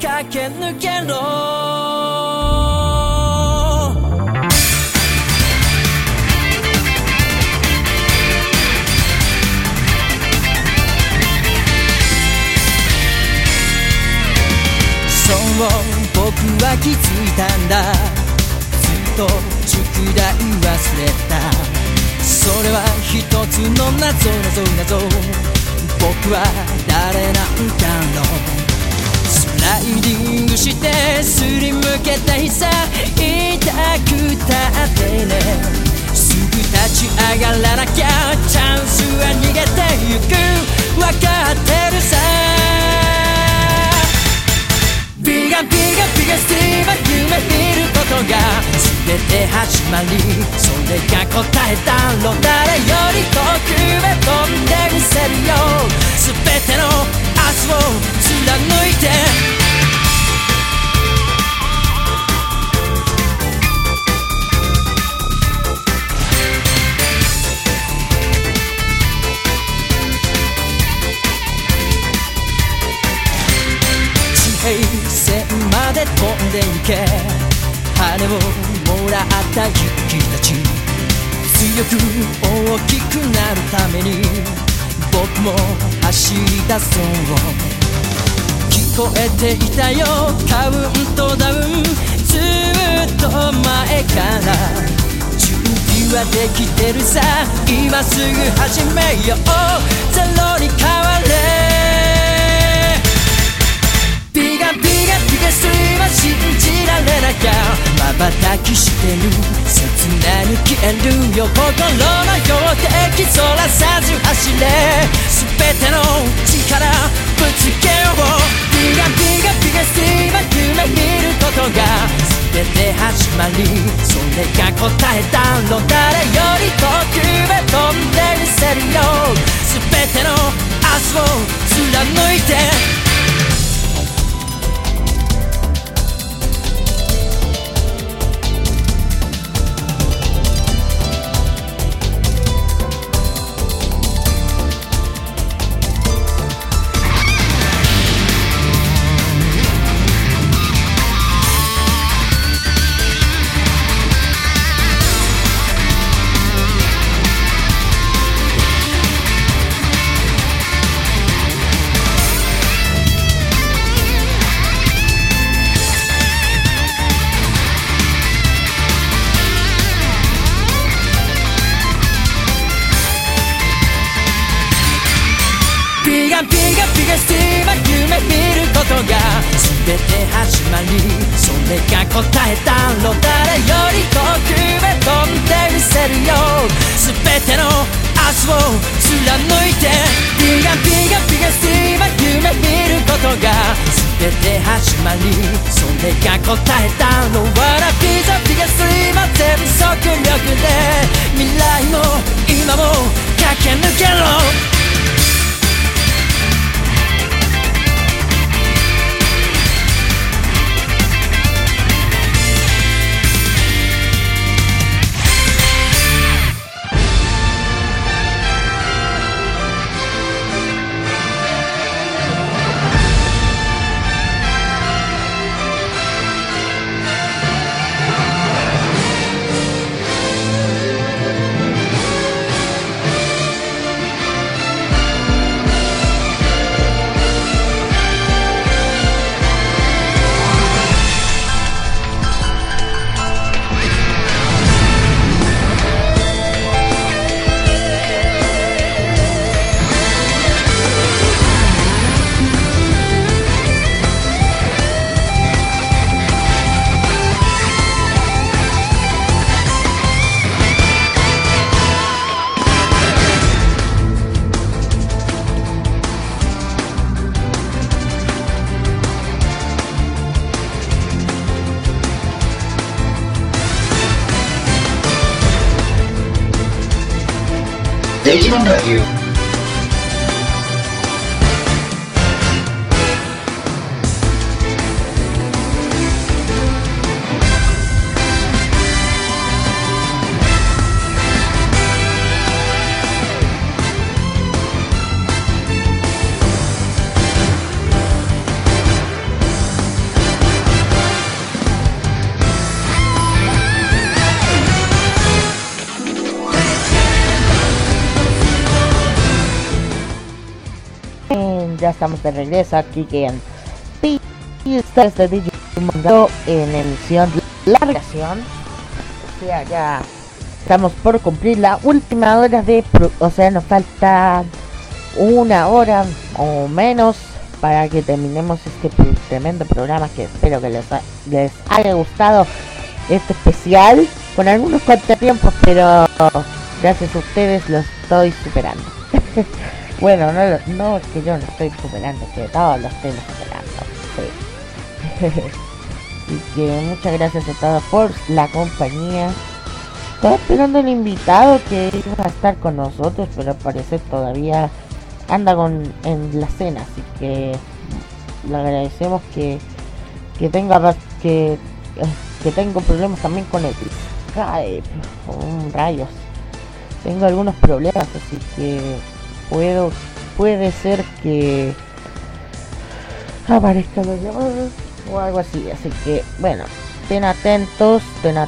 駆け抜けろそう僕は気づいたんだずっと宿題忘れたそれは一つの謎僕は誰なんだろうスライディングしてすりむけた日さ痛くたってねすぐ立ち上がらなきゃチャンスは逃げてゆくわかってるさビガスティーは夢見ることが全て始まりそれが答えだろう誰より遠くへ飛んでみせるよ全ての明日を貫いて平線まで飛んでいけ羽をもらった勇気たち強く大きくなるために僕も走り出そう聞こえていたよカウントダウンずっと前から準備はできてるさ今すぐ始めようゼロに変われビガスは信じられなきゃ瞬きしてる切なに消えるよ心の標的そらさず走れ全ての力ぶつけようビガスは夢見ることが全て始まりそれが答えだろう誰より遠くへ飛んでみせるよ全ての明日を貫いてビガスティーは夢見ることが全て始まりそれが答えだろう誰より遠くへ飛んでみせるよ全ての明日を貫いてビガスティーは夢見ることが全て始まりそれが答えだろう Wanna be the biggest dream は全速力で未来も今も駆け抜けろ Digimon Radio. ya estamos de regreso aquí en Pistas de Digimon en emisión largación. O sea, ya estamos por cumplir la última hora de o sea, nos falta una hora o menos para que terminemos este tremendo programa, que espero que les haya gustado este especial con algunos contratiempos, pero gracias a ustedes lo estoy superando. Bueno, no es que yo no estoy superando, es que todos lo estoy superando, sí. Así que muchas gracias a todos por la compañía. Estaba esperando el invitado que iba a estar con nosotros, pero al parecer todavía anda en la cena, así que le agradecemos que tengo problemas también con el Skype. Rayos, tengo algunos problemas, así que puede ser que aparezca la llamada o algo así, así que bueno, estén atentos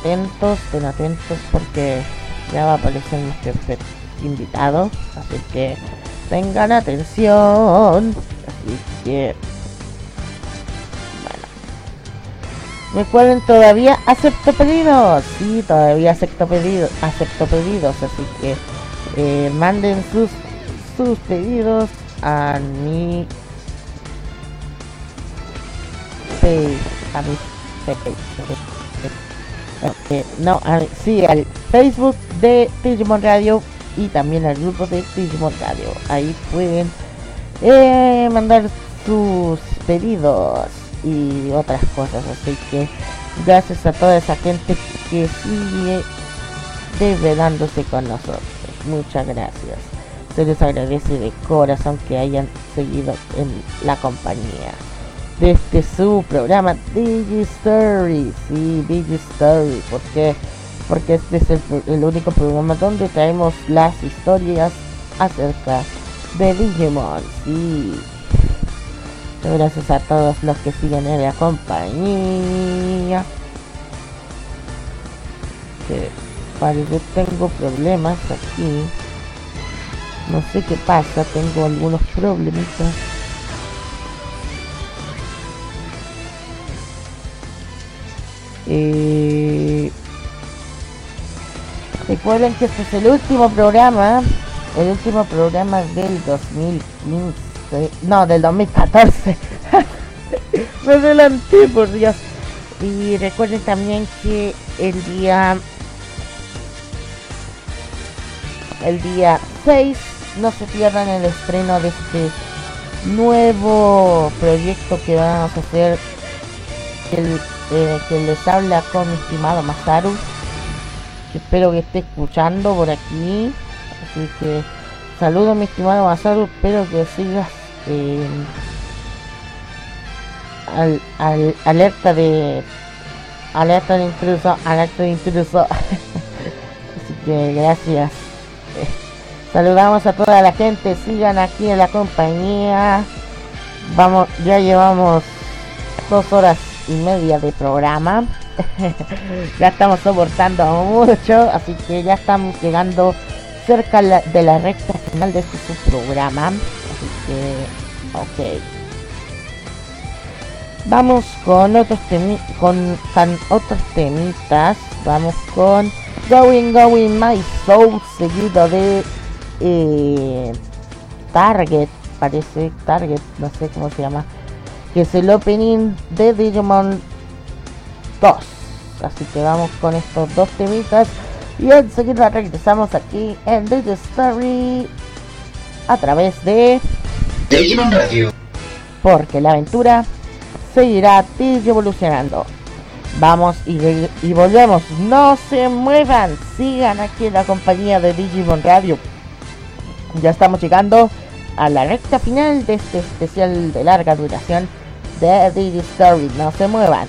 porque ya va a aparecer nuestro invitado, así que tengan atención. Así que bueno, recuerden, todavía acepto pedidos. Sí, todavía acepto pedidos, así que manden sus pedidos a mi al Facebook de Digimon Radio y también al grupo de Digimon Radio. Ahí pueden mandar sus pedidos y otras cosas, así que gracias a toda esa gente que sigue desvelándose con nosotros, muchas gracias, se les agradece de corazón que hayan seguido en la compañía de este su programa DigiStory. Sí, DigiStory, porque este es el único programa donde traemos las historias acerca de Digimon. Sí, gracias a todos los que siguen en la compañía. Que parece que tengo problemas aquí, no sé qué pasa, tengo algunos problemitas. Recuerden que este es el último programa del 2015, no, del 2014. Me adelanté, por Dios. Y recuerden también que el día 6 no se pierdan el estreno de este nuevo proyecto que vamos a hacer, que les habla con mi estimado Masaru, que espero que esté escuchando por aquí. Así que saludo, mi estimado Masaru, espero que sigas alerta de intruso. Así que gracias. Saludamos a toda la gente, sigan aquí en la compañía. Vamos, ya llevamos 2 horas y media de programa. Ya estamos soportando mucho, así que ya estamos llegando cerca de la recta final de este subprograma. Así que ok, vamos con otros temitas. Vamos con Going My Soul, seguido de Target, no sé cómo se llama, que es el opening de Digimon 2. Así que vamos con estos 2 temitas y enseguida regresamos aquí en DigiStory a través de Digimon Radio, porque la aventura seguirá evolucionando. Vamos y volvemos, no se muevan, sigan aquí en la compañía de Digimon Radio. Ya estamos llegando a la recta final de este especial de larga duración de DigiStory, no se muevan.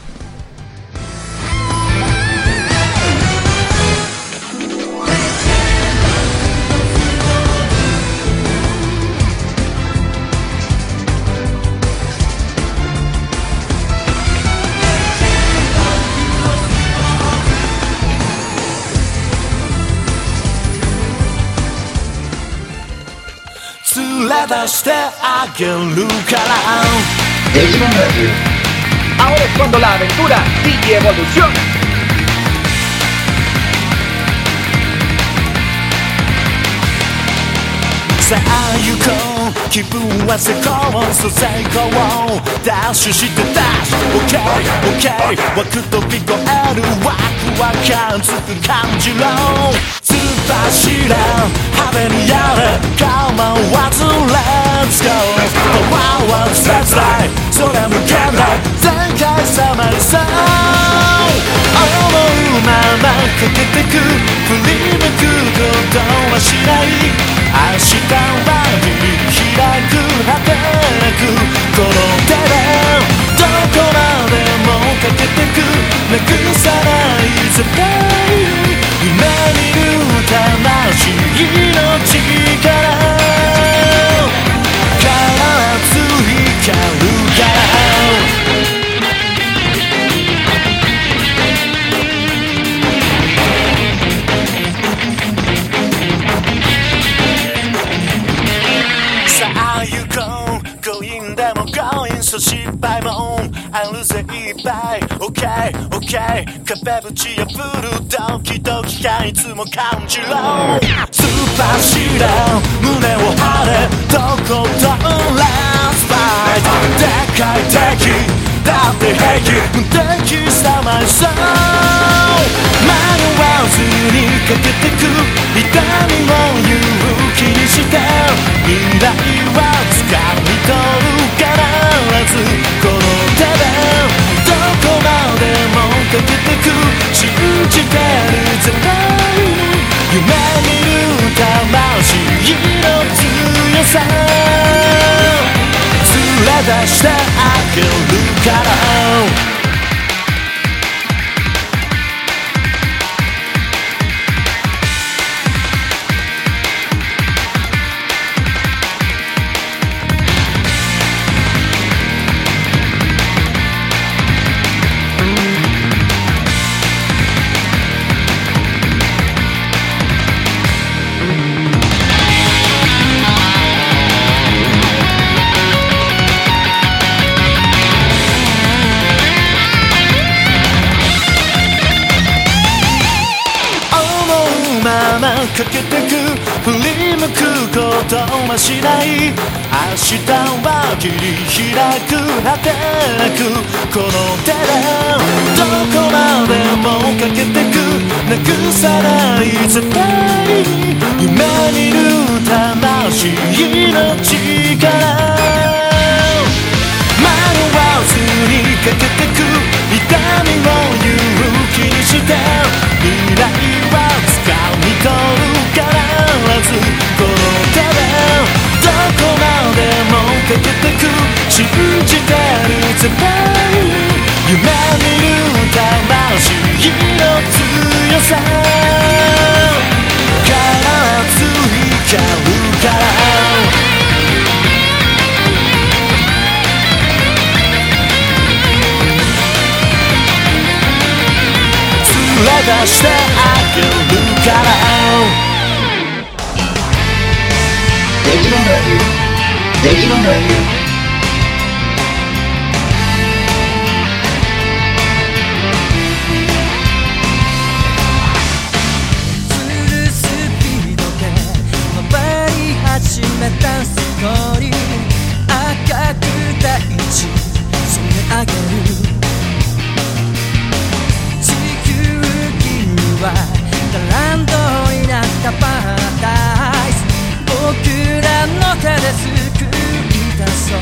出してあげるから Digimon Radio. Ahora es cuando la aventura Digi evoluciona. さあ行こう気分は成功そう成功ダッシュしてダッシュ OKOK 枠飛び越えるワクワク感つく感じろ突っ走れ派手にやれ構わず Let's go パワーは絶大それ無限大全開さまりそう思うままかけてく振り向くことはしない明日は切り開く果てなくこの手でどこまでもかけてくなくさない絶対夢見る魂の力からつ光るから失敗もあるぜいっぱい OKOK 壁ぶち破るドキドキ感いつも感じろ突っ走れ胸を張れとことん Let's fight でかい敵だって平気無敵さまいそう迷わずにかけてく痛みも勇気にして未来は掴み取るからこの手でどこまでもかけてく信じてる絶対夢見る魂の強さ連れ出してあげるからかけてく振り向くことはしない明日は切り開く果てなくこの手でどこまでもかけてくなくさない絶対夢見る魂の力迷わずにかけてく痛みも勇気にして未来は掴み取るからずこの手でどこまでもかけてく信じてる絶対夢見る魂の強さからつ光るから連れ出してあげるから Digimon Radio. Digimon Radio. 始めたストーリー赤く大地染め上げる地球儀にはランドになったパラダイス僕らの手で救い出そう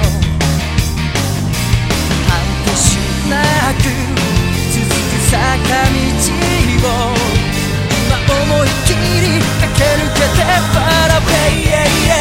果てしなく続く坂道を今思い切り駆け抜けてパラベイ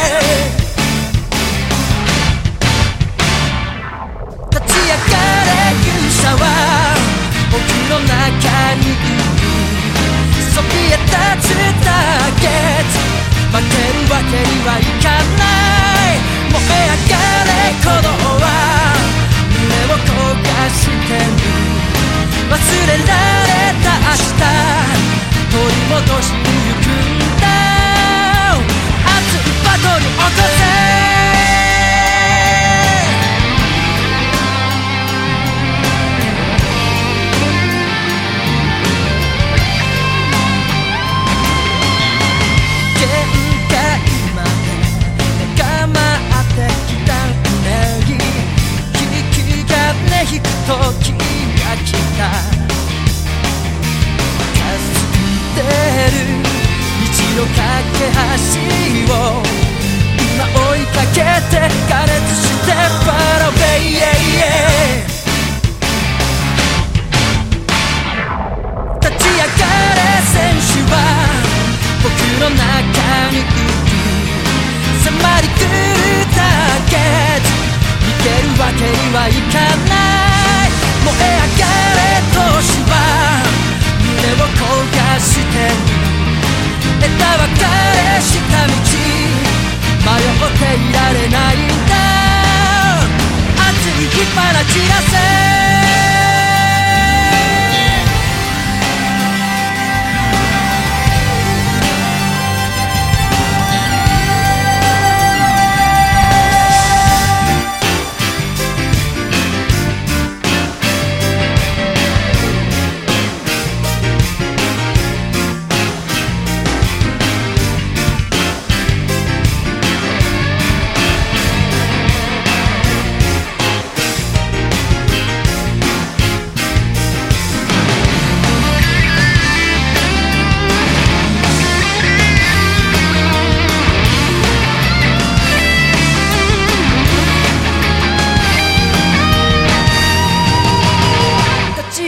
立ち上がれ勇者は僕の中にいるそびえ立つターゲット負けるわけにはいかない燃え上がれ鼓動は胸を焦がしてる忘れられた明日取り戻しに行くんだ熱いバトル起こせ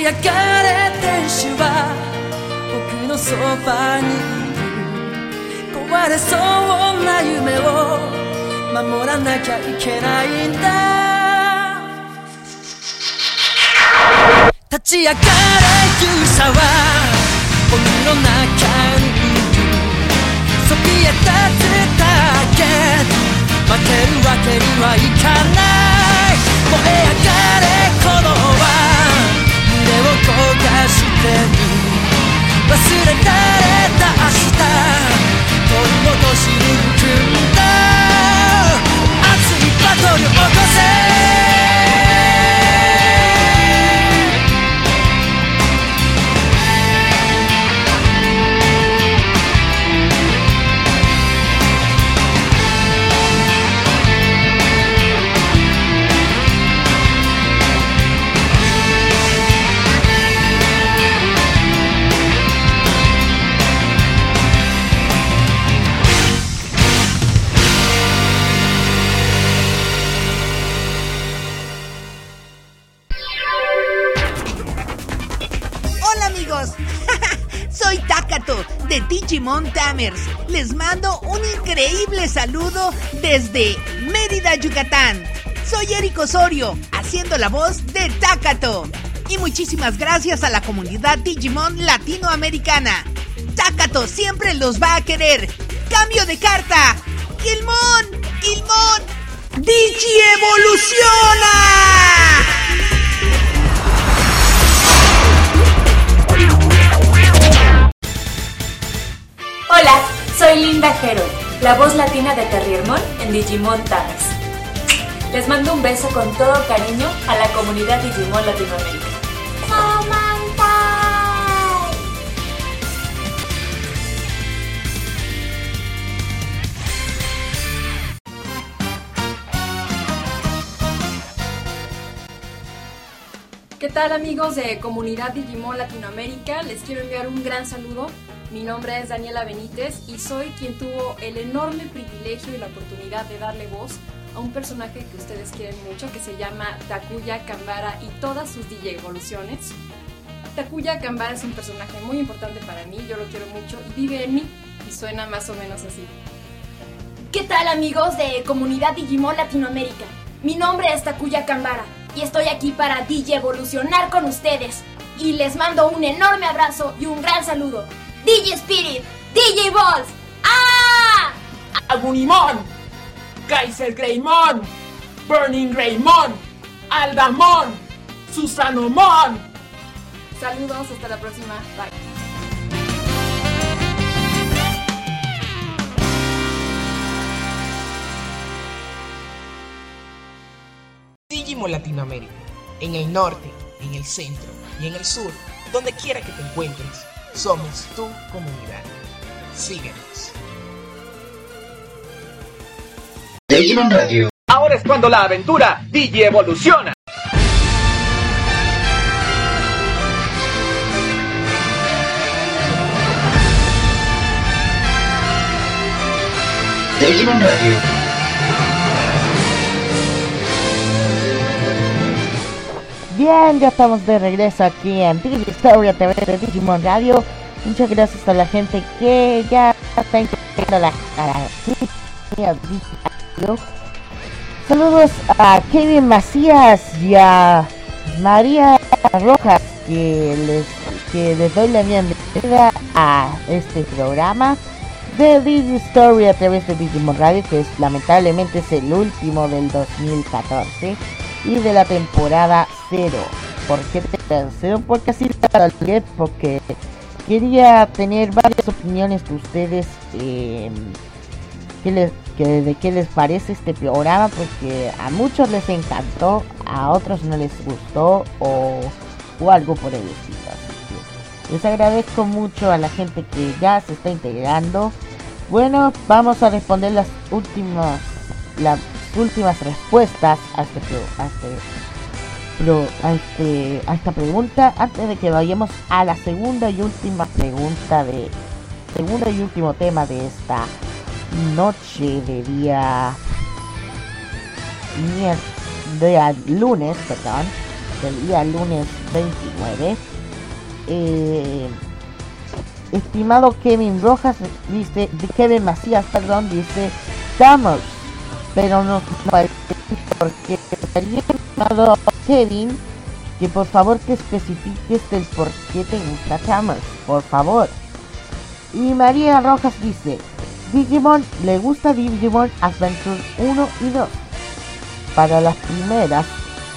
ち上がれ天使は僕のそばにいる。壊れそうな夢を守らなきゃいけないんだ。立ち上がれ勇者は僕の中にいる。そびえ立つだけ負けるわけにはいかない。燃え上がれ鼓動は胸を焦がしてる。忘れられた明日取り戻しに行くんだ。熱いバトル起こせ。 Soy Takato de Digimon Tamers. Les mando un increíble saludo desde Mérida, Yucatán. Soy Eric Osorio, haciendo la voz de Takato. Y muchísimas gracias a la comunidad Digimon latinoamericana. Takato siempre los va a querer. ¡Cambio de carta! ¡Gilmon! ¡Digi evoluciona! Hola, soy Linda Hero, la voz latina de Terriermon en Digimon Tamers. Les mando un beso con todo cariño a la comunidad Digimon Latinoamérica. ¿Qué tal, amigos de Comunidad Digimon Latinoamérica? Les quiero enviar un gran saludo. Mi nombre es Daniela Benítez y soy quien tuvo el enorme privilegio y la oportunidad de darle voz a un personaje que ustedes quieren mucho, que se llama Takuya Kambara y todas sus DJ evoluciones. Takuya Kambara es un personaje muy importante para mí, yo lo quiero mucho y vive en mí, y suena más o menos así. ¿Qué tal, amigos de Comunidad Digimon Latinoamérica? Mi nombre es Takuya Kambara y estoy aquí para DJ evolucionar con ustedes. Y les mando un enorme abrazo y un gran saludo. DJ Spirit, DJ Balls, ¡ah! Agunimon, Kaiser Greymon, Burning Greymon, Aldamon, Susanomon. Saludos, hasta la próxima, bye. Digimon Latinoamérica, en el norte, en el centro y en el sur, donde quiera que te encuentres, somos tu comunidad. Síguenos. Digimon Radio. Ahora es cuando la aventura Digi evoluciona. Digimon Radio. Bien, ya estamos de regreso aquí en Digi Story a través de Digimon Radio. Muchas gracias a la gente que ya está integrando a la radio. Saludos a Kevin Macías y a María Rojas, que les doy la bienvenida a este programa de Digi Story a través de Digimon Radio, que lamentablemente es el último del 2014 y de la temporada 0. ¿Por qué temporada 0? Porque así porque quería tener varias opiniones de ustedes de qué les parece este programa, porque a muchos les encantó, a otros no les gustó o algo por el estilo. Así que les agradezco mucho a la gente que ya se está integrando. Bueno, vamos a responder las últimas respuestas a esta pregunta, antes de que vayamos a la segunda y última pregunta segundo y último tema de esta noche de día lunes, perdón. del día lunes 29. Estimado Kevin Rojas dice, Kevin Macías, perdón, dice Tamers, pero no parece porque estaría estimado Kevin que por favor que especifiques el por qué te gusta Tamers, por favor. Y María Rojas dice, Digimon, le gusta Digimon Adventure 1 y 2. Para las primeras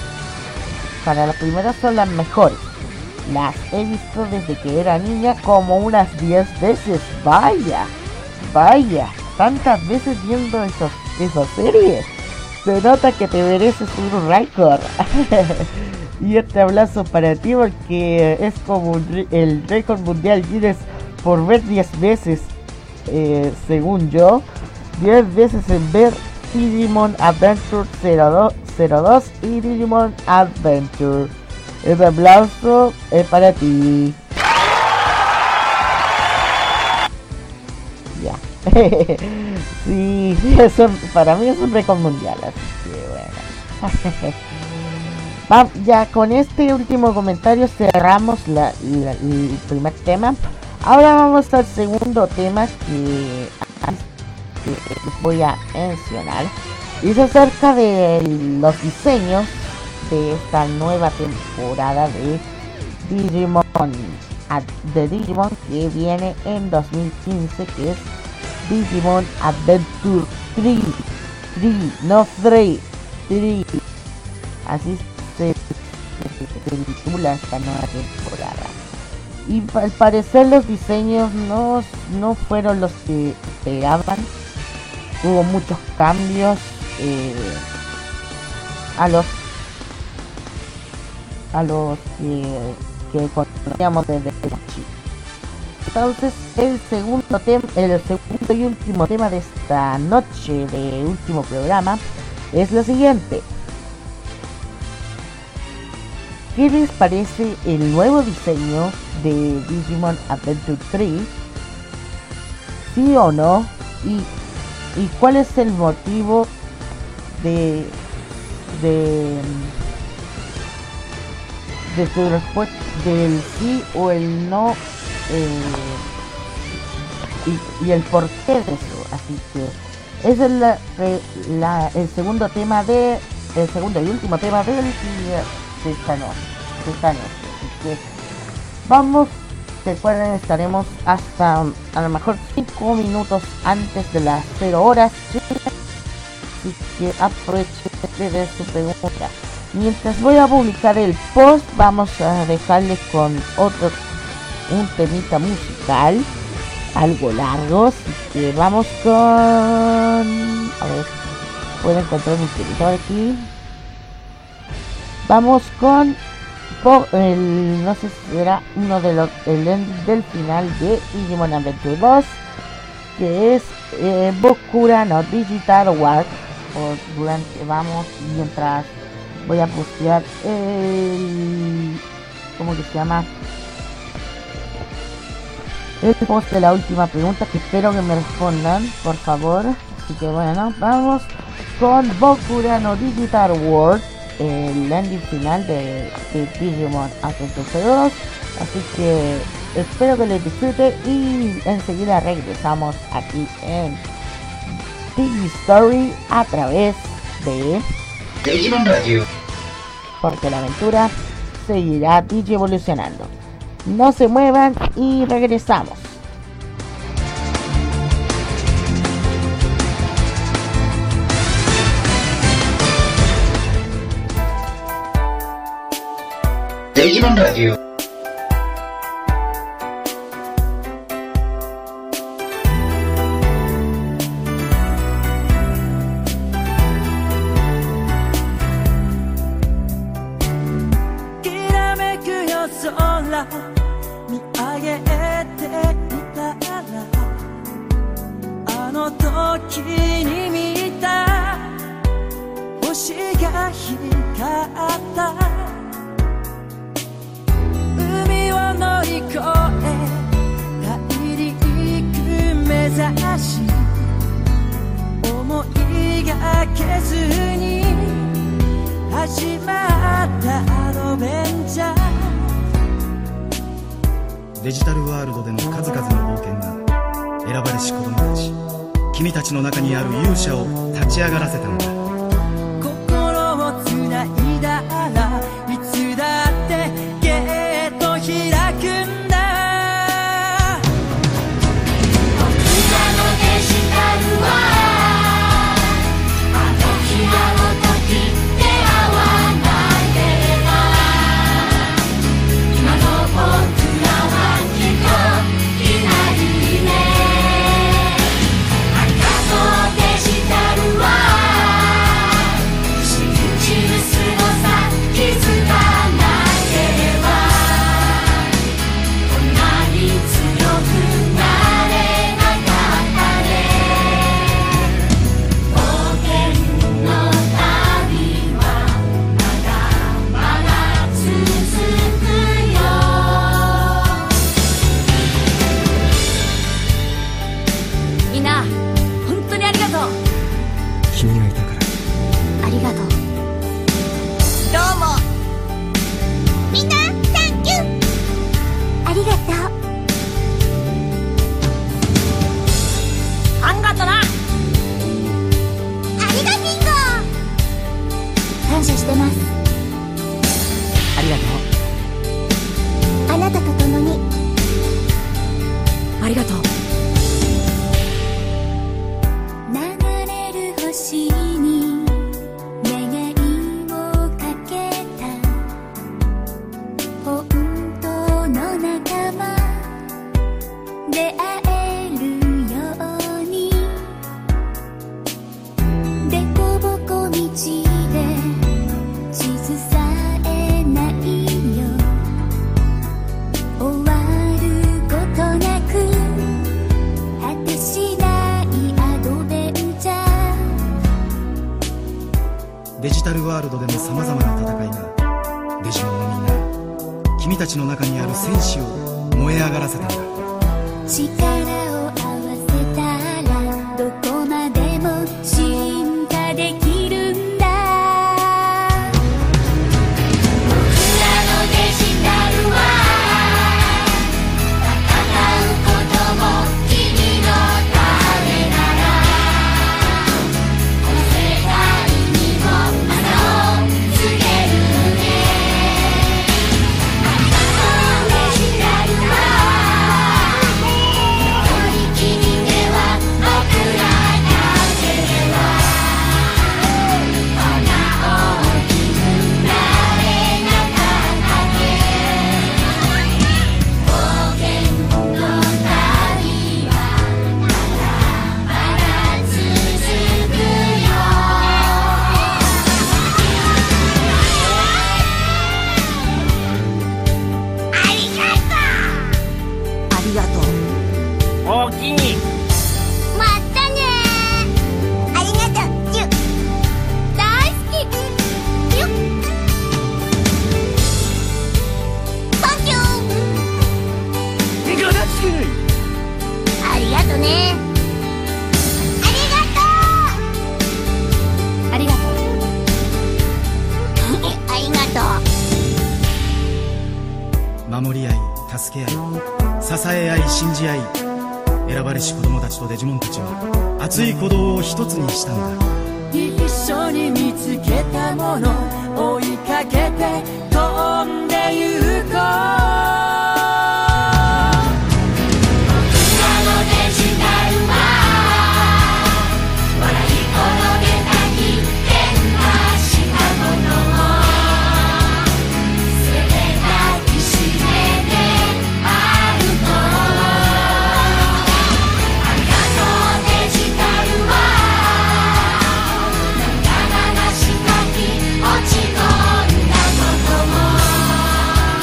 son las mejores. Las he visto desde que era niña como unas 10 veces. Vaya, tantas veces viendo esas series. Se nota que te mereces un récord. Y este abrazo para ti porque es como el récord mundial Guinness por ver 10 veces, según yo. 10 veces en ver Digimon Adventure 02 y Digimon Adventure. El aplauso es para ti. Ya. Sí, eso para mí es un récord mundial, así que bueno. Ya con este último comentario cerramos el primer tema. Ahora vamos al segundo tema que les voy a mencionar. Y es acerca de los diseños de esta nueva temporada de Digimon que viene en 2015, que es Digimon Adventure 3, así se titula esta nueva temporada. Y al parecer los diseños no fueron los que esperaban. Hubo muchos cambios a los que conocíamos desde Chico. Entonces el segundo y último tema de esta noche de último programa es lo siguiente. ¿Qué les parece el nuevo diseño de Digimon Adventure 3? ¿Sí o no? ¿Y cuál es el motivo de tu respuesta, del sí o el no, y el porqué de eso? Así que ese es el segundo y último tema de esta noche. Así que vamos, recuerden, estaremos hasta a lo mejor 5 minutos antes de las 0 horas. Así que aprovechen de su pregunta. Mientras voy a publicar el post, vamos a dejarles con un temita musical, algo largo, así que vamos con... A ver, puedo encontrar mi escritor aquí. Vamos con no sé si será uno de el ending del final de Digimon Adventure 2, que es Bokura no Digital World. Mientras voy a postear ¿cómo que se llama? El post de la última pregunta, que espero que me respondan, por favor. Así que bueno, vamos con Bokura no Digital World, el ending final de Digimon Adventure 2. Así que espero que les disfruten y enseguida regresamos aquí en Digistory a través de Digimon Radio. Porque la aventura seguirá evolucionando. No se muevan y regresamos. Digimon Radio. 始まったあのデジタルワールドでの数々の冒険が選ばれし子供たち、君たちの中にある勇者を立ち上がらせたのだ。 心をつないだらいつだってゲート開くんだ。僕らのデジタルはあの日あの時出会わなければ今の僕らはきっといないね。ありがとうデジタルは信じるすごさ気づかなければこんなに強くなれなかったね。冒険の旅はまだまだ続くよ。みんな本当にありがとう。 君がいたから。 ありがとう。どうも。みんな、サンキュー。ありがとう。あんがとな。ありがとう。感謝してます。 ありがとう。 あなたと共に。 ありがとう。 流れる星に願いをかけた本当の仲間出会えるようにでこぼこ道で地図さえないよ。終わることなく果てしないアドベンチャー。 デジタルワールドでのさまざまな戦いがデジモンのみんな、君たちの中にある戦士を燃え上がらせたんだ。 力を合わせたらどこまでも進化できるんだ。僕らのデジタルは戦うことも君のためならこの世界にも花を告げるね。ありがとうデジタルは乗り気にでは僕らだけではこんな大きくなれなかったね。冒険の旅はまだまだ続くよ。 ありがとう。 大きい。 またねありがとうチュ大好きチュサンキュー。 ガラスありがとね。ありがとう。ありがとう。ありがとう。 守り合い、助け合い、支え合い、信じ合い、選ばれし子供たちとデジモンたちは熱い鼓動を一つにしたんだ。 一緒に見つけたもの追いかけて飛んでゆこう。僕らのデジタルは笑い転げたり変化したものを全て抱きしめて歩こう。ありがとうデジタルは涙流したき落ち込んだことも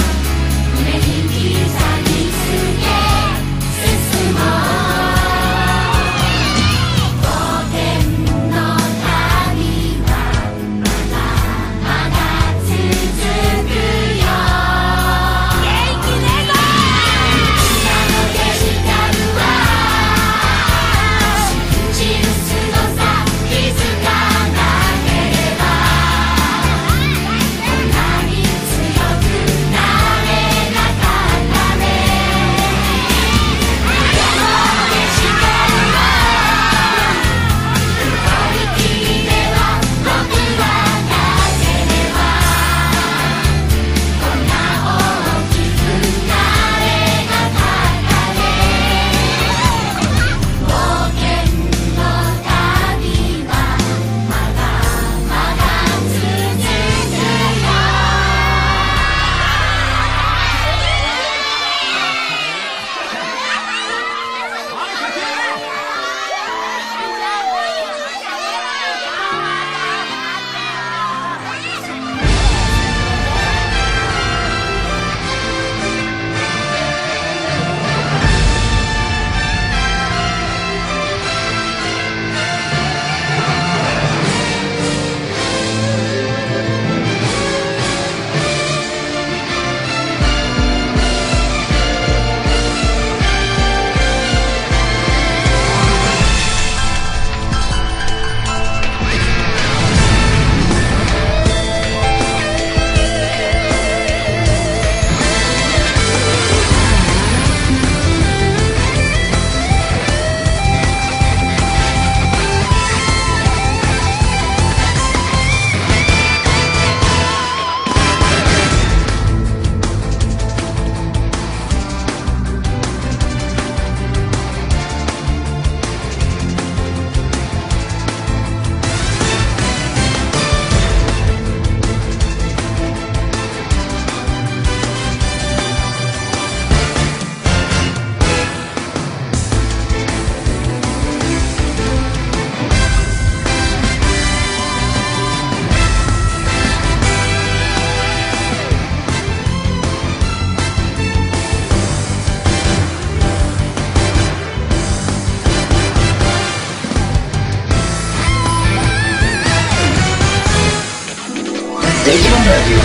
Radio.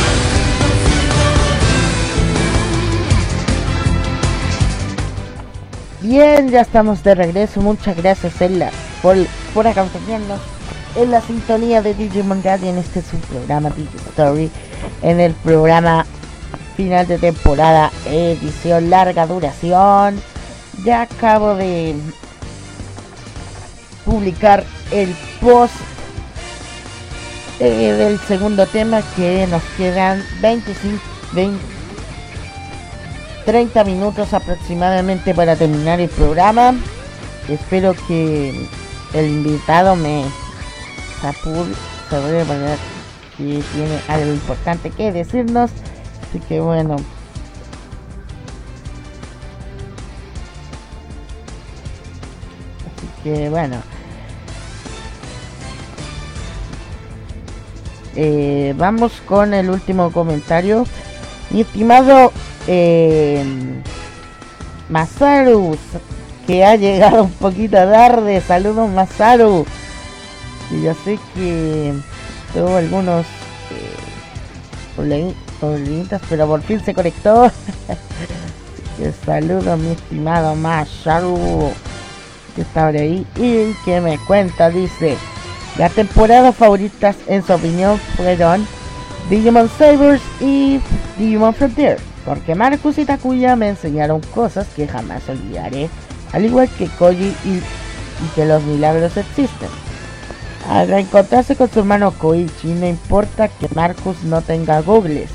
Bien, ya estamos de regreso. Muchas gracias Ella por acompañarnos en la sintonía de Digimon Radio en este subprograma Digistory, en el programa final de temporada, edición larga duración. Ya acabo de publicar el post del segundo tema, que nos quedan 30 minutos aproximadamente para terminar el programa. Espero que el invitado me apure sobre manera que tiene algo importante que decirnos. Así que bueno, vamos con el último comentario. Mi estimado Masaru, que ha llegado un poquito tarde. Saludos Masaru, y yo sé que tuvo algunos problemitas, pero por fin se conectó. Saludos mi estimado Masaru, que está por ahí y que me cuenta. Dice: las temporadas favoritas en su opinión fueron Digimon Sabers y Digimon Frontier, porque Marcus y Takuya me enseñaron cosas que jamás olvidaré, al igual que Koji y que los milagros existen. Al reencontrarse con su hermano Koichi, no importa que Marcus no tenga googles,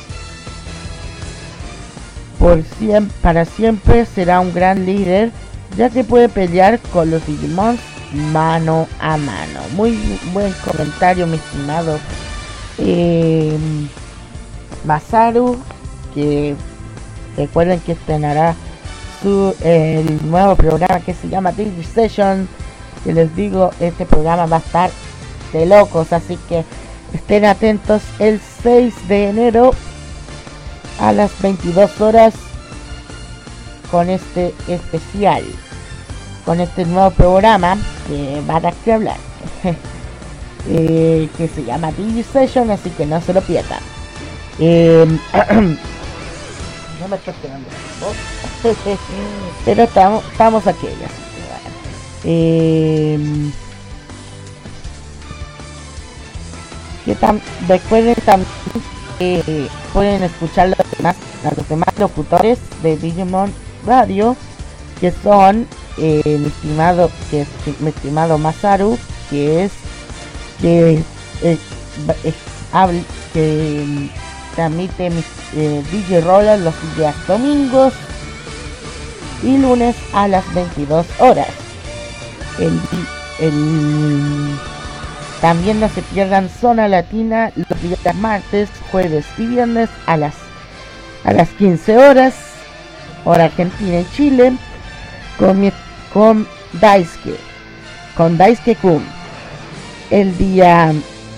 para siempre será un gran líder, ya que puede pelear con los Digimons mano a mano. Muy buen comentario mi estimado Masaru, que recuerden que estrenará el nuevo programa que se llama Digi Session, que les digo, este programa va a estar de locos, así que estén atentos el 6 de enero a las 22 horas con este especial, con este nuevo programa que va a dar que hablar. Que se llama Digi Session, así que no se lo pierdan. No me estoy esperando, pero estamos aquí, así que bueno. Recuerden también que pueden escuchar los demás locutores de Digimon Radio, que son mi estimado Masaru, que transmite DJ Roller los días domingos y lunes a las 22 horas. También no se pierdan Zona Latina los días martes, jueves y viernes a las 15 horas, hora Argentina y Chile, con Daisuke Kun. El día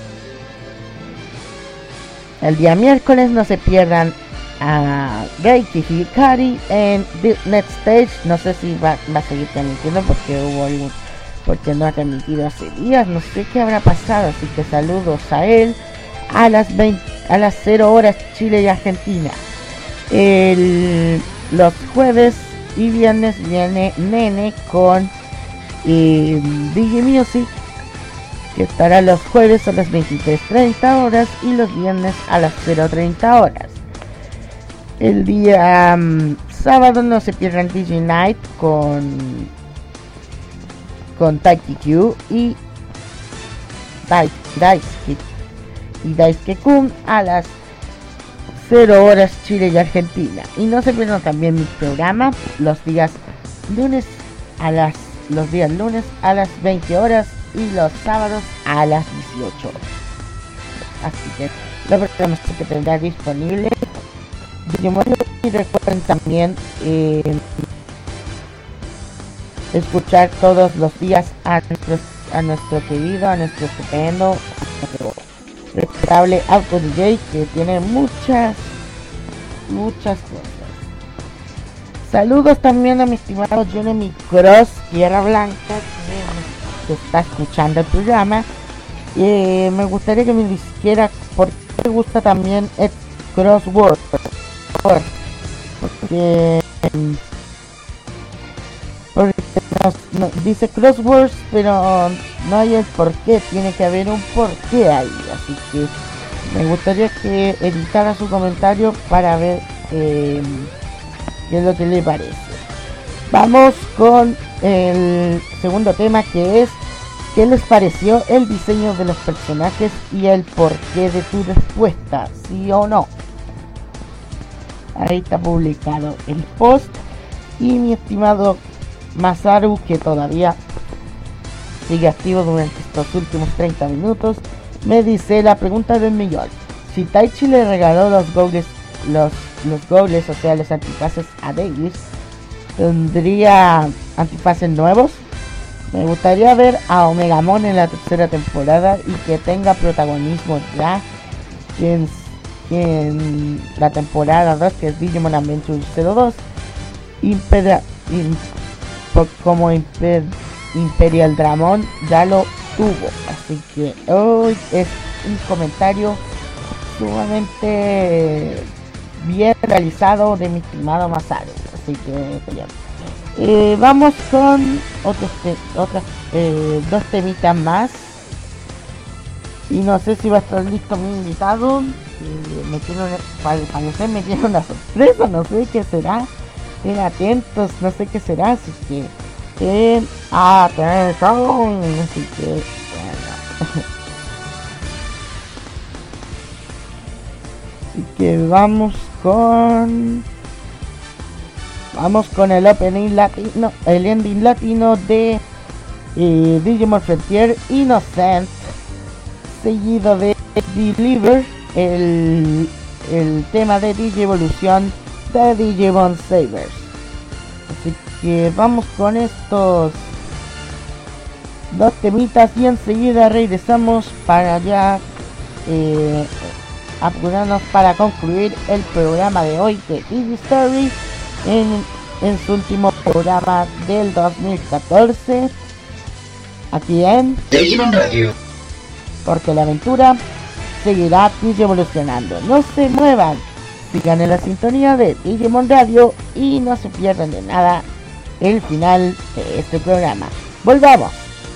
miércoles no se pierdan a Reiki Hikari en The Next Stage. No sé si va a seguir transmitiendo porque no ha transmitido hace días, no sé qué habrá pasado, así que saludos a él. A las 0 horas Chile y Argentina. Los jueves y viernes viene Nene con Digimusic, que estará los jueves a las 23:30 horas y los viernes a las 0:30 horas. El día sábado no se pierdan Digi Night con Taiki Q y Daisuke Kun a las 0 horas Chile y Argentina. Y no se pierdan también mi programa los días lunes a las 20 horas y los sábados a las 18 horas. Así que los programas que tendrá disponible. Y recuerden también escuchar todos los días a nuestro querido, a nuestro estupendo, respetable Auto DJ, que tiene muchas cosas. Saludos también a mi estimado Jeremy Cross, Tierra Blanca, que está escuchando el programa. Me gustaría que me dijera por qué me gusta también es Crossword, porque dice Crosswords, pero no hay el por qué, tiene que haber un por qué ahí, así que me gustaría que editara su comentario para ver qué es lo que le parece. Vamos con el segundo tema, que es ¿qué les pareció el diseño de los personajes y el porqué de tu respuesta? ¿Sí o no? Ahí está publicado el post. Y mi estimado Masaru, que todavía sigue activo durante estos últimos 30 minutos, me dice la pregunta del millón: si Taichi le regaló los gobles, o sea, los antifaces a Davis, ¿tendría antifaces nuevos? Me gustaría ver a Omegamon en la tercera temporada y que tenga protagonismo ya en la temporada 2, que es Digimon Adventure 02, como Imperial Dramon ya lo tuvo. Así que hoy es un comentario sumamente bien realizado de mi estimado Masaru. Así que bien. Vamos con dos temitas más. Y no sé si va a estar listo mi invitado. Al parecer me tiene una sorpresa, no sé qué será. Estén atentos, no sé qué será, así que atención. Así que bueno. Así que vamos con el opening latino, el ending latino de Digimon Frontier Innocent, seguido de Deliver, el tema de Digievolución de Digimon Sabers. Así que vamos con estos dos temitas y enseguida regresamos para ya apurarnos para concluir el programa de hoy de Digistory en su último programa del 2014 aquí en Digimon Radio, porque la aventura seguirá evolucionando. No se muevan, sigan en la sintonía de Digimon Radio y no se pierdan de nada el final de este programa. Volvamos.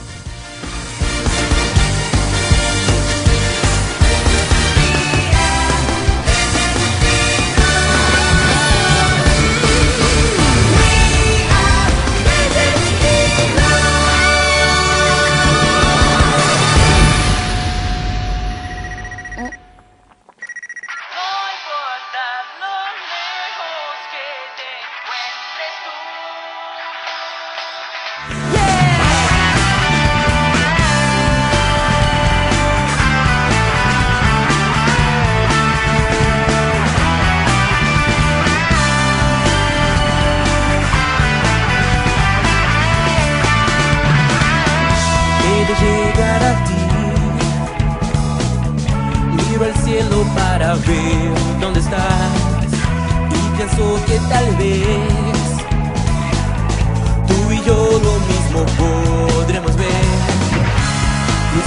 Para ver dónde estás y pienso que tal vez tú y yo lo mismo podremos ver. Mis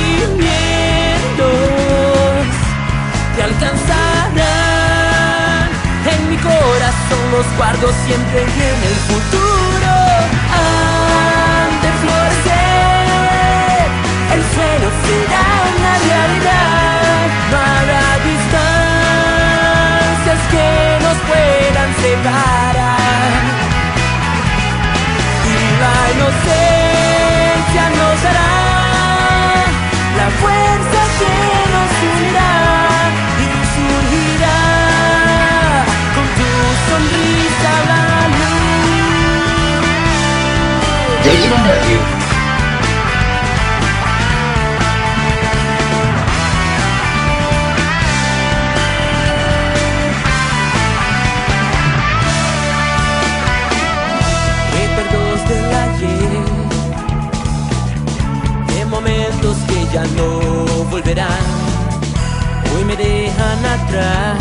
sentimientos te alcanzarán, en mi corazón los guardo siempre y en el futuro han de florecer. El sueño será una realidad. No habrá distancias que nos puedan separar, y la inocencia nos dará la fuerza que nos unirá y surgirá con tu sonrisa la luz. Digimon Radio. Momentos que ya no volverán, hoy me dejan atrás,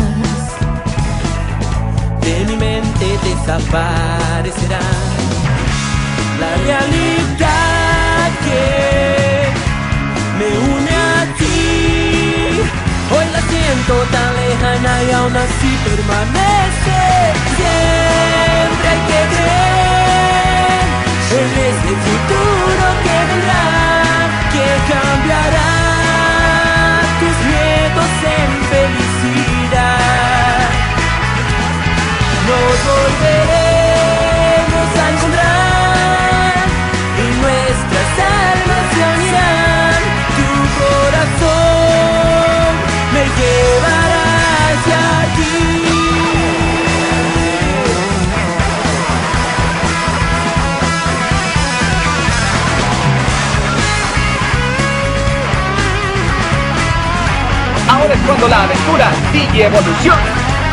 de mi mente desaparecerán. La realidad que me une a ti, hoy las siento tan lejana y aún así permanece. Siempre hay que creer en ese futuro que vendrá, que cambiará tus miedos en felicidad. Nos volveremos a encontrar y nuestras almas se unirán. Tu corazón me llevará hacia ti. Ahora es cuando la aventura Digi evoluciona.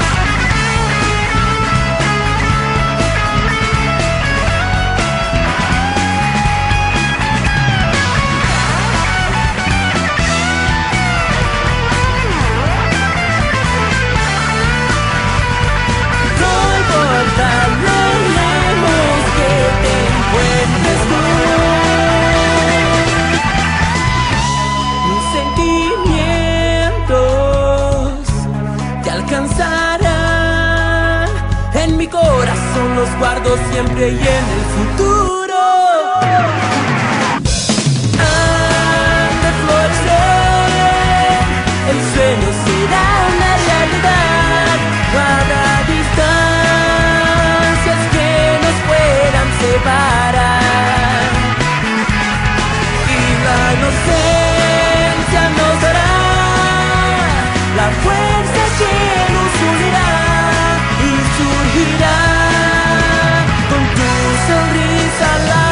Los guardo siempre y en el futuro. Han de florecer, el sueño será una realidad. Guarda distancias que nos puedan separar, y la inocencia nos dará la fuerza que nos unirá y surgirá sonrisa la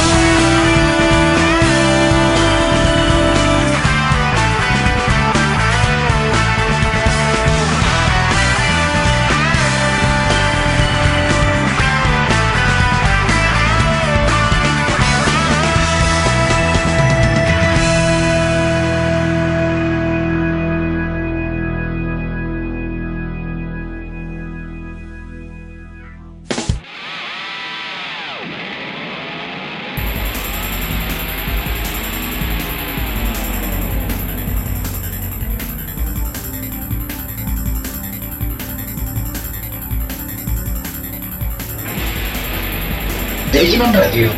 Digimon Radio.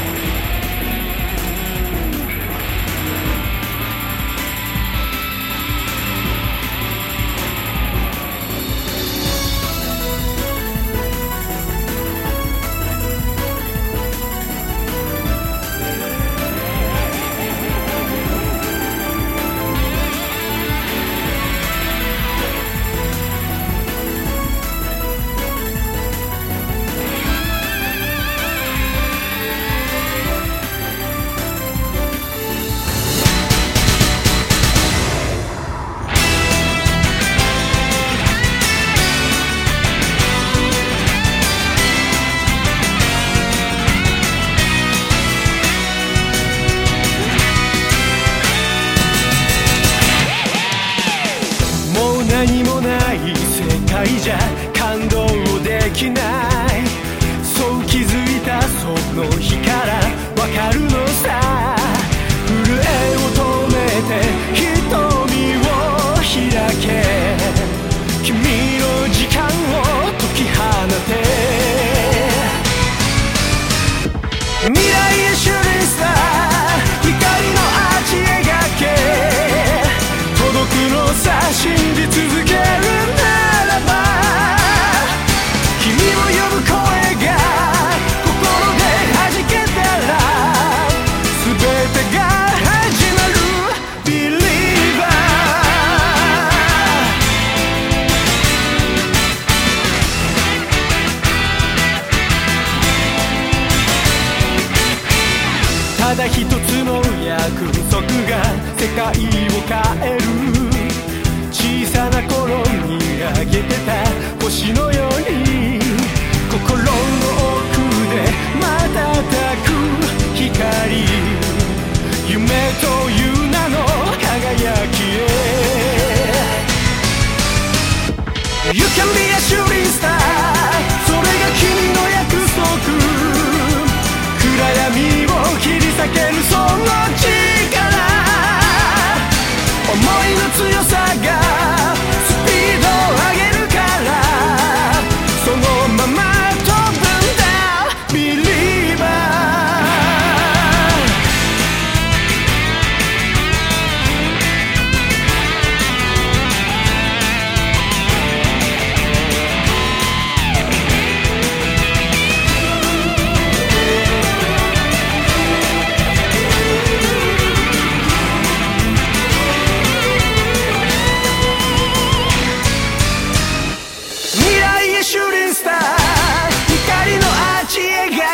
You can be a shooting star それが君の約束暗闇を切り裂けるその力思いの強さが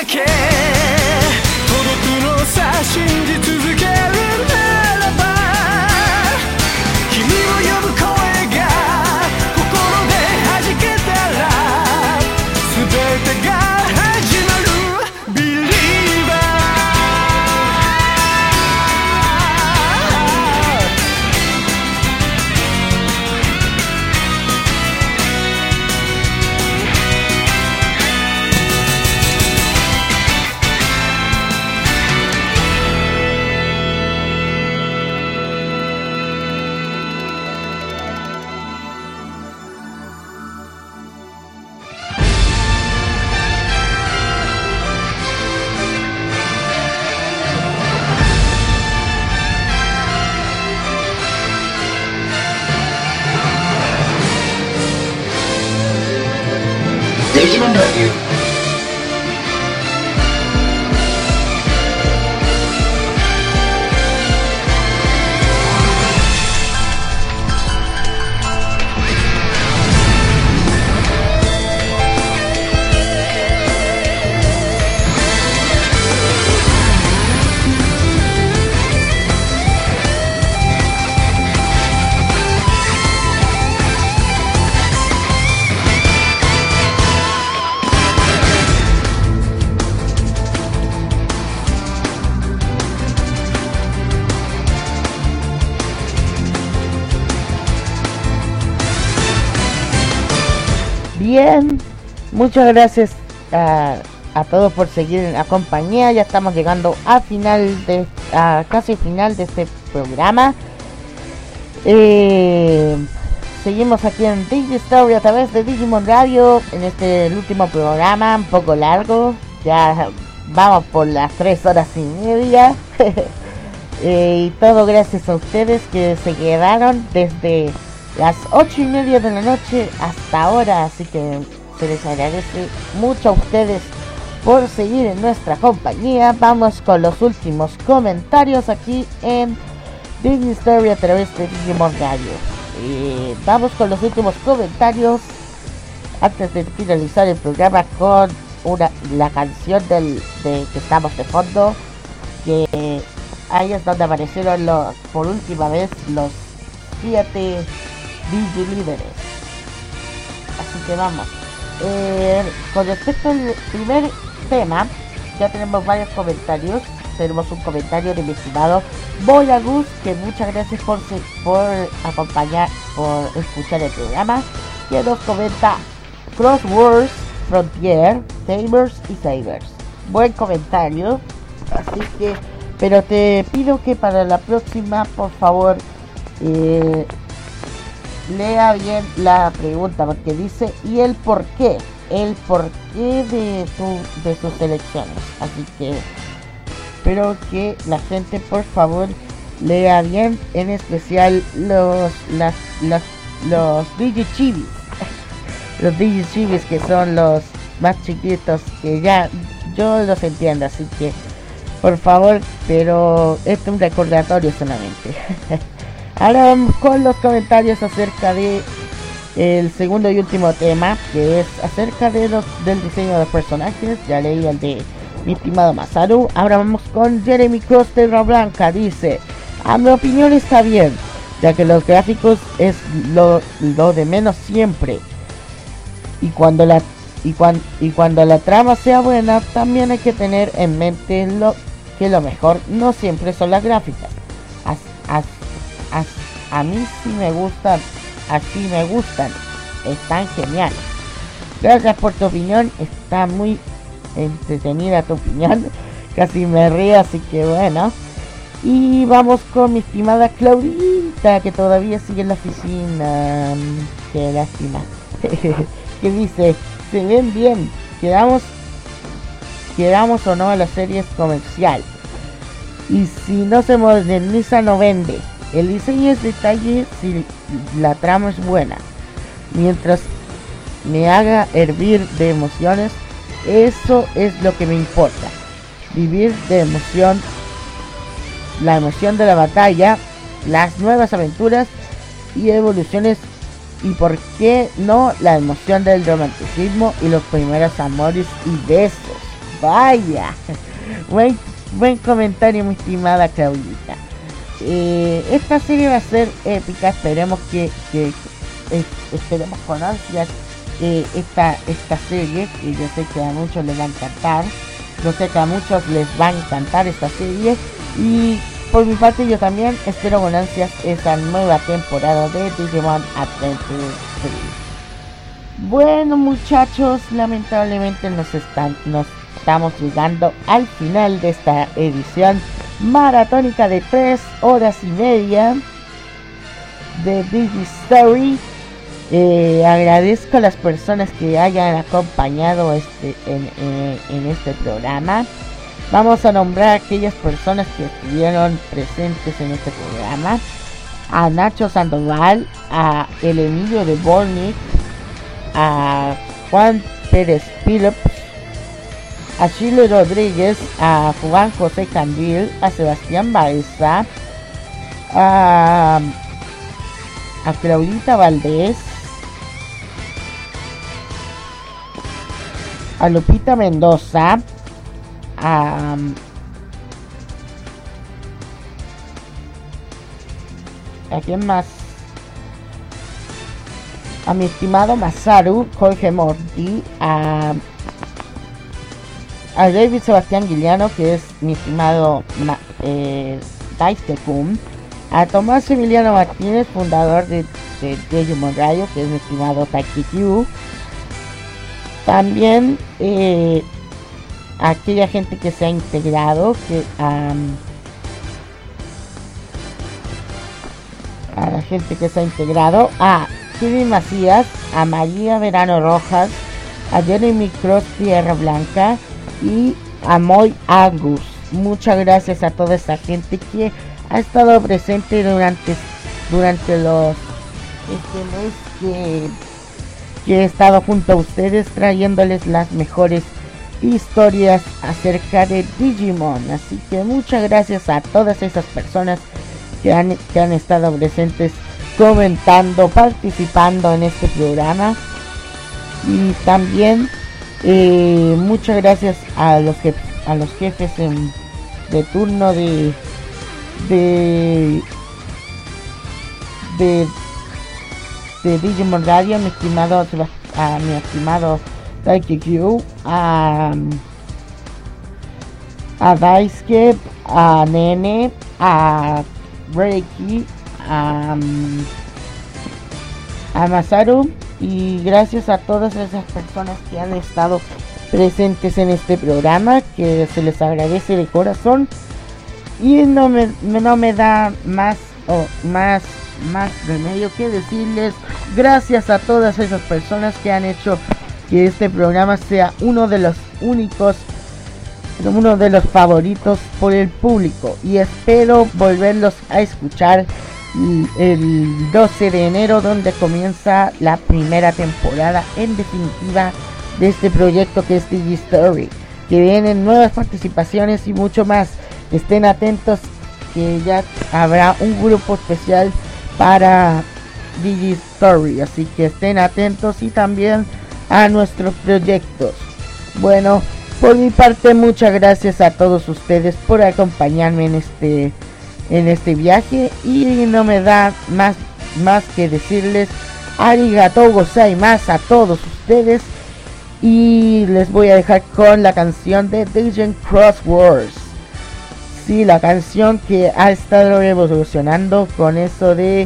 け届くのさ信じ続けるならば君を呼ぶ声が心で弾けたら全てが始まる Believer Digimon Radio. Bien, muchas gracias a todos por seguir en la compañía. Ya estamos llegando a casi final de este programa. Seguimos aquí en Digistory a través de Digimon Radio en el último programa, un poco largo. Ya vamos por las 3 horas y media. Y todo gracias a ustedes que se quedaron desde las 8:30 de la noche hasta ahora, así que se les agradece mucho a ustedes por seguir en nuestra compañía. Vamos con los últimos comentarios aquí en Disney Story a través de Digimon Radio. Vamos con los últimos comentarios antes de finalizar el programa con la canción que estamos de fondo, que ahí es donde aparecieron por última vez los 7 Digi líderes. Así que vamos. Con respecto al primer tema, ya tenemos varios comentarios. Tenemos un comentario de mi estimado Boyagus, que muchas gracias por acompañar, por escuchar el programa, que nos comenta Crosswords, Frontier, Tamers y Sabers. Buen comentario. Así que, pero te pido que para la próxima, por favor, lea bien la pregunta, porque dice y el porqué de sus elecciones. Así que espero que la gente por favor lea bien, en especial los Digichibis. Los Digichibis, que son los más chiquitos, que ya yo los entiendo, así que por favor, pero esto es un recordatorio solamente. Ahora vamos con los comentarios acerca de el segundo y último tema, que es acerca de del diseño de los personajes. Ya leí el de mi estimado Masaru. Ahora vamos con Jeremy Cross Terra Blanca. Dice: a mi opinión está bien, ya que los gráficos es lo de menos siempre. Y cuando la trama sea buena, también hay que tener en mente que lo mejor no siempre son las gráficas. A mí sí me gustan, así me gustan, están geniales. Gracias por tu opinión, está muy entretenida tu opinión, casi me río, así que bueno. Y vamos con mi estimada Claudita, que todavía sigue en la oficina. Qué lástima. Que dice: se ven bien, queramos o no a la serie es comercial, y si no se moderniza no vende. El diseño es detalle si la trama es buena. Mientras me haga hervir de emociones, eso es lo que me importa. Vivir de emoción, la emoción de la batalla, las nuevas aventuras y evoluciones, y por qué no la emoción del romanticismo y los primeros amores y besos. Vaya, buen comentario, mi estimada Claudita. Esta serie va a ser épica. Esperemos que esperemos con ansias esta serie, que yo sé que a muchos les va a encantar. Yo sé que a muchos les va a encantar esta serie, y por mi parte yo también espero con ansias esta nueva temporada de Digimon Adventure 3. Bueno, muchachos, lamentablemente nos estamos llegando al final de esta edición maratónica de 3 horas y media de Digistory. Agradezco a las personas que hayan acompañado en este programa. Vamos a nombrar a aquellas personas que estuvieron presentes en este programa: a Nacho Sandoval, a El Emilio de Bornick, a Juan Pérez Phillips, a Chile Rodríguez, a Juan José Candil, a Sebastián Baeza, a Claudita Valdés, a Lupita Mendoza, ¿a quién más? A mi estimado Masaru, Jorge Morty, a David Sebastián Guiliano, que es mi estimado Daisuke-kun, a Tomás Emiliano Martínez, fundador de Digimon Radio, que es mi estimado Taiki-Q. También a aquella gente que se ha integrado, a la gente que se ha integrado, a Kevin Macías, a María Verano Rojas, a Jeremy Cross Tierra Blanca y a Moy Angus. Muchas gracias a toda esta gente que ha estado presente durante los mes que he estado junto a ustedes, trayéndoles las mejores historias acerca de Digimon. Así que muchas gracias a todas esas personas que han estado presentes, comentando, participando en este programa. Y también muchas gracias a los jefes de turno de Digimon Radio, a mi estimado Taiki-Q, a Daisuke, a Nene, a Reiki, a Masaru, y gracias a todas esas personas que han estado presentes en este programa, que se les agradece de corazón. Y no me da más remedio que decirles gracias a todas esas personas que han hecho que este programa sea uno de los favoritos por el público, y espero volverlos a escuchar el 12 de enero, donde comienza la primera temporada en definitiva de este proyecto que es Digistory, que vienen nuevas participaciones y mucho más. Estén atentos, que ya habrá un grupo especial para Digistory, así que estén atentos, y también a nuestros proyectos. Bueno, por mi parte, muchas gracias a todos ustedes por acompañarme en este viaje, y no me da más que decirles arigatou gozaimasu a todos ustedes, y les voy a dejar con la canción de Digimon Cross Wars. Sí, la canción que ha estado evolucionando con eso de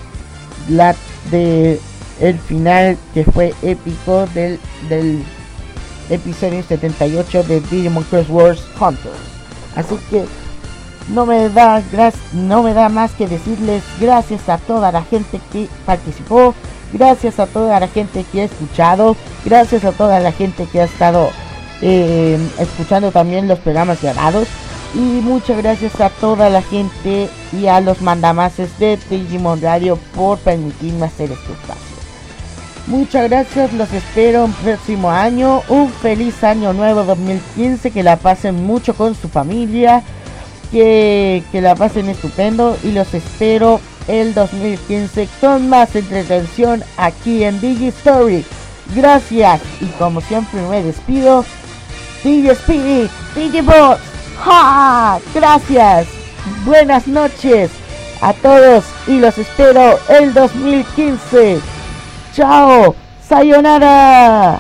el final que fue épico del episodio 78 de Digimon Cross Wars Hunters. Así que no me da más que decirles gracias a toda la gente que participó, gracias a toda la gente que ha escuchado, gracias a toda la gente que ha estado escuchando también los programas grabados, y muchas gracias a toda la gente y a los mandamases de Digimon Radio por permitirme hacer este espacio. Muchas gracias, los espero el próximo año. Un feliz año nuevo 2015, que la pasen mucho con su familia, que la pasen estupendo, y los espero el 2015 con más entretención aquí en Digistory. Gracias, y como siempre me despido. DJ Spirit, DJ Boss. ¡Ja! Gracias. Buenas noches a todos y los espero el 2015. Chao. Sayonara.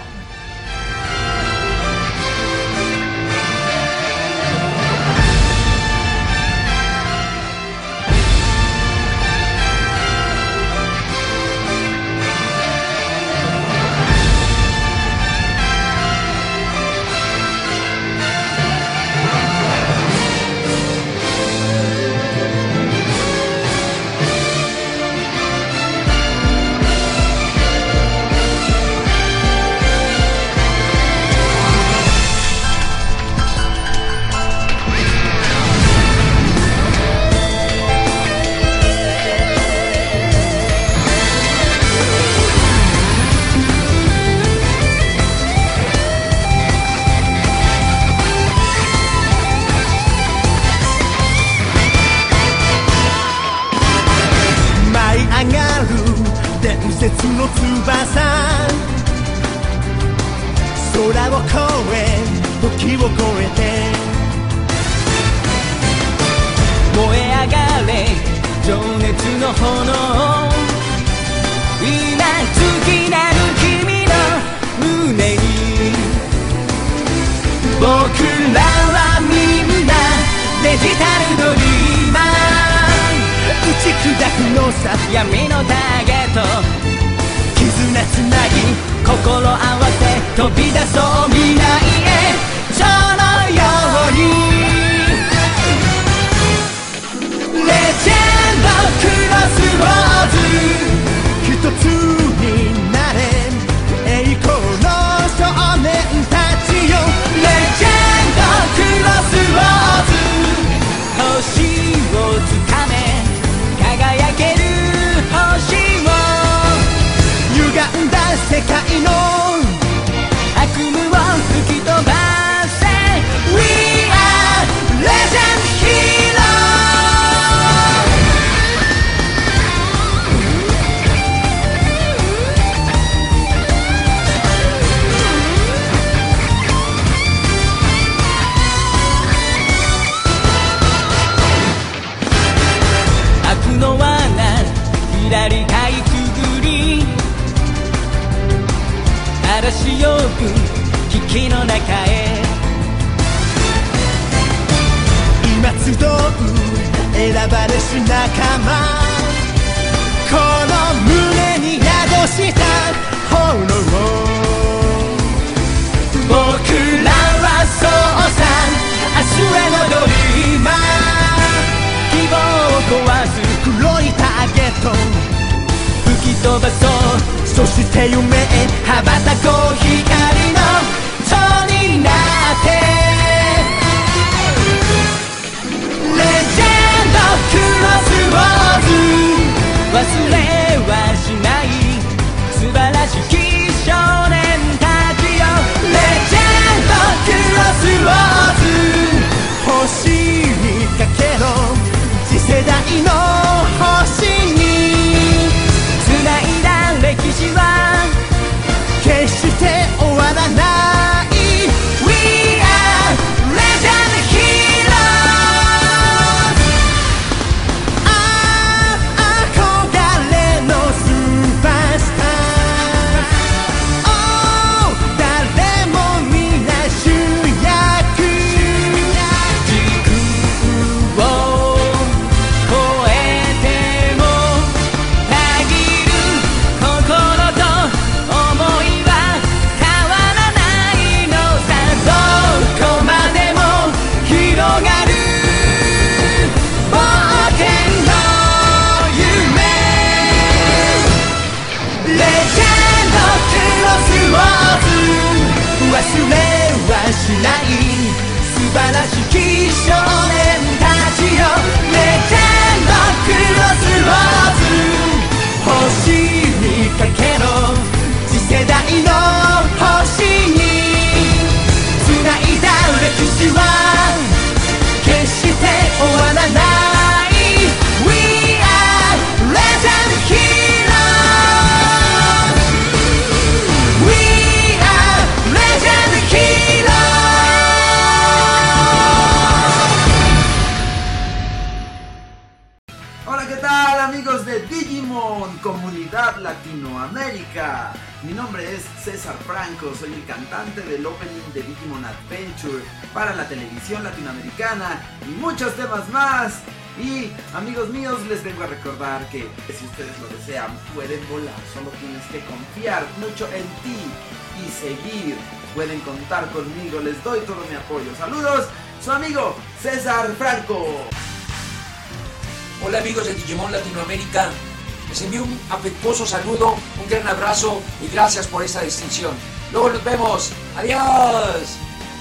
Mi nombre es César Franco, soy el cantante del opening de Digimon Adventure para la televisión latinoamericana y muchos temas más. Y amigos míos, les vengo a recordar que si ustedes lo desean pueden volar, solo tienes que confiar mucho en ti y seguir. Pueden contar conmigo, les doy todo mi apoyo. Saludos, su amigo César Franco. Hola amigos de Digimon Latinoamérica, les envío un afectuoso saludo, un gran abrazo y gracias por esta distinción. Luego nos vemos, adiós.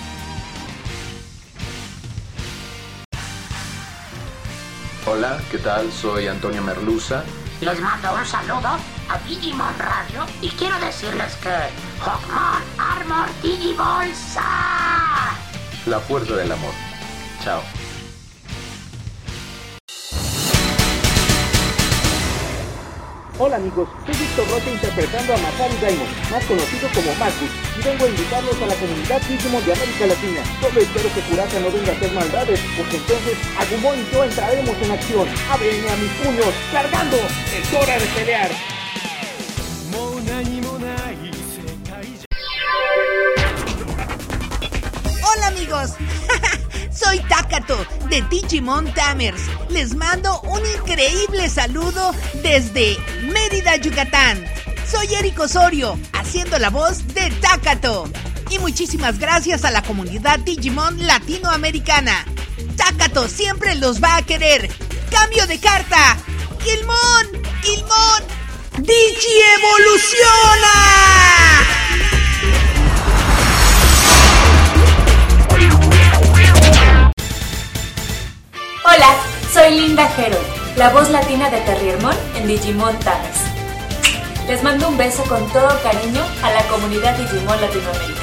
Hola, ¿qué tal? Soy Antonio Merluza. Les mando un saludo a Digimon Radio y quiero decirles que Hawkmon Armor Digibolsa. La fuerza del amor. Chao. Hola amigos, soy Víctor Rocha interpretando a Masaru Daimon, más conocido como Marcus, y vengo a invitarlos a la comunidad Digimon de América Latina. Solo espero que Kurata no venga a hacer maldades, porque entonces Agumon y yo entraremos en acción. ¡Ábrenme a mis puños! ¡Cargando! ¡Es hora de pelear! Hola amigos, soy Takato de Digimon Tamers. Les mando un increíble saludo desde Mérida, Yucatán. Soy Eric Osorio, haciendo la voz de Takato. Y muchísimas gracias a la comunidad Digimon latinoamericana. Takato siempre los va a querer. ¡Cambio de carta! ¡Gilmon! ¡Gilmon! ¡Digi evoluciona! Hola, soy Linda Hero, la voz latina de Terriermon en Digimon Tamers. Les mando un beso con todo cariño a la comunidad Digimon Latinoamérica.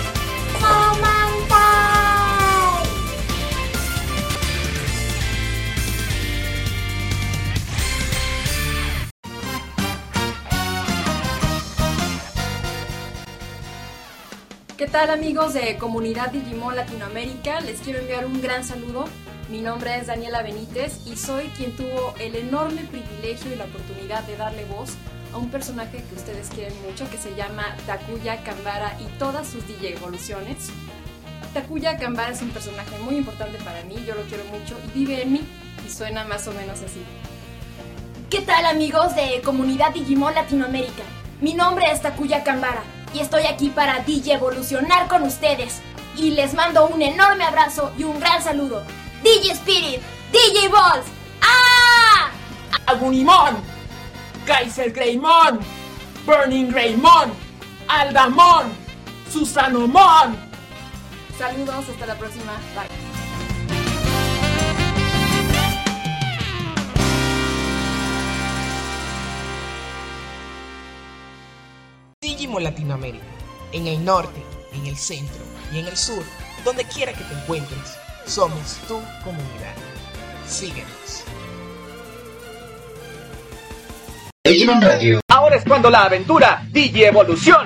¿Qué tal amigos de Comunidad Digimon Latinoamérica? Les quiero enviar un gran saludo. Mi nombre es Daniela Benítez y soy quien tuvo el enorme privilegio y la oportunidad de darle voz a un personaje que ustedes quieren mucho, que se llama Takuya Kanbara y todas sus DJ evoluciones. Takuya Kanbara es un personaje muy importante para mí, yo lo quiero mucho y vive en mí, y suena más o menos así. ¿Qué tal amigos de Comunidad Digimon Latinoamérica? Mi nombre es Takuya Kanbara y estoy aquí para DJ evolucionar con ustedes. Y les mando un enorme abrazo y un gran saludo. DJ Spirit, DJ Balls, ¡ah! Agunimon, Kaiser Greymon, Burning Greymon, Aldamon, Susanomon. Saludos, hasta la próxima, bye. Digimon Latinoamérica, en el norte, en el centro y en el sur, donde quiera que te encuentres, somos tu comunidad. Síguenos. Digimon Radio. Ahora es cuando la aventura Digi Evolución